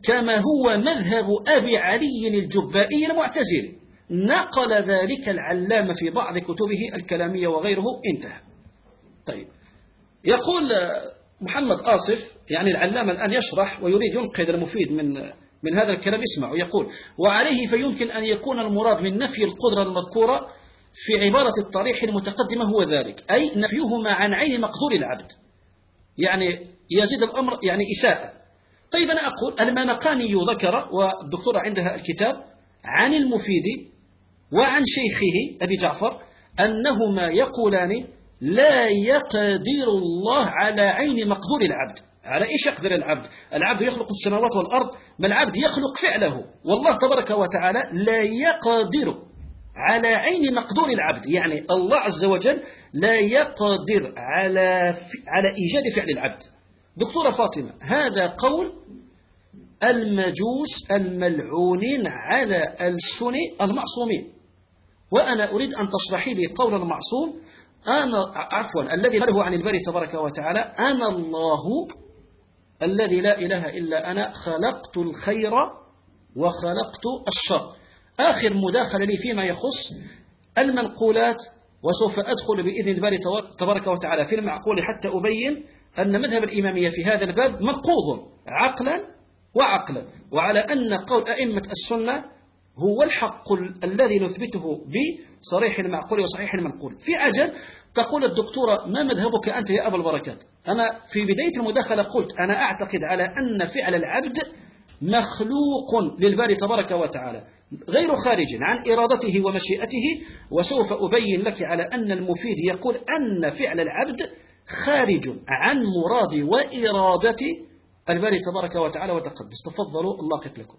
كما هو مذهب أبي علي الجبائي المعتزلي. نقل ذلك العلامة في بعض كتبه الكلامية وغيره. انتهى. طيب، يقول محمد آصف يعني العلامة الآن يشرح ويريد ينقذ المفيد من من هذا الكلام. اسمعوا، يقول: وعليه فيمكن أن يكون المراد من نفي القدرة المذكورة في عبارة الطريح المتقدمة هو ذلك، أي نفيهما عن عين مقدور العبد، يعني يزيد الأمر يعني إساءة. طيب، أنا أقول المامقاني ذكر والدكتورة عندها الكتاب عن المفيد وعن شيخه أبي جعفر أنهما يقولان لا يقدر الله على عين مقدور العبد. على إيش يقدر العبد؟ العبد يخلق السماوات والأرض، ما العبد يخلق فعله، والله تبارك وتعالى لا يقدر على عين مقدور العبد، يعني الله عز وجل لا يقدر على على إيجاد فعل العبد. دكتورة فاطمة، هذا قول المجوس الملعونين على ألسن المعصومين، وأنا أريد أن تشرحي لي قول المعصوم أنا عفوا الذي قاله عن الباري تبارك وتعالى: أنا الله الذي لا إله إلا أنا خلقت الخير وخلقت الشر. آخر مداخلة لي فيما يخص المنقولات، وسوف أدخل بإذن الباري تبارك وتعالى في المعقول حتى أبين أن مذهب الإمامية في هذا الباب منقوض عقلا وعقلا، وعلى أن قول أئمة السنة هو الحق الذي نثبته بصريح المعقول وصحيح المنقول. في عجل تقول الدكتورة: ما مذهبك أنت يا أبا البركات؟ أنا في بداية المداخلة قلت أنا أعتقد على أن فعل العبد مخلوق للباري تبارك وتعالى غير خارج عن إرادته ومشيئته، وسوف أبين لك على أن المفيد يقول أن فعل العبد خارج عن مراد وإرادة الباري تبارك وتعالى وتقدس. تفضلوا، الله يقبل لكم.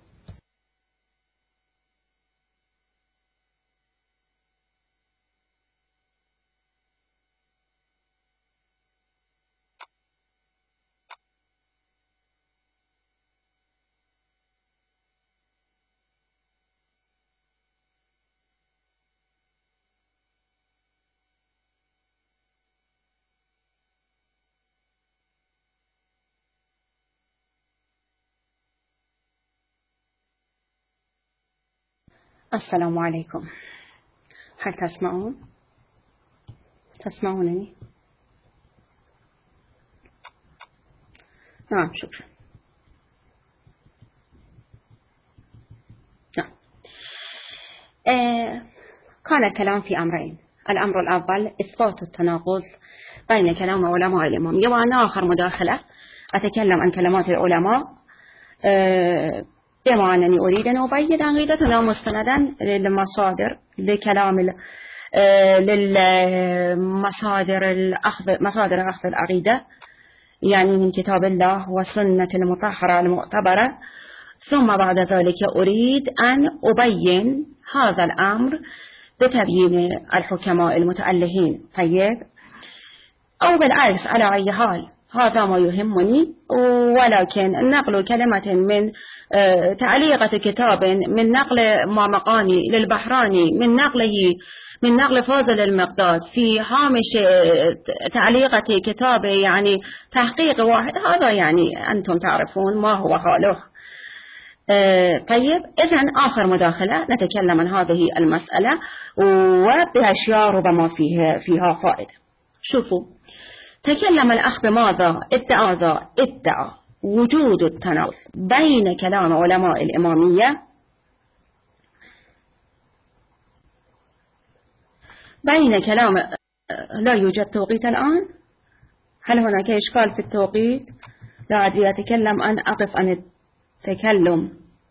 السلام عليكم. هل تسمعون؟ تسمعونني؟ نعم، شكرا. نعم. آه كان الكلام في أمرين. الأمر الأول إثبات التناقض بين كلام علماء الإمامية، وأنا آخر مداخلة أتكلم عن كلمات العلماء آه بما أنني أريد أن أبين عقيدتنا مستندا للمصادر لكلام للمصادر الأخذ مصادر أخذ العقيدة، يعني من كتاب الله والسنة المطهرة المعتبرة. ثم بعد ذلك أريد أن أبين هذا الأمر بتبيين الحكماء المتألهين. طيب، أو بالعكس، على أي حال هذا ما يهمني، ولكن نقل كلمة من تعليقة كتاب، من نقل مامقاني للبحراني، من نقله من نقل فاضل المقداد في هامش تعليقة كتاب، يعني تحقيق واحد، هذا يعني أنتم تعرفون ما هو حاله. طيب، إذن آخر مداخلة نتكلم عن هذه المسألة وبأشياء ربما فيها فيها فائدة. شوفوا، تكلم الأخ بماذا؟ ادعى ذا ادعى وجود التناقض بين كلام علماء الإمامية بين كلام لا يوجد توقيت الآن. هل هناك إشكال في التوقيت؟ لا أدري، أتكلم أن أقف عن التكلم.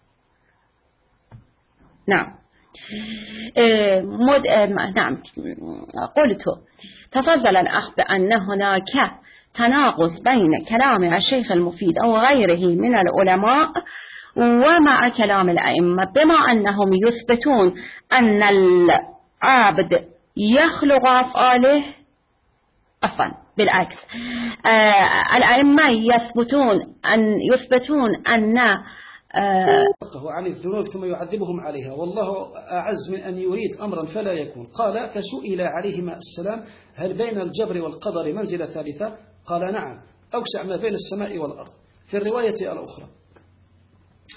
نعم. مد... نعم قلت تفضل الأخ بأن هناك تناقض بين كلام الشيخ المفيد أو غيره من العلماء ومع كلام الأئمة، بما أنهم يثبتون أن العبد يخلق أفعاله. عفوا، بالعكس، آه الأئمة يثبتون أن يثبتون أن آه عن الذنوب ثم يعذبهم عليها، والله أعز من أن يريد أمرا فلا يكون. قال: فسئل عليهما السلام: هل بين الجبر والقدر منزلة ثالثة؟ قال: نعم، أوسع ما بين السماء والأرض. في الرواية الأخرى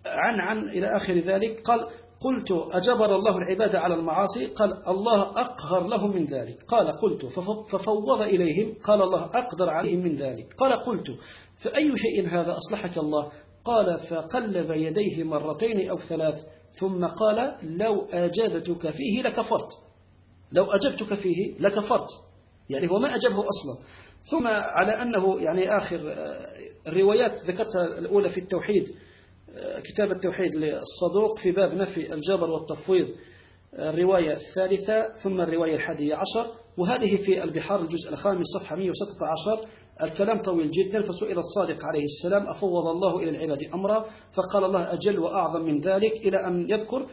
عن عن إلى آخر ذلك. قال قلت أجبر الله العباد على المعاصي؟ قال الله أقهر لهم من ذلك. قال قلت ففوض إليهم؟ قال الله أقدر عليهم من ذلك. قال قلت فأي شيء هذا أصلحك الله؟ قال فقلب يديه مرتين أو ثلاث ثم قال لو أجابتك فيه لكفرت، لو أجبتك فيه لكفرت، يعني هو ما أجبه أصلا. ثم على أنه يعني آخر الروايات ذكرتها الأولى في التوحيد، كتاب التوحيد للصدوق في باب نفي الجبر والتفويض الرواية الثالثة، ثم الرواية الحادية عشر، وهذه في البحار الجزء الخامس صفحة مئة وستة عشر. الكلام طويل جدا. فسئل الصادق عليه السلام أفوض الله إلى العباد أمرا؟ فقال الله أجل وأعظم من ذلك، إلى أن يذكر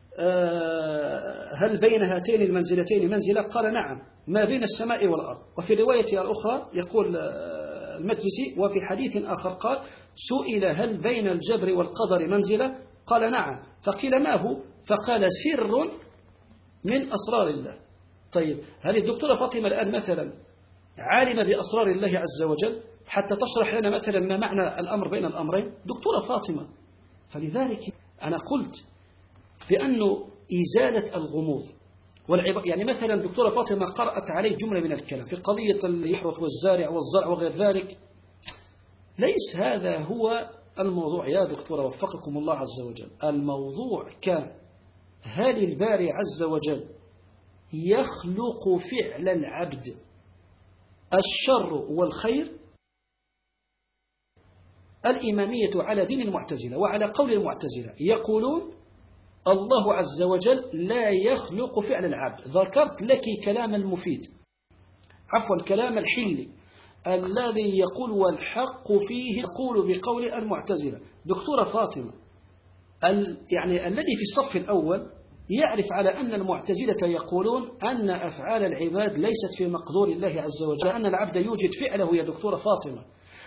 هل بين هاتين المنزلتين منزلة؟ قال نعم، ما بين السماء والأرض. وفي الرواية الأخرى يقول المجلسي وفي حديث آخر قال سئل هل بين الجبر والقدر منزلة؟ قال نعم. فقيل ما هو؟ فقال سر من أسرار الله. طيب هل الدكتورة فاطمة الآن مثلا عالمة بأسرار الله عز وجل حتى تشرح لنا مثلا ما معنى الأمر بين الأمرين؟ دكتورة فاطمة. فلذلك أنا قلت بأنه إزالة الغموض والعب... يعني مثلا دكتورة فاطمة قرأت عليه جملة من الكلام في قضية اليحرث والزارع والزرع وغير ذلك. ليس هذا هو الموضوع يا دكتورة وفقكم الله عز وجل. الموضوع كان هل الباري عز وجل يخلق فعل العبد الشر والخير؟ الإمامية على دين المعتزلة وعلى قول المعتزلة يقولون الله عز وجل لا يخلق فعل العبد. ذكرت لك كلام المفيد، عفوا كلام الحلي الذي يقول والحق فيه يقول بقول المعتزلة. دكتورة فاطمة ال يعني الذي في الصف الأول يعرف على أن المعتزلة يقولون أن أفعال العباد ليست في مقدور الله عز وجل، أن العبد يوجد فعله يا دكتورة فاطمة.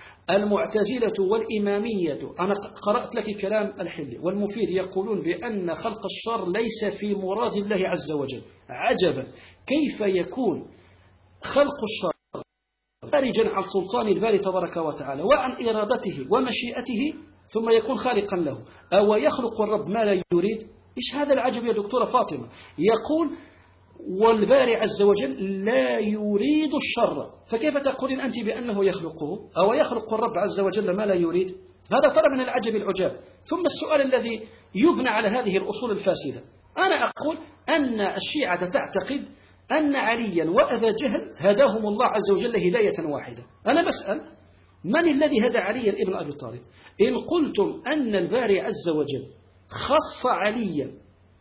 المعتزلة والإمامية أنا قرأت لك كلام الحلي والمفيد يقولون بأن خلق الشر ليس في مراد الله عز وجل. عجبا كيف يكون خلق الشر خارجا عن سلطان الباري تبارك وتعالى وعن إرادته ومشيئته ثم يكون خالقا له؟ أو يخلق الرب ما لا يريد؟ إيش هذا العجب يا دكتورة فاطمة؟ يقول والباري عز وجل لا يريد الشر، فكيف تقولين أنت بأنه يخلقه؟ أو يخلق الرب عز وجل ما لا يريد؟ هذا ترى من العجب العجاب. ثم السؤال الذي يبنى على هذه الأصول الفاسدة، أنا أقول أن الشيعة تعتقد أن عليا وأبا جهل هداهم الله عز وجل هداية واحدة. أنا بسأل من الذي هدى عليا ابن أبي طالب؟ إن قلتم أن الباري عز وجل خص عليا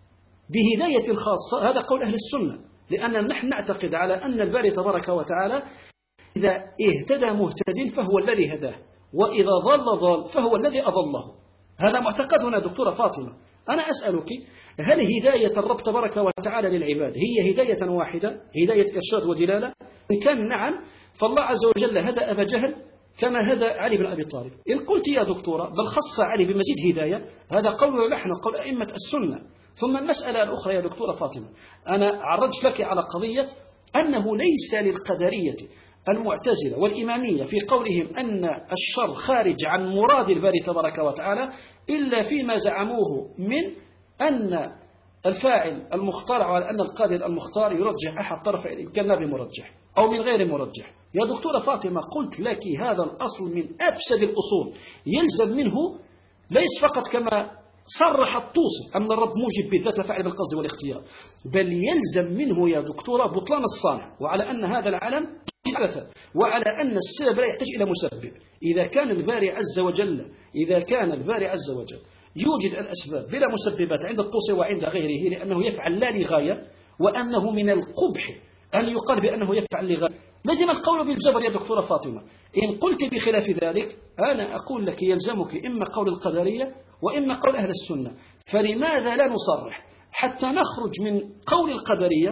بهداية خاصة هذا قول أهل السنة، لأن نحن نعتقد على أن الباري تبارك وتعالى إذا اهتدى مهتد فهو الذي هداه، وإذا ضل ضال فهو الذي أضله. هذا معتقدنا دكتورة فاطمة. أنا أسألك هل هداية الرب تبارك وتعالى للعباد هي هداية واحدة، هداية إرشاد ودلالة؟ إن كان نعم فالله عز وجل هدى أبا جهل كما هدى علي بن أبي طالب. إن قلت يا دكتورة بل خص علي بمزيد هداية، هذا قول نحن قول أئمة السنة. ثم المسألة الأخرى يا دكتورة فاطمة، أنا عرضت لك على قضية أنه ليس للقدرية المعتزلة والإمامية في قولهم أن الشر خارج عن مراد الباري تبارك وتعالى إلا فيما زعموه من أن الفاعل المختار على أن القادر المختار يرجح أحد طرفي إن كان بمرجح أو من غير مرجح. يا دكتورة فاطمة قلت لك هذا الأصل من أفسد الأصول، يلزم منه ليس فقط كما صرح الطوسي أن الرب موجب بالذات وفاعل بالقصد والاختيار، بل يلزم منه يا دكتورة بطلان الصانع، وعلى أن هذا العالم حدث، وعلى أن السبب لا يحتاج إلى مسبب. إذا كان الباري عز وجل إذا كان الباري عز وجل يوجد الأسباب بلا مسببات عند الطوسي وعند غيره لأنه يفعل لا لغاية، وأنه من القبح أن يقال بأنه يفعل لغاية، لازم القول بالجبر يا دكتورة فاطمة. إن قلت بخلاف ذلك أنا أقول لك يلزمك إما قول القدرية وإما قول أهل السنة. فلماذا لا نصرح حتى نخرج من قول القدرية؟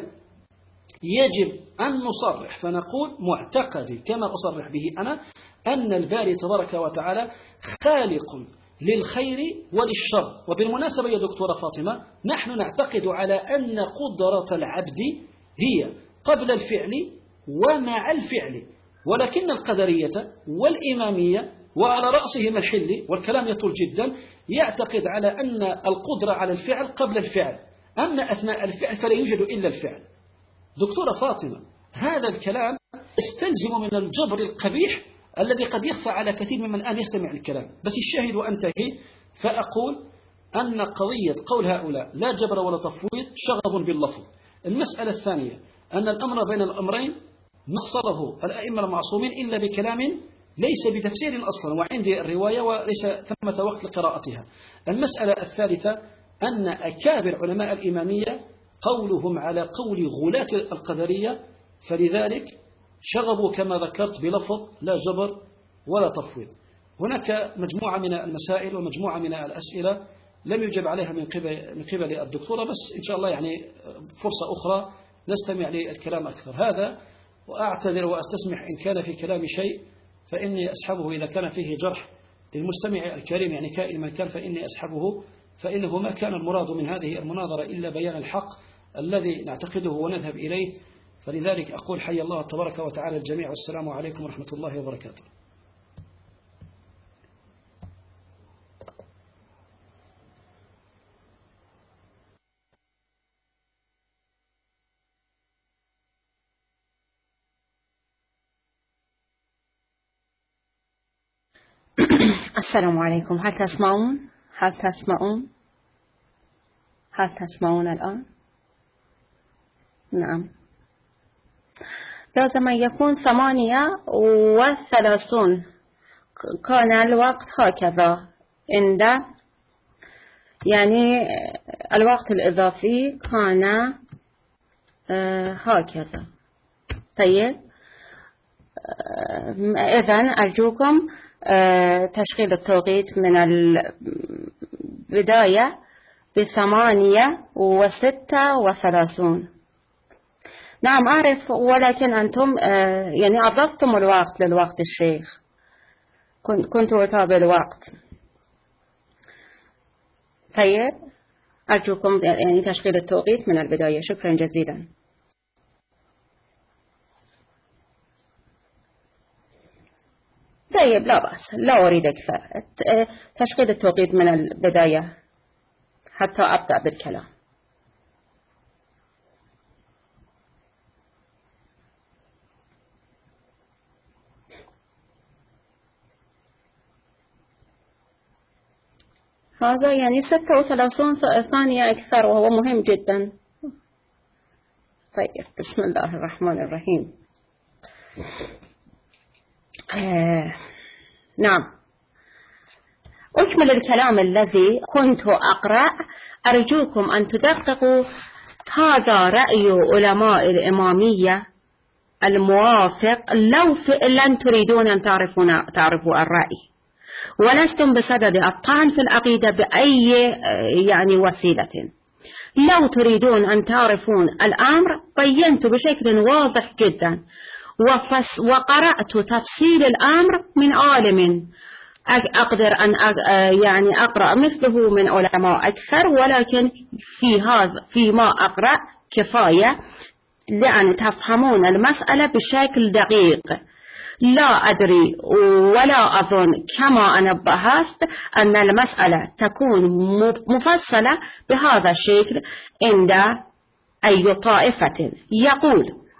يجب أن نصرح فنقول معتقدي كما أصرح به أنا أن الباري تبارك وتعالى خالق للخير وللشر. وبالمناسبة يا دكتورة فاطمة نحن نعتقد على أن قدرة العبد هي قبل الفعل ومع الفعل، ولكن القدرية والإمامية وعلى رأسهم الحلي، والكلام يطول جدا، يعتقد على أن القدرة على الفعل قبل الفعل، أما أثناء الفعل فلا يوجد إلا الفعل. دكتورة فاطمة، هذا الكلام يستلزم من الجبر القبيح الذي قد يخفى على كثير ممن الآن يستمع الكلام. بس الشاهد وأنتهي، فأقول أن قضية قول هؤلاء لا جبر ولا تفويض شغب باللفظ. المسألة الثانية أن الأمر بين الأمرين نصره الأئمة المعصومين إلا بكلام ليس بتفسير أصلا، وعندي الرواية وليس ثمة وقت لقراءتها. المسألة الثالثة أن أكابر علماء الإمامية قولهم على قول غلاة القدرية، فلذلك شغبوا كما ذكرت بلفظ لا جبر ولا تفويض. هناك مجموعة من المسائل ومجموعة من الأسئلة لم يجب عليها من قبل من قبل الدكتورة، بس إن شاء الله يعني فرصة أخرى نستمع للكلام أكثر. هذا وأعتذر وأستسمح إن كان في كلام شيء فإني أسحبه، إذا كان فيه جرح للمستمع الكريم يعني كائن من كان فإني أسحبه، فإنه ما كان المراد من هذه المناظرة إلا بيان الحق الذي نعتقده ونذهب إليه. فلذلك أقول حي الله تبارك وتعالى الجميع، والسلام عليكم ورحمة الله وبركاته. السلام عليكم. هل تسمعون؟ هل تسمعون؟ هل تسمعون الآن؟ نعم. لازم أن يكون ثمانية وثلاثون. كان الوقت هكذا عند يعني الوقت الإضافي كان هكذا. طيب، إذن أرجوكم تشغيل التوقيت من البداية بثمانية وستة وثلاثون. نعم أعرف، ولكن أنتم يعني أضفتم الوقت للوقت الشيخ، كنت أتابع الوقت. طيب أرجوكم يعني تشغيل التوقيت من البداية. شكرا جزيلا. طيب لا بأس، لا أريد أكثر. تشغيل التوقيت من البداية حتى أبدأ بالكلام. هذا يعني ستة وثلاثون ثانية أكثر، وهو مهم جدا. طيب بسم الله الرحمن الرحيم. آه نعم، أكمل الكلام الذي كنت أقرأ. أرجوكم أن تدققوا. هذا رأي علماء الإمامية الموافق لو فعلا تريدون أن تعرفوا تعرفوا الرأي، ولستم بصدد الطعن في العقيدة بأي يعني وسيلة. لو تريدون أن تعرفون الأمر بينت بشكل واضح جدا، وقرأت تفصيل الأمر من عالم أقدر أن يعني أقرأ مثله من علماء أكثر، ولكن في هذا فيما أقرأ كفاية لأن تفهمون المسألة بشكل دقيق. لا أدري ولا أظن كما أنا بحثت أن المسألة تكون مفصلة بهذا الشكل عند أي طائفة. يقول: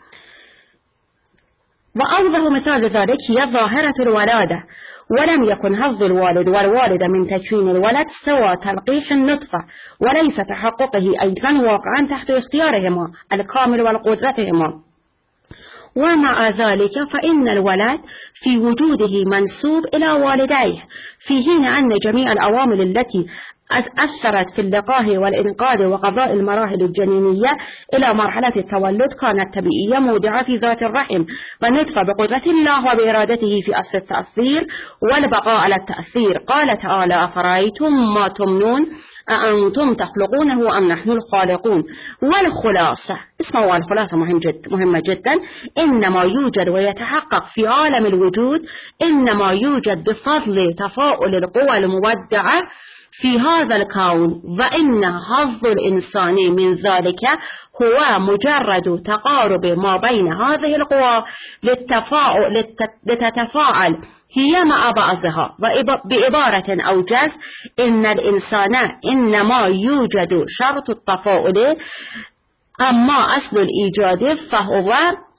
وأوضح مثال ذلك هي ظاهرة الولادة، ولم يكن حظ الوالد والوالدة من تكوين الولد سوى تلقيح النطفة، وليس تحققه أيضا واقعا تحت اختيارهما الكامل والقدرتهما. ومع ذلك فإن الولد في وجوده منسوب إلى والديه، في حين أن جميع العوامل التي أثرت في اللقاح والإنقاذ وقضاء المراحل الجنينية إلى مرحلة التولد كانت طبيعية مودعة في ذات الرحم، والنطفة بقدرة الله وبإرادته في أصل التأثير والبقاء على التأثير. قال تعالى: أفرأيتم ما تمنون أأنتم تخلقونه أم نحن الخالقون. والخلاصة، اسمعوا، الخلاصة مهم جد مهمة جدا. إنما يوجد ويتحقق في عالم الوجود إنما يوجد بفضل تفاؤل القوى المودعة في هذا الكون وإن حظ الإنسان من ذلك هو مجرد تقارب ما بين هذه القوى للتفاعل لتتفاعل هي مع بعضها. وبعبارة أوجز إن الإنسان إنما يوجد شرط التفاعل، أما أصل الإيجاد فهو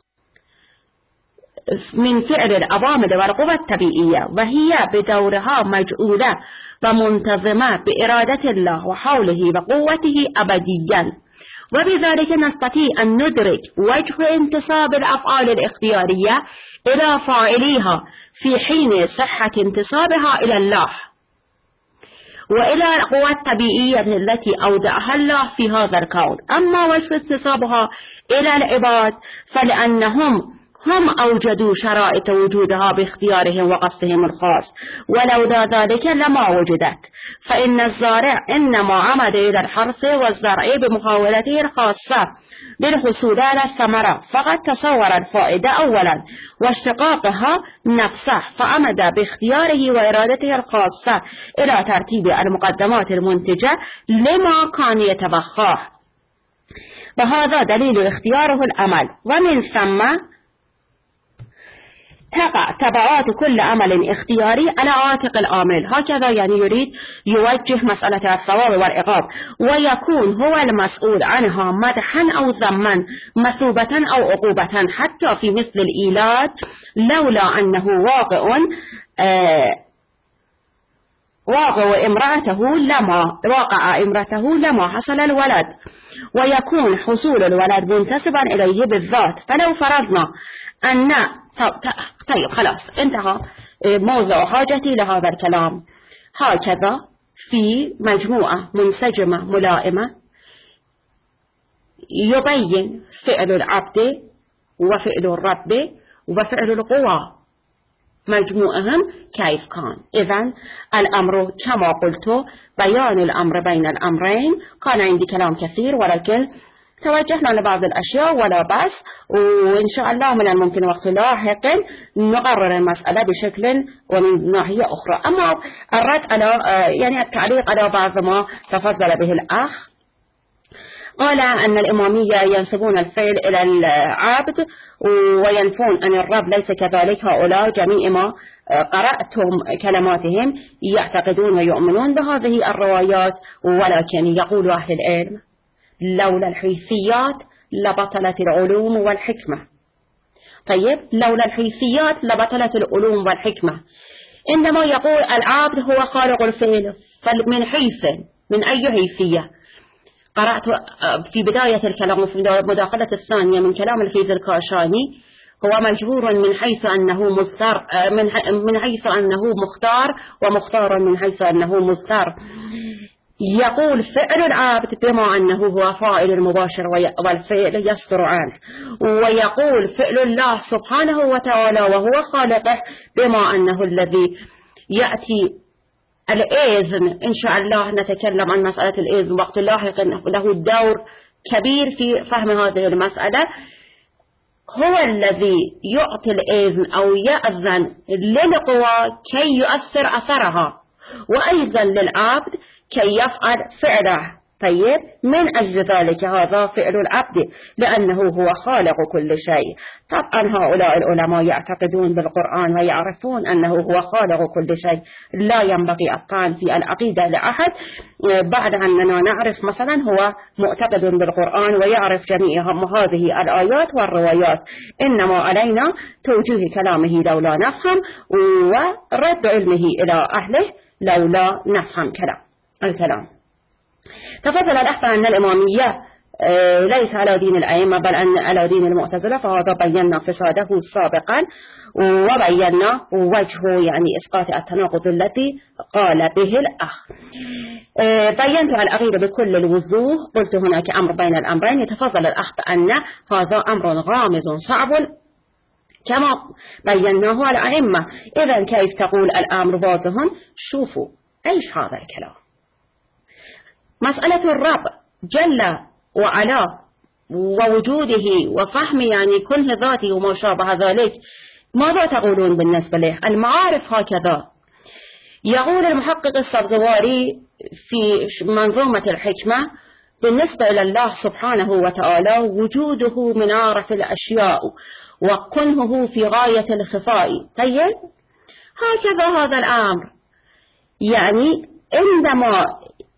من فعل العوامل والقوى الطبيعية، وهي بدورها مجعولة ومنتظمة بإرادة الله وحوله وقوته أبديا. وبذلك نستطيع أن ندرك وجه انتساب الأفعال الاختيارية إلى فاعليها في حين صحة انتسابها إلى الله وإلى القوى الطبيعية التي أودعها الله في هذا الكون. أما وجه انتسابها إلى العباد فلأنهم هم أوجدوا شرائط وجودها باختيارهم وقصدهم الخاص، ولولا ذلك لما وجدت. فإن الزارع إنما عمد إلى الحرث والزرع بمحاولته الخاصة للحصول على الثمرة، فقد تصور الفائدة أولا واشتقاقها نفسه، فعمد باختياره وإرادته الخاصة إلى ترتيب المقدمات المنتجة لما كان يتبخاه، وهذا دليل اختياره العمل. ومن ثم تقع تبعات كل عمل اختياري على عاتق العامل. هكذا يعني يريد يوجه مسألة الثواب والعقاب، ويكون هو المسؤول عنها مدحا أو ذما، مثوبة أو عقوبة، حتى في مثل الإيلاد لولا أنه واقع آه واقع امرأته لما واقع امرأته لما حصل الولد، ويكون حصول الولد منتسبا إليه بالذات. فلو فرضنا أن طيب خلاص انتهى موضوع حاجتي لهذا الكلام. هكذا في مجموعة منسجمة ملائمة يبين فعل العبد وفعل الرب وفعل القوى مجموعهم كيف كان. إذن الأمر كما قلت بيان الأمر بين الأمرين. كان عندي كلام كثير ولكن توجهنا لبعض الأشياء ولا بأس، وإن شاء الله من الممكن وقت لاحق نقرر المسألة بشكل ومن ناحية أخرى. أما الرد على يعني التعليق على بعض ما تفضل به الأخ، قال أن الإمامية ينسبون الفعل إلى العبد وينفون أن الرب ليس كذلك. هؤلاء جميع ما قرأتم كلماتهم يعتقدون ويؤمنون بهذه الروايات، ولكن يقول أهل العلم لولا الحيثيات لبطلت العلوم والحكمة. طيب لولا الحيثيات لبطلت العلوم والحكمة. إنما يقول العبد هو خالق الفعل، فمن حيث من أي حيثية؟ قرأت في بداية الكلام وفي المداخلة الثانية من كلام الفيز الكاشاني، هو مجبور من حيث أنه مضطر من من حيث أنه مختار، ومختار من حيث أنه مضطر. يقول فعل العبد بما أنه هو فاعل المباشر والفعل يصدر عنه، ويقول فعل الله سبحانه وتعالى وهو خالقه بما أنه الذي يأتي الإذن. إن شاء الله نتكلم عن مسألة الإذن وقت لاحق، له دور كبير في فهم هذه المسألة. هو الذي يعطي الإذن أو يأذن للقوى كي يؤثر أثرها، وأيضا للعبد كي يفعل فعله. طيب من أجل ذلك هذا فعل العبد لأنه هو خالق كل شيء. طبعا هؤلاء العلماء يعتقدون بالقرآن ويعرفون أنه هو خالق كل شيء، لا ينبغي الطعن في العقيدة لأحد بعد أننا نعرف مثلا هو معتقد بالقرآن ويعرف جميع هذه الآيات والروايات. إنما علينا توجيه كلامه لولا نفهم، ورد علمه إلى أهله لولا نفهم كلام الكلام. تفضل الأخ أن الإمامية ليس على دين الأئمة بل أن على دين المعتزلة، فهذا بينا فساده سابقا وبينا وجهه يعني إسقاط التناقض الذي قال به الأخ. بينت على العقيدة بكل الوضوح، قلت هناك أمر بين الأمرين. يتفضل الأخ أن هذا أمر غامض صعب كما بيناه على الأئمة. إذا كيف تقول الأمر واضح؟ شوفوا إيش هذا الكلام. مسألة الرب جل وعلا ووجوده وفهم يعني كنه ذاته وما شابه ذلك، ماذا تقولون بالنسبة له؟ المعارف هكذا يقول المحقق السبزواري في منظومة الحكمة: بالنسبة إلى الله سبحانه وتعالى وجوده من أعرف الأشياء وكنهه في غاية الخفاء. طيب هكذا هذا الأمر، يعني عندما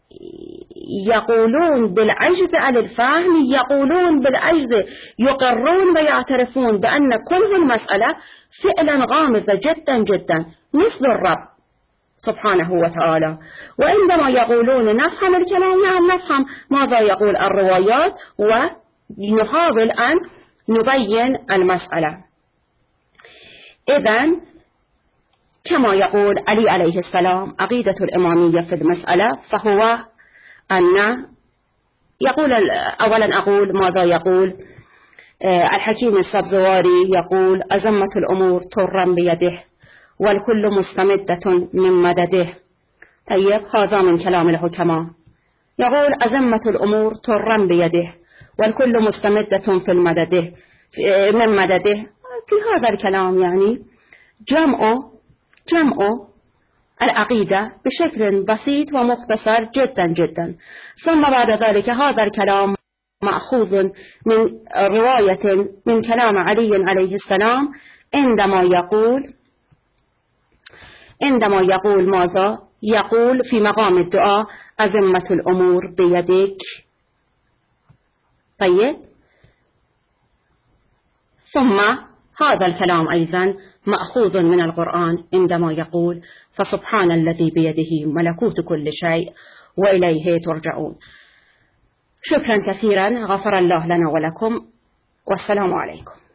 يقولون بالعجز عن الفهم يقولون بالعجز، يقرون ويعترفون بأن كنه المسألة فعلا غامضة جدا جدا مثل الرب سبحانه وتعالى. وعندما يقولون نفهم الكلام، نعم نفهم ماذا يقول الروايات ونحاول أن نبين المسألة. إذن كما يقول علي عليه السلام عقيدة الإمامية في المسألة، فهو أن يقول أولا أقول ماذا يقول الحكيم السبزواري، يقول: أزمة الأمور ترا بيده والكل مستمدة من مدده. طيب هذا من كلام الحكماء، يقول أزمة الأمور ترا بيده والكل مستمدة في المدده من مدده. في هذا الكلام يعني جمع جمع العقيدة بشكل بسيط ومختصر جدا جدا. ثم بعد ذلك هذا الكلام مأخوذ من رواية من كلام علي عليه السلام عندما يقول عندما يقول ماذا؟ يقول في مقام الدعاء: أزمة الأمور بيدك. طيب ثم هذا الكلام أيضا مأخوذ من القرآن عندما يقول: فسبحان الذي بيده ملكوت كل شيء وإليه ترجعون. شكرا كثيرا، غفر الله لنا ولكم، والسلام عليكم.